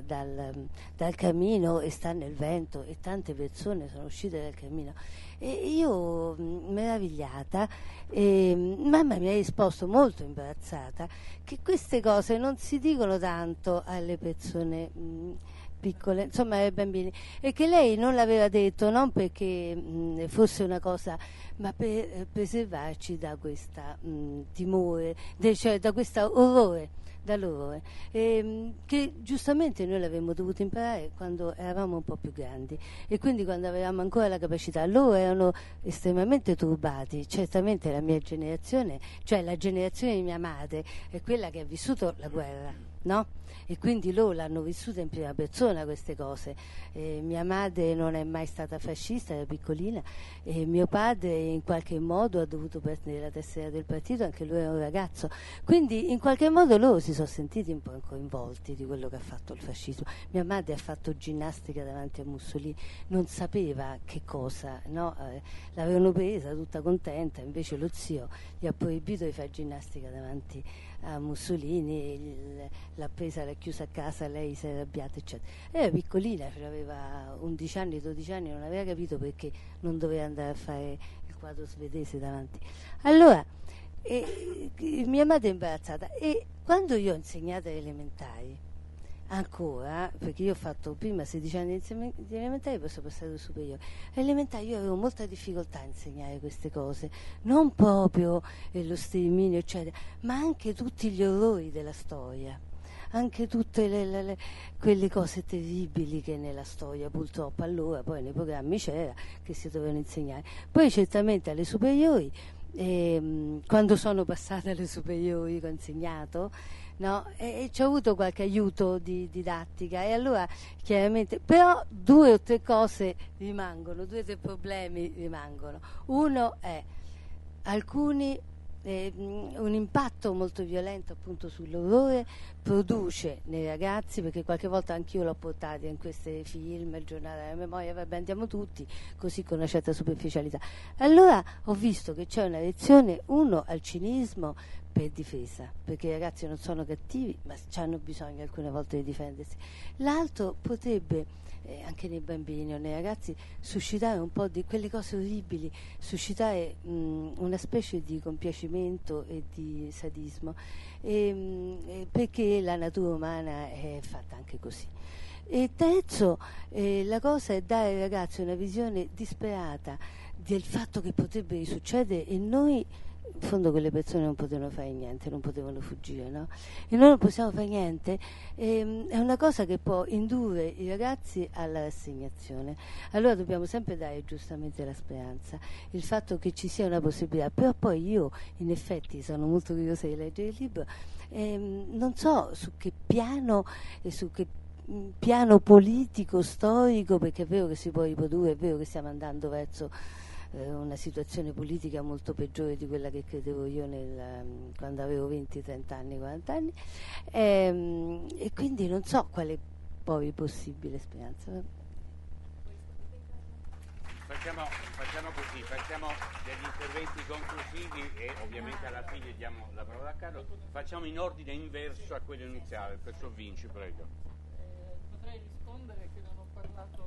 dal camino e sta nel vento e tante persone sono uscite dal camino, e io meravigliata, mamma mi ha risposto molto imbarazzata che queste cose non si dicono tanto alle persone piccole, insomma ai bambini, e che lei non l'aveva detto non perché fosse una cosa, ma per preservarci da questa timore, cioè da questo orrore, dall'orrore, che giustamente noi l'avremmo dovuto imparare quando eravamo un po' più grandi, e quindi quando avevamo ancora la capacità. Loro erano estremamente turbati, certamente la mia generazione, cioè la generazione di mia madre, è quella che ha vissuto la guerra, no? E quindi loro l'hanno vissuta in prima persona queste cose. Mia madre non è mai stata fascista, era piccolina, e mio padre in qualche modo ha dovuto prendere la tessera del partito, anche lui era un ragazzo, quindi in qualche modo loro si sono sentiti un po' coinvolti di quello che ha fatto il fascismo. Mia madre ha fatto ginnastica davanti a Mussolini, non sapeva che cosa, no? L'avevano presa tutta contenta, invece lo zio gli ha proibito di fare ginnastica davanti a Mussolini, l'ha presa, l'ha chiusa a casa, lei si è arrabbiata, eccetera. Era piccolina, aveva 11 anni, 12 anni, non aveva capito perché non doveva andare a fare il quadro svedese davanti. Allora, mia madre è imbarazzata, e quando io ho insegnato alle elementari, ancora, perché io ho fatto prima 16 anni di elementari, poi sono passato al superiore. Elementari io avevo molta difficoltà a insegnare queste cose, non proprio lo sterminio, eccetera, ma anche tutti gli orrori della storia, anche tutte quelle cose terribili che nella storia purtroppo allora, poi nei programmi c'era, che si dovevano insegnare. Poi certamente alle superiori, quando sono passata alle superiori che ho insegnato, no? E ci ho avuto qualche aiuto di didattica, e allora chiaramente, però 2 o 3 cose rimangono, 2 o 3 problemi rimangono. Uno è un impatto molto violento appunto sull'orrore produce nei ragazzi, perché qualche volta anch'io l'ho portata in questi film, il giornale della memoria, vabbè, andiamo tutti così con una certa superficialità. Allora ho visto che c'è una lezione, uno, al cinismo per difesa, perché i ragazzi non sono cattivi ma hanno bisogno alcune volte di difendersi. L'altro potrebbe anche nei bambini o nei ragazzi suscitare un po' di quelle cose orribili, suscitare una specie di compiacimento e di sadismo, perché la natura umana è fatta anche così. E terzo, la cosa è dare ai ragazzi una visione disperata del fatto che potrebbe risuccedere, e noi in fondo quelle persone non potevano fare niente, non potevano fuggire, no? E noi non possiamo fare niente, è una cosa che può indurre i ragazzi alla rassegnazione. Allora dobbiamo sempre dare giustamente la speranza, il fatto che ci sia una possibilità. Però poi io in effetti sono molto curiosa di leggere il libro, non so su che piano e su che piano politico, storico, perché è vero che si può riprodurre, è vero che stiamo andando verso una situazione politica molto peggiore di quella che credevo io quando avevo 20, 30 anni, 40 anni, e quindi non so quale poi possibile speranza. Facciamo così, facciamo degli interventi conclusivi e ovviamente alla fine diamo la parola a Carlo. Facciamo in ordine inverso a quello iniziale, perciò Vinci, prego. Potrei rispondere che non ho parlato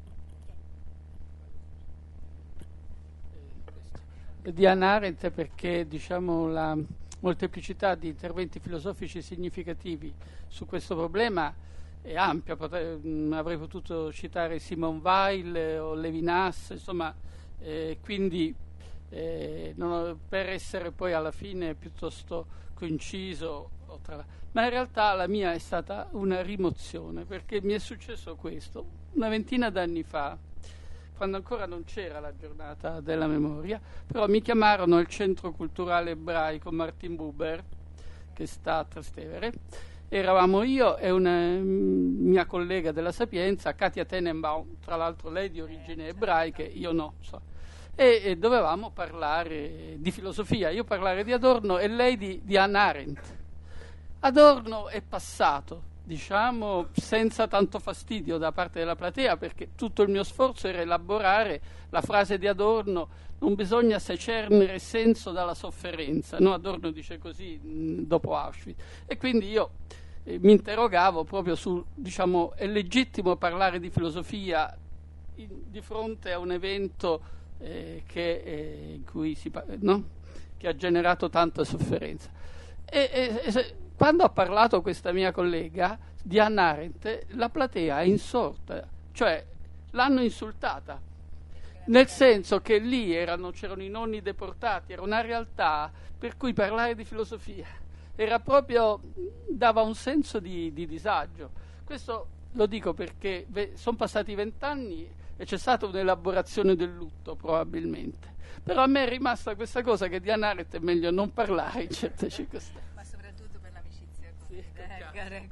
di Hannah Arendt perché diciamo la molteplicità di interventi filosofici significativi su questo problema è ampia. Avrei potuto citare Simone Weil o Levinas, insomma, quindi per essere poi alla fine piuttosto coinciso, ma in realtà la mia è stata una rimozione, perché mi è successo questo una ventina d'anni fa, quando ancora non c'era la giornata della memoria, però mi chiamarono al Centro Culturale Ebraico Martin Buber, che sta a Trastevere. Eravamo io e una mia collega della Sapienza, Katia Tenenbaum, tra l'altro lei di origini ebraiche, io no, e dovevamo parlare di filosofia, io parlare di Adorno e lei di Hannah Arendt. Adorno è passato, diciamo, senza tanto fastidio da parte della platea, perché tutto il mio sforzo era elaborare la frase di Adorno: non bisogna secernere senso dalla sofferenza, no? Adorno dice così dopo Auschwitz, e quindi io mi interrogavo proprio su, diciamo, è legittimo parlare di filosofia di fronte a un evento in cui che ha generato tanta sofferenza. Quando ha parlato questa mia collega di Hannah Arendt, la platea è insorta, cioè l'hanno insultata, nel senso che lì c'erano i nonni deportati, era una realtà per cui parlare di filosofia era proprio, dava un senso di disagio. Questo lo dico perché sono passati 20 anni e c'è stata un'elaborazione del lutto probabilmente, però a me è rimasta questa cosa che di Hannah Arendt è meglio non parlare in certe circostanze. Ma soprattutto per l'amicizia con Credo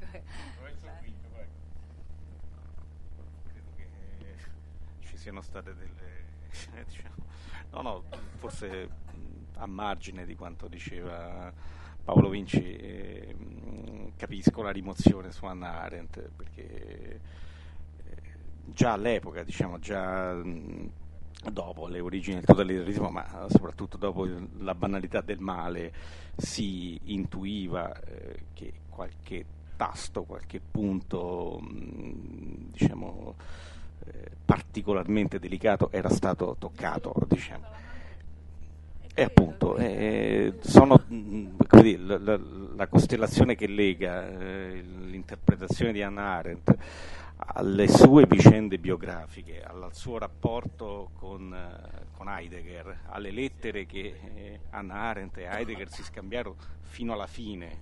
che ci siano state delle forse a margine di quanto diceva Paolo Vinci, capisco la rimozione su Hannah Arendt, perché già all'epoca, diciamo, già dopo le origini del totalitarismo, ma soprattutto dopo la banalità del male, si intuiva che qualche tasto, qualche punto, diciamo, particolarmente delicato era stato toccato, diciamo. E appunto sono, come dire, la costellazione che lega l'interpretazione di Hannah Arendt alle sue vicende biografiche, al suo rapporto con Heidegger, alle lettere che Hannah Arendt e Heidegger si scambiarono fino alla fine,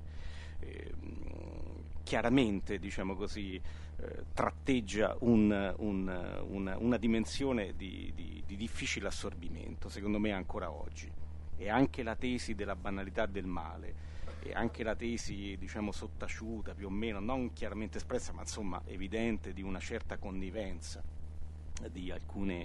chiaramente, diciamo così, tratteggia una dimensione di difficile assorbimento, secondo me ancora oggi. E anche la tesi della banalità del male, e anche la tesi, diciamo, sottaciuta, più o meno, non chiaramente espressa, ma insomma evidente, di una certa connivenza di alcuni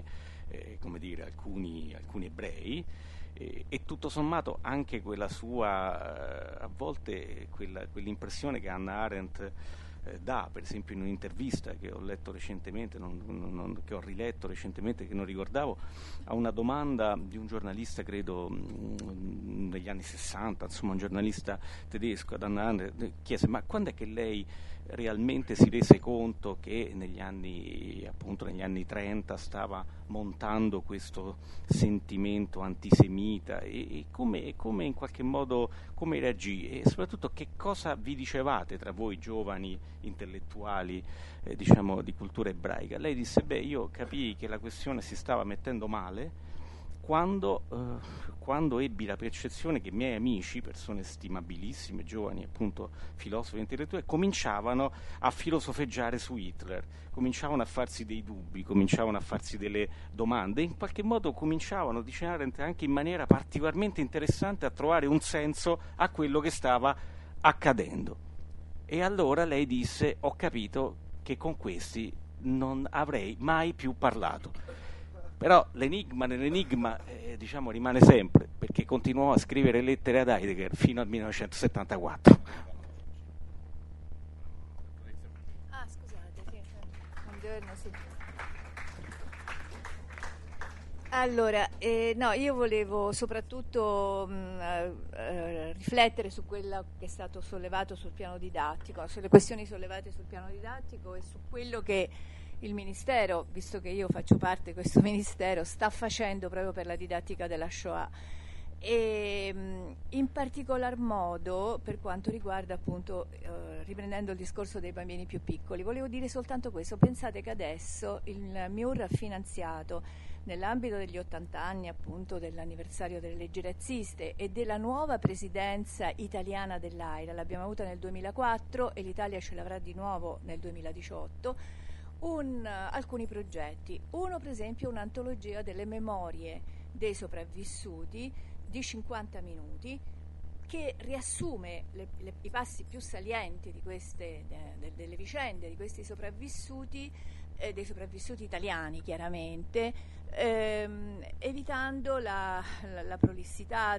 ebrei, e tutto sommato anche quella sua, a volte quell'impressione che Hannah Arendt dà, per esempio in un'intervista che ho letto recentemente, che ho riletto recentemente, che non ricordavo, a una domanda di un giornalista, credo negli anni 60, insomma un giornalista tedesco, ad Hannah Arendt, chiese: ma quando è che lei realmente si rese conto che negli anni 30 stava montando questo sentimento antisemita, e come in qualche modo come reagì, e soprattutto che cosa vi dicevate tra voi giovani intellettuali, diciamo, di cultura ebraica? Lei disse: io capii che la questione si stava mettendo male quando ebbi la percezione che i miei amici, persone stimabilissime, giovani, appunto filosofi e intellettuali, cominciavano a filosofeggiare su Hitler, cominciavano a farsi dei dubbi, cominciavano a farsi delle domande, e in qualche modo cominciavano, dice Arendt, anche in maniera particolarmente interessante a trovare un senso a quello che stava accadendo. E allora lei disse: ho capito che con questi non avrei mai più parlato. Però l'enigma nell'enigma, diciamo, rimane sempre, perché continuò a scrivere lettere ad Heidegger fino al 1974. Scusate, buongiorno, sì. Allora, no, io volevo soprattutto riflettere su quello che è stato sollevato sul piano didattico, sulle questioni sollevate sul piano didattico e su quello che il Ministero, visto che io faccio parte di questo Ministero, sta facendo proprio per la didattica della Shoah. E in particolar modo per quanto riguarda appunto riprendendo il discorso dei bambini più piccoli, volevo dire soltanto questo: pensate che adesso il MIUR ha finanziato, nell'ambito degli 80 anni appunto dell'anniversario delle leggi razziste e della nuova presidenza italiana dell'AIRA, l'abbiamo avuta nel 2004 e l'Italia ce l'avrà di nuovo nel 2018, alcuni progetti. Uno, per esempio, un'antologia delle memorie dei sopravvissuti di 50 minuti che riassume i passi più salienti di delle vicende di questi sopravvissuti, dei sopravvissuti italiani chiaramente, evitando la prolissità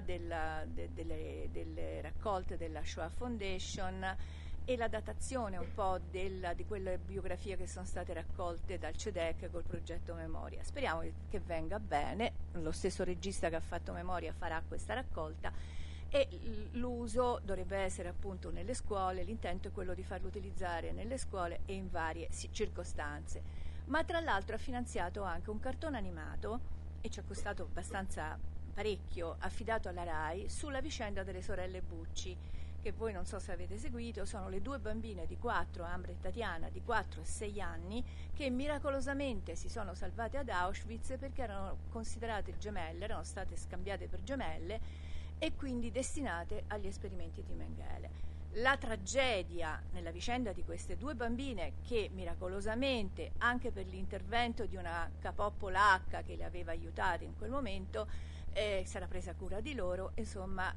delle raccolte della Shoah Foundation e la datazione un po' di quelle biografie che sono state raccolte dal CEDEC col progetto Memoria. Speriamo che venga bene, lo stesso regista che ha fatto Memoria farà questa raccolta e l'uso dovrebbe essere appunto nelle scuole, l'intento è quello di farlo utilizzare nelle scuole e in varie circostanze. Ma tra l'altro ha finanziato anche un cartone animato, e ci ha costato abbastanza parecchio, affidato alla RAI, sulla vicenda delle sorelle Bucci, che voi non so se avete seguito. Sono le due bambine di 4, Ambra e Tatiana, di 4 e 6 anni, che miracolosamente si sono salvate ad Auschwitz perché erano considerate gemelle, erano state scambiate per gemelle e quindi destinate agli esperimenti di Mengele. La tragedia nella vicenda di queste due bambine, che miracolosamente, anche per l'intervento di una capò polacca che le aveva aiutate in quel momento, si era presa cura di loro, insomma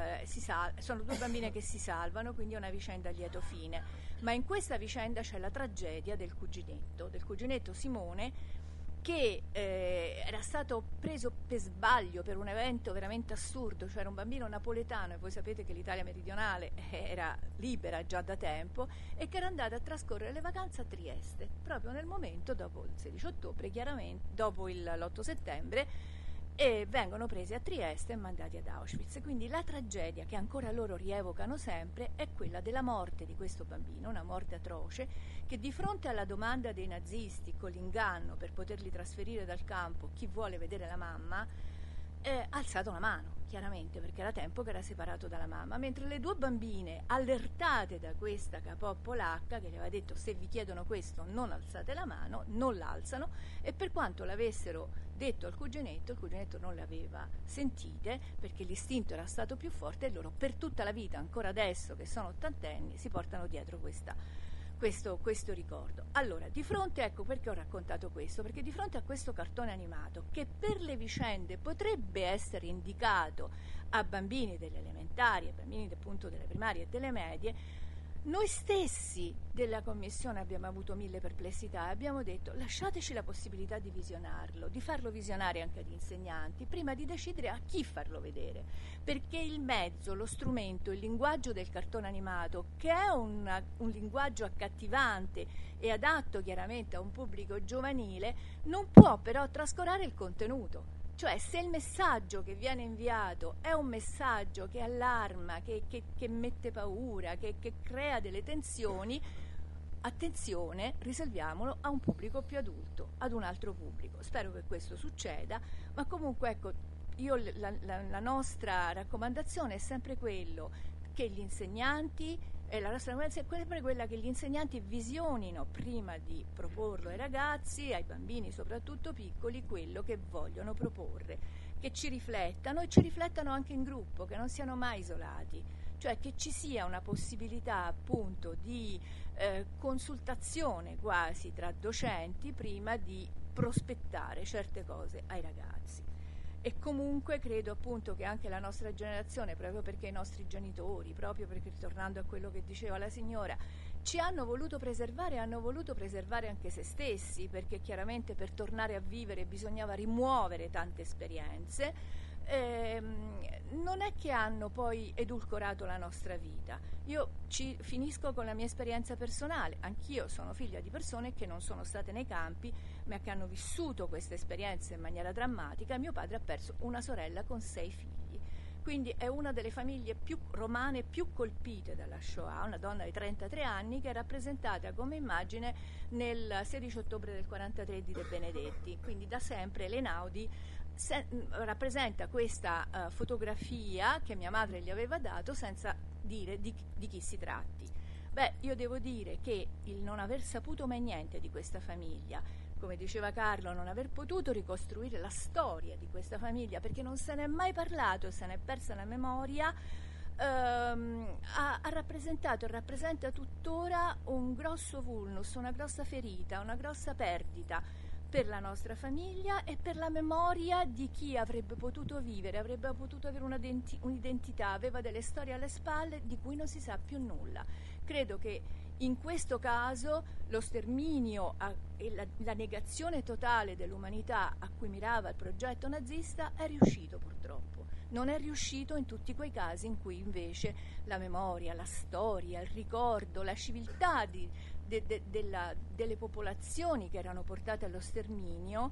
sono due bambine che si salvano, quindi è una vicenda a lieto fine. Ma in questa vicenda c'è la tragedia del cuginetto Simone, che era stato preso per sbaglio per un evento veramente assurdo, cioè era un bambino napoletano, e voi sapete che l'Italia meridionale era libera già da tempo, e che era andato a trascorrere le vacanze a Trieste, proprio nel momento dopo il 16 ottobre, chiaramente dopo l'8 settembre, e vengono presi a Trieste e mandati ad Auschwitz. Quindi la tragedia che ancora loro rievocano sempre è quella della morte di questo bambino, una morte atroce, che di fronte alla domanda dei nazisti con l'inganno per poterli trasferire dal campo, chi vuole vedere la mamma, ha alzato la mano, chiaramente, perché era tempo che era separato dalla mamma, mentre le due bambine, allertate da questa capò polacca che gli aveva detto: se vi chiedono questo non alzate la mano, non l'alzano, e per quanto l'avessero detto al cuginetto, il cuginetto non le aveva sentite perché l'istinto era stato più forte, e loro per tutta la vita, ancora adesso che sono ottantenni, si portano dietro questo ricordo. Allora, di fronte, ecco perché ho raccontato questo, perché di fronte a questo cartone animato, che per le vicende potrebbe essere indicato a bambini delle elementari, a bambini appunto delle primarie e delle medie, noi stessi della commissione abbiamo avuto 1000 perplessità e abbiamo detto: lasciateci la possibilità di visionarlo, di farlo visionare anche agli insegnanti, prima di decidere a chi farlo vedere, perché il mezzo, lo strumento, il linguaggio del cartone animato, che è un linguaggio accattivante e adatto chiaramente a un pubblico giovanile, non può però trascurare il contenuto. Cioè, se il messaggio che viene inviato è un messaggio che allarma, che mette paura, che crea delle tensioni, attenzione, risolviamolo a un pubblico più adulto, ad un altro pubblico. Spero che questo succeda, ma comunque ecco, la nostra raccomandazione è sempre quello che gli insegnanti, la nostra raccomandazione è sempre quella che gli insegnanti visionino prima di proporlo ai ragazzi, ai bambini soprattutto piccoli, quello che vogliono proporre, che ci riflettano, e ci riflettano anche in gruppo, che non siano mai isolati, cioè che ci sia una possibilità appunto di consultazione quasi tra docenti prima di prospettare certe cose ai ragazzi. E comunque credo appunto che anche la nostra generazione, proprio perché i nostri genitori, proprio perché, ritornando a quello che diceva la signora, ci hanno voluto preservare anche se stessi, perché chiaramente per tornare a vivere bisognava rimuovere tante esperienze, non è che hanno poi edulcorato la nostra vita. Io finisco con la mia esperienza personale. Anch'io sono figlia di persone che non sono state nei campi, ma che hanno vissuto questa esperienza in maniera drammatica. Mio padre ha perso una sorella con 6 figli. Quindi è una delle famiglie più romane più colpite dalla Shoah, una donna di 33 anni che è rappresentata come immagine nel 16 ottobre del 43 di De Benedetti. Quindi da sempre l'Einaudi rappresenta questa fotografia che mia madre gli aveva dato senza dire di chi si tratti. Beh, io devo dire che il non aver saputo mai niente di questa famiglia, come diceva Carlo, non aver potuto ricostruire la storia di questa famiglia perché non se n'è mai parlato, se n'è persa la memoria, ha rappresentato e rappresenta tuttora un grosso vulnus, una grossa ferita, una grossa perdita per la nostra famiglia e per la memoria di chi avrebbe potuto vivere, avrebbe potuto avere un'identità, aveva delle storie alle spalle di cui non si sa più nulla. Credo che in questo caso lo sterminio e la negazione totale dell'umanità a cui mirava il progetto nazista è riuscito purtroppo. Non è riuscito in tutti quei casi in cui invece la memoria, la storia, il ricordo, la civiltà delle popolazioni che erano portate allo sterminio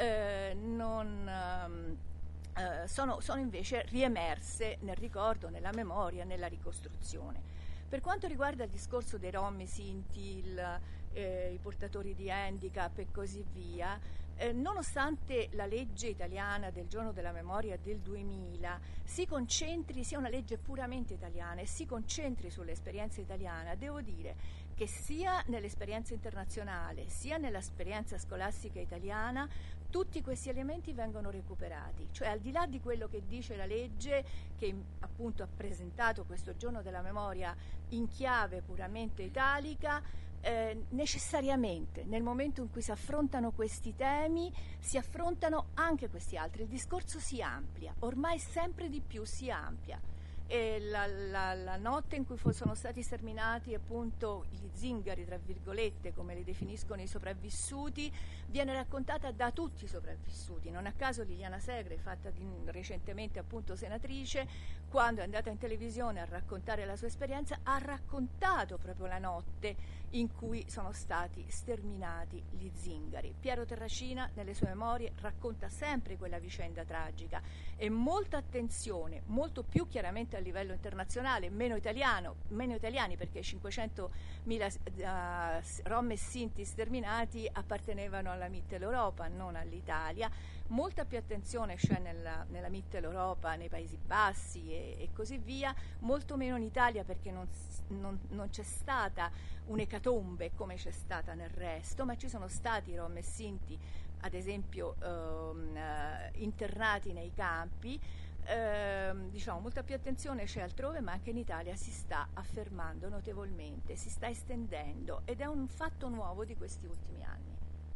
sono invece riemerse nel ricordo, nella memoria, nella ricostruzione. Per quanto riguarda il discorso dei Rom, i Sinti, i portatori di handicap e così via, nonostante la legge italiana del giorno della memoria del 2000 sia una legge puramente italiana e si concentri sull'esperienza italiana, devo dire che sia nell'esperienza internazionale sia nell'esperienza scolastica italiana tutti questi elementi vengono recuperati, cioè al di là di quello che dice la legge che appunto ha presentato questo giorno della memoria in chiave puramente italica, necessariamente nel momento in cui si affrontano questi temi si affrontano anche questi altri, il discorso si amplia, ormai sempre di più si amplia. E la notte in cui sono stati sterminati appunto gli zingari, tra virgolette, come li definiscono i sopravvissuti, viene raccontata da tutti i sopravvissuti. Non a caso Liliana Segre, fatta recentemente appunto senatrice, quando è andata in televisione a raccontare la sua esperienza, ha raccontato proprio la notte in cui sono stati sterminati gli zingari. Piero Terracina nelle sue memorie racconta sempre quella vicenda tragica e molta attenzione, molto più chiaramente a livello internazionale, meno italiani perché 500.000 Rom e Sinti sterminati appartenevano alla Mitteleuropa, non all'Italia. Molta più attenzione c'è nella Mitteleuropa, nei Paesi Bassi e così via, molto meno in Italia perché non c'è stata un'ecatombe come c'è stata nel resto, ma ci sono stati Rom e Sinti, ad esempio internati nei campi. Diciamo molta più attenzione c'è altrove, ma anche in Italia si sta affermando notevolmente, si sta estendendo ed è un fatto nuovo di questi ultimi anni.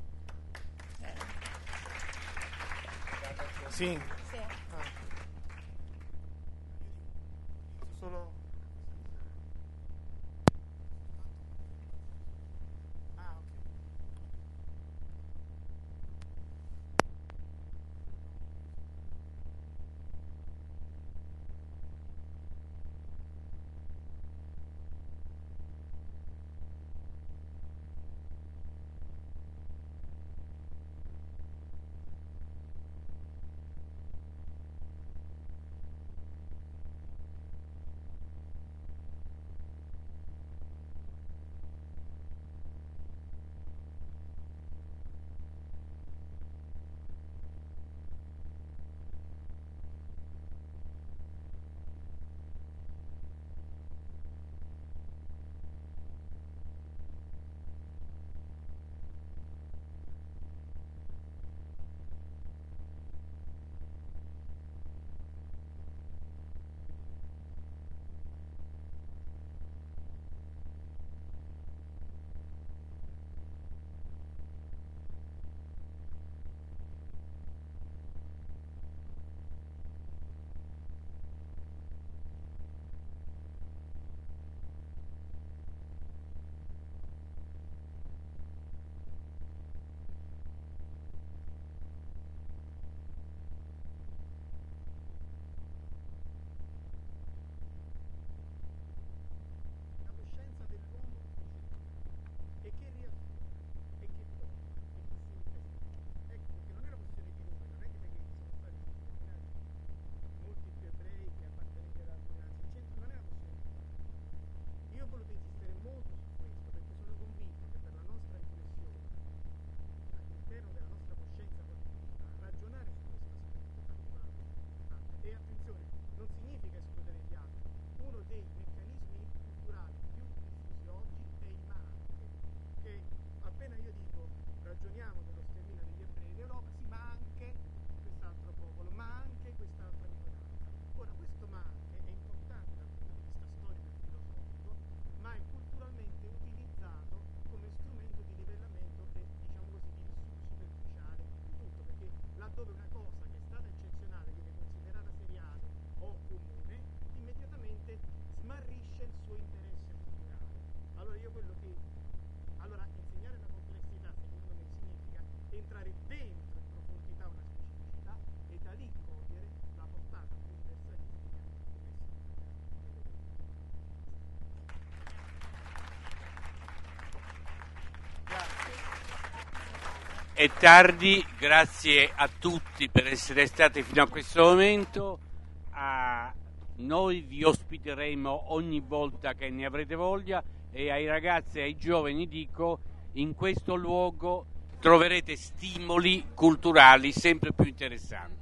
Sì. Sì. Solo... è tardi, grazie a tutti per essere stati fino a questo momento. Noi vi ospiteremo ogni volta che ne avrete voglia, e ai ragazzi e ai giovani dico: in questo luogo troverete stimoli culturali sempre più interessanti.